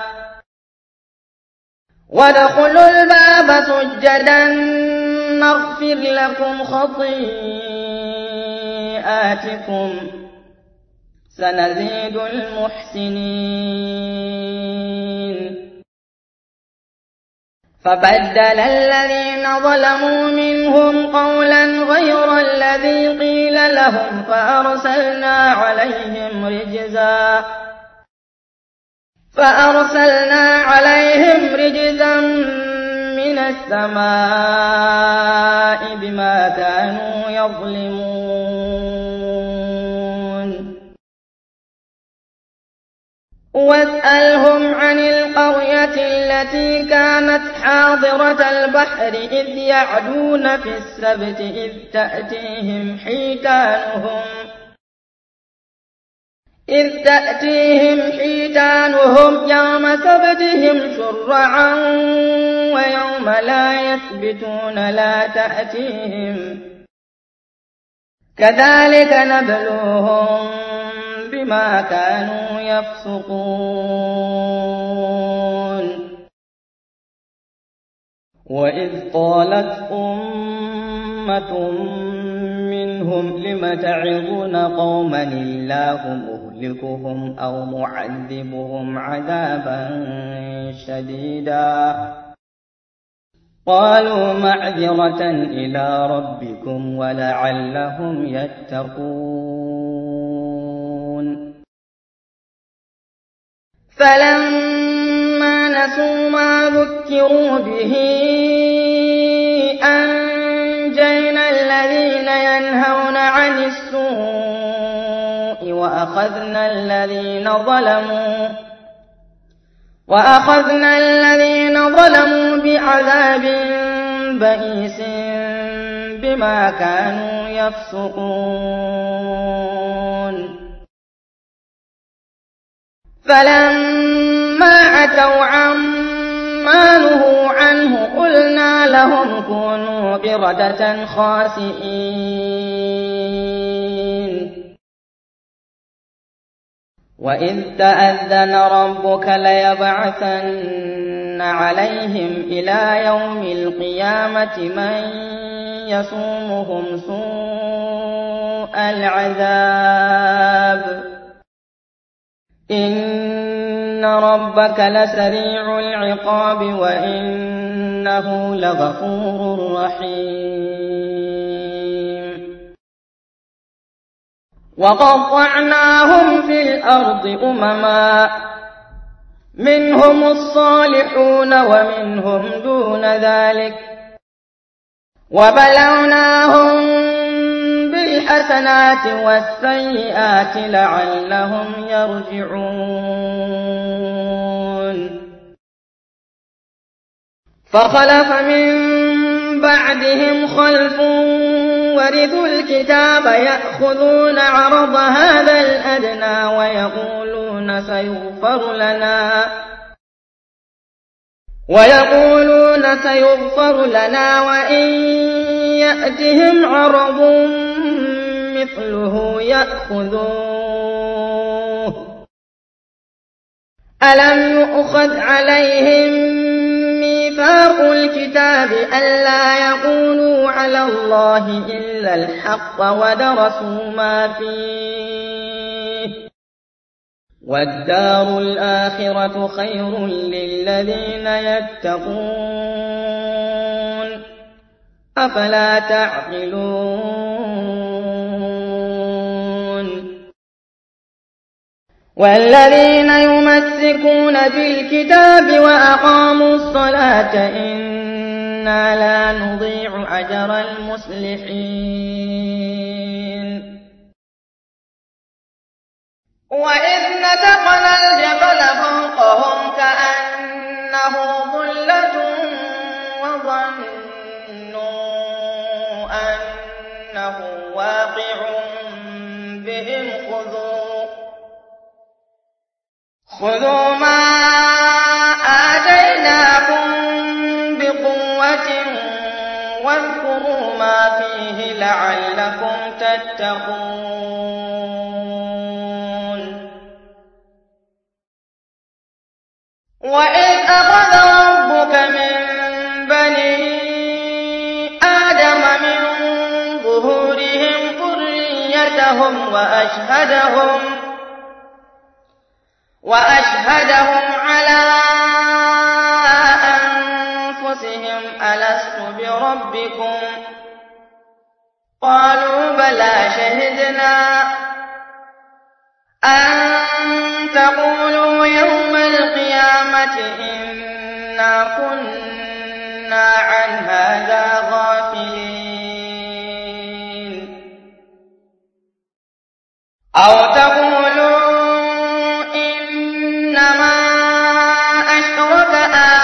وادخلوا الباب سجدا نغفر لكم خطيئاتكم سنزيد المحسنين فبدل الذين ظلموا منهم قولا غير الذي قيل لهم فأرسلنا عليهم رجزا فأرسلنا عليهم رجزا من السماء بما كانوا يظلمون واسألهم عن القرية التي كانت حاضرة البحر إذ يعدون في السبت إذ تأتيهم حيتانهم إذ تأتيهم حيتانهم يوم سبتهم شرعا ويوم لا يثبتون لا تأتيهم كذلك نبلوهم بما كانوا يفسقون وإذ قالت أمة منهم لم تعظون قوما الله مهلكهم أو معذبهم عذابا شديدا قالوا معذرة إلى ربكم ولعلهم يتقون فلما نسوا ما ذكروا به أنجينا الذين ينهون عن السوء وأخذنا الذين ظلموا وأخذنا الذين ظلموا بعذاب بئيس بما كانوا يفسقون فلما عتوا عما نهوا عنه قلنا لهم كونوا قردة خاسئين وإذ تأذن ربك ليبعثن عليهم إلى يوم القيامة من يسومهم سوء العذاب إن ربك لسريع العقاب وإنه لغفور رحيم وقطعناهم في الأرض أمما منهم الصالحون ومنهم دون ذلك وبلوناهم بالحسنات والسيئات لعلهم يرجعون فخلف من بعدهم خلف ورثوا الكتاب يأخذون عرض هذا الأدنى ويقولون سيغفر لنا ويقولون سيغفر لنا وإن يأتهم عرض مثله يأخذوه ألم يؤخذ عليهم ميثاق الكتاب ألا يقولوا على الله إلا الحق ودرسوا ما فيه والدار الآخرة خير للذين يتقون أفلا تعقلون والذين يمسكون بالكتاب وأقاموا الصلاة إنا لا نضيع أجر المصلحين وإذ نتقنا الجبل فوقهم كأنه ظلة وظنوا أنه واقع بهم خذوا خذوا ما آتيناكم بقوة واذكروا ما فيه لعلكم تتقون وإذ أخذ ربك من بني آدم من ظهورهم ذريتهم وأشهدهم وأشهدهم على أنفسهم ألست بربكم قالوا بلى شهدنا أن تقولوا يوم القيامة إنا كنا عن هذا غافلين أو تقولوا إنما أشرك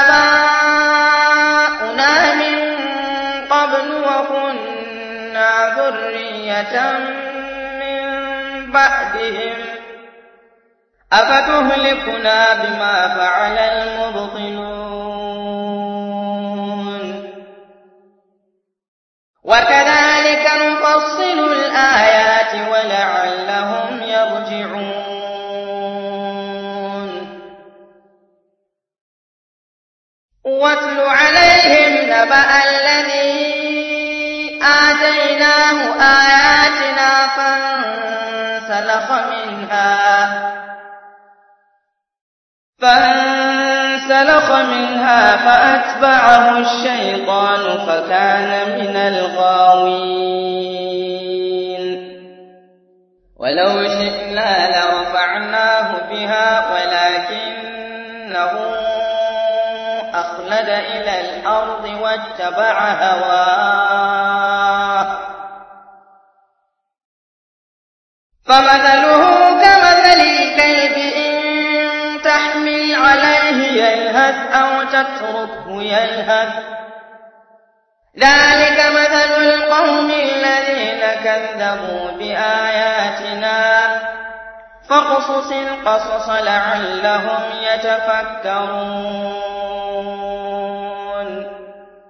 آباؤنا من قبل وكنا ذرية من بعدهم أفتهلكنا بما فعل المبطلون وكذلك نفصل الآيات ولعلهم يرجعون واتل عليهم نبأ الذي آتيناه آياتنا فانسلخ منها فانسلخ منها فأتبعه الشيطان فكان من الغاوين ولو شئنا لرفعناه بها ولكنه أخلد إلى الأرض واتبع هواه فمثله كمثل الكلب إن تحمل عليه يلهث أو تتركه يلهث ذلك مثل القوم كذبوا بآياتنا فاقصص القصص لعلهم يتفكرون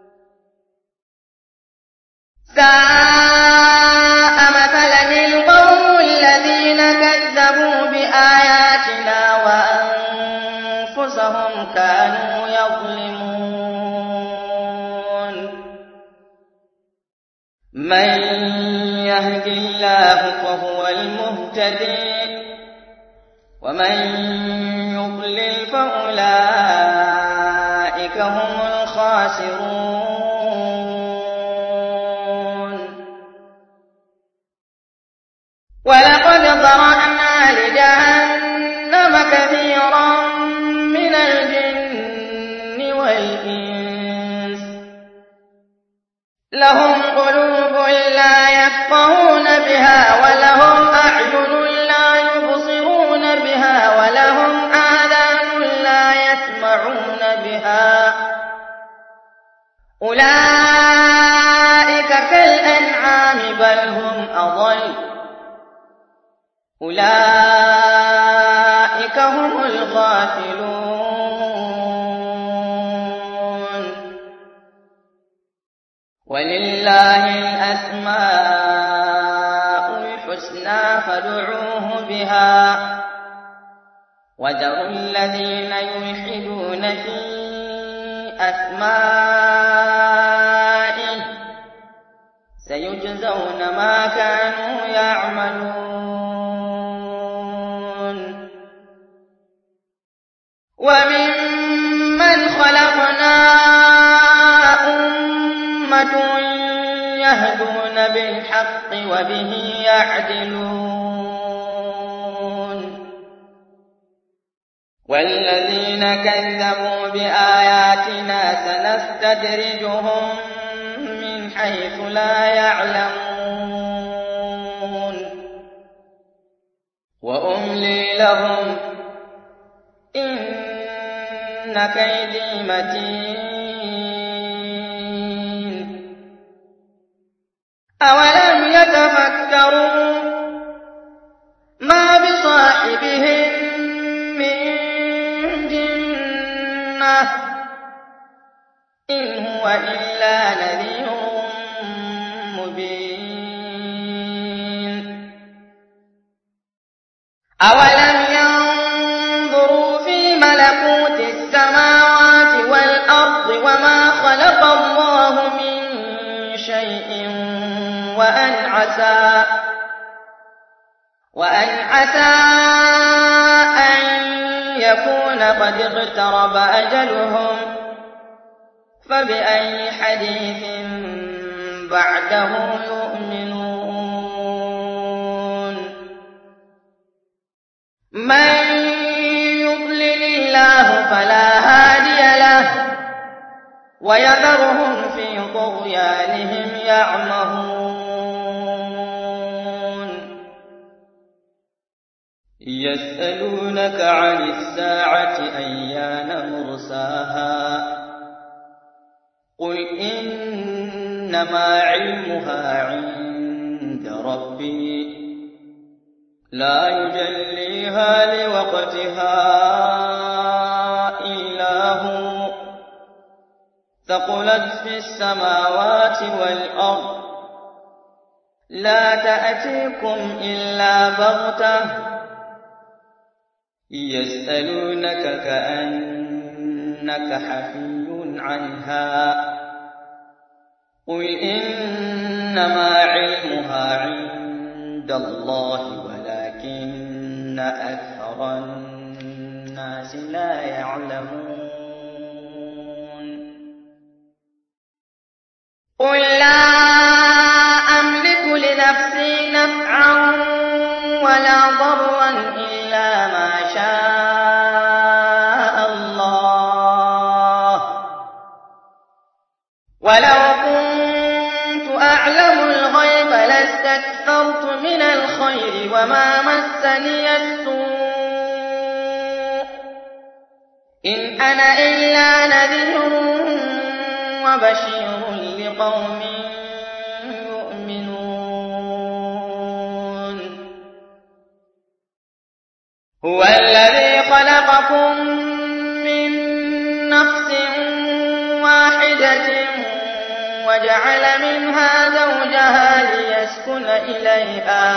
ساء مثلا القوم الذين كذبوا بآياتنا وأنفسهم كانوا يظلمون من يهد الله فهو المهتدي ومن يضلل فأولئك هم الخاسرون ولقد ذرأنا لجهنم كثيرا من الجن والإنس لهم قلوب لا يفقهون بها ولهم أعين لا يبصرون بها ولهم آذان لا يسمعون بها أولئك كالأنعام بل هم أضل أولئك هم الغافلون ولله الأسماء الحسنى فادعوه بها وذروا الذين يلحدون في أسمائه سيجزون ما كانوا يعملون وممن خلقنا أمة يهدون بالحق وبه يعدلون والذين كذبوا بآياتنا سنستدرجهم من حيث لا يعلمون وأملي لهم إن كيدي متين أولم يتفكروا ما بصاحبهم من جنة إن هو إلا نذير مبين أولم ينظروا في ملكوت السماوات والأرض وما خلق الله من شيء وأن عسى وأن عسى أن يكون قد اقترب أجلهم فبأي حديث بعده يؤمنون من يضلل الله فلا هادي له ويذرهم في طغيانهم يعمهون يسألونك عن الساعة أيان مرساها قل إنما علمها عند ربي لا يجليها لوقتها إلا هو ثقلت في السماوات والأرض لا تأتيكم إلا بغتة يسألونك كأنك حفي عنها قل إنما علمها عند الله ولكن أكثر الناس لا يعلمون قل لا أملك لنفسي نفعا ولا ضرا إلا ما شاء الله ولو كنت أعلم الغيب لاستكثرت من الخير وما مسني السوء إن أنا إلا نذير وبشير لقوم يؤمنون هو الذي خلقكم من نفس واحدة وجعل منها زوجها ليسكن إليها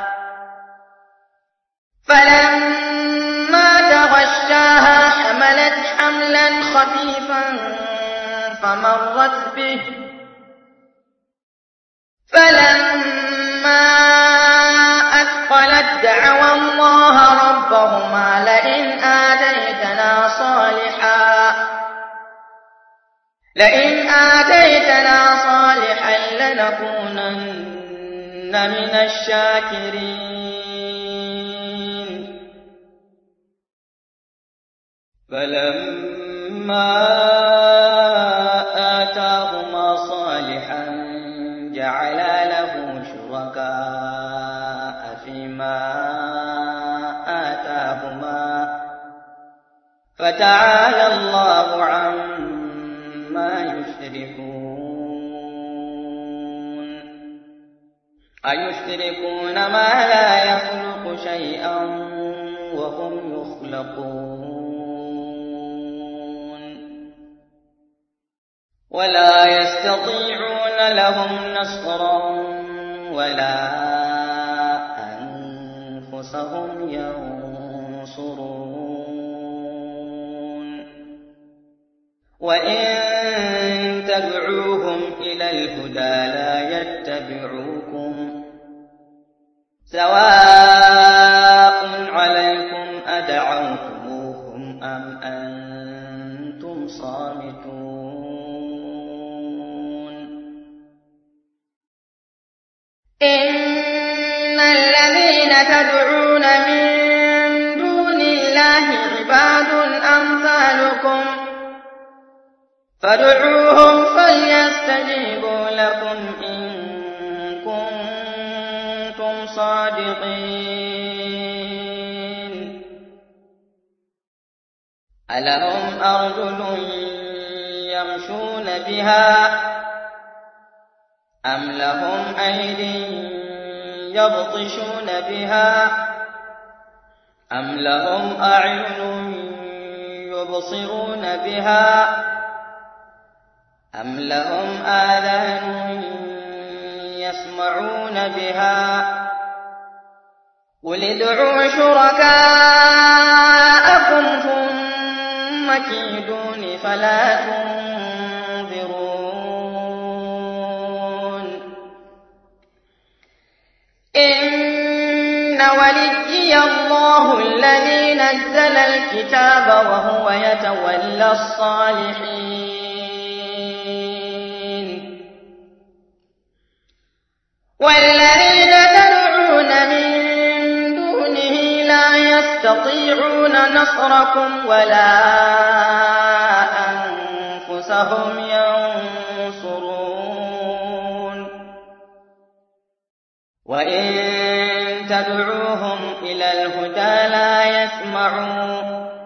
فلما تغشاها حملت حملا خفيفا فمرت به فلما أثقلت دعوا الله ربهما لئن آتيتنا صالحا لئن آتيتنا صالحا لنكونن من الشاكرين فلما آتاهما صالحا جعلا له شركاء فيما آتاهما فتعالى الله عما يشركون أيشركون ما لا يخلق شيئا وهم يخلقون ولا يستطيعون لهم نصرا ولا أنفسهم ينصرون وإن تدعوهم إلى الهدى لا يتبعوكم سواء عليكم أدعوتموهم أم أنتم صامتون إن الذين تدعون من دون الله عباد أمثالكم فادعوهم فليستجيبوا لكم إن كنتم صادقين ألهم أرجل يمشون بها أم لهم أيد يبطشون بها أم لهم أعين يبصرون بها أم لهم آذان يسمعون بها قل ادعوا شركاءكم ثم كيدون فلا تنظرون إن وليي الله الذي نزل الكتاب وهو يتولى الصالحين والذين تدعون من دونه لا يستطيعون نصركم ولا أنفسهم ينصرون وإن تدعوهم إلى الهدى لا يسمعون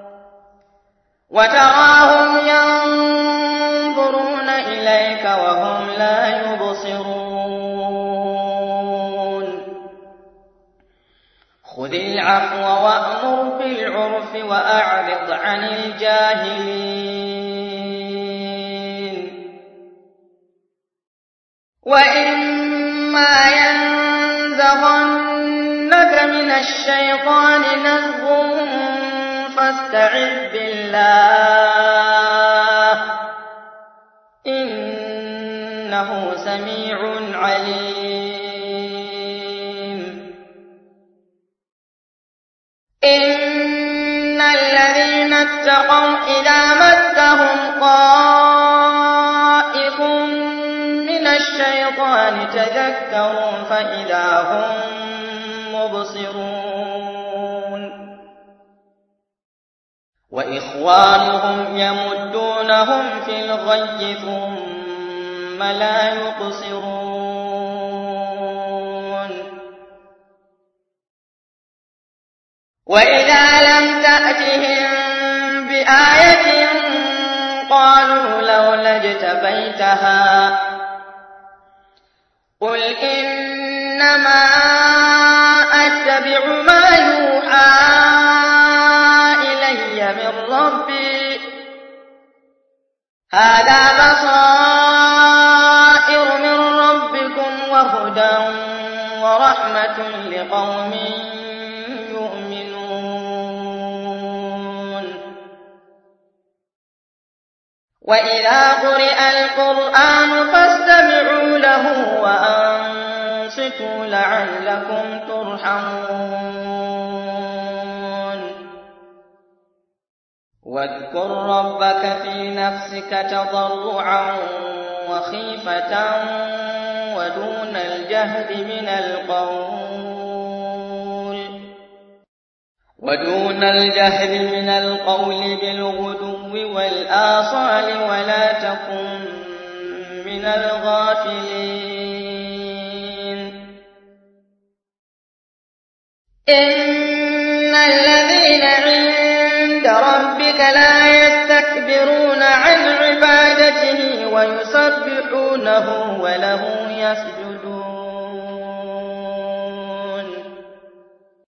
وتراهم ينظرون إليك وهم لا يبصرون خذ العفو وأمر بالعرف وأعرض عن الجاهلين وإما ينزغنك من الشيطان نزغ فاستعذ بالله إنه سميع عليم إن الذين اتقوا إذا مسهم طائف من الشيطان تذكروا فإذا هم مبصرون وإخوانهم يمدونهم في الغي ثم لا يقصرون وإذا لم تأتهم بآية قالوا لولا اجتبيتها قل إنما أتبع ما يوحى آيَاتٌ لِقَوْمٍ يُؤْمِنُونَ وَإِذَا قُرِئَ الْقُرْآنُ فَاسْتَمِعُوا لَهُ وَأَنصِتُوا لَعَلَّكُمْ تُرْحَمُونَ وَاذْكُر رَّبَّكَ فِي نَفْسِكَ تَضَرُّعًا وَخِيفَةً وَدُونَ الْجَهْرِ مِنَ الْقَوْلِ وَدُونَ الْجَهْرِ مِنَ الْقَوْلِ بِالْغُدُوِّ وَالْآصَالِ وَلَا تَكُن مِّنَ الْغَافِلِينَ إِنَّ الَّذِينَ عِندَ رَبِّكَ لَا يَسْتَكْبِرُونَ عَنْ عِبَادَتِهِ وَيُسَبِّحُونَهُ وَلَهُ يَسْجُدُونَ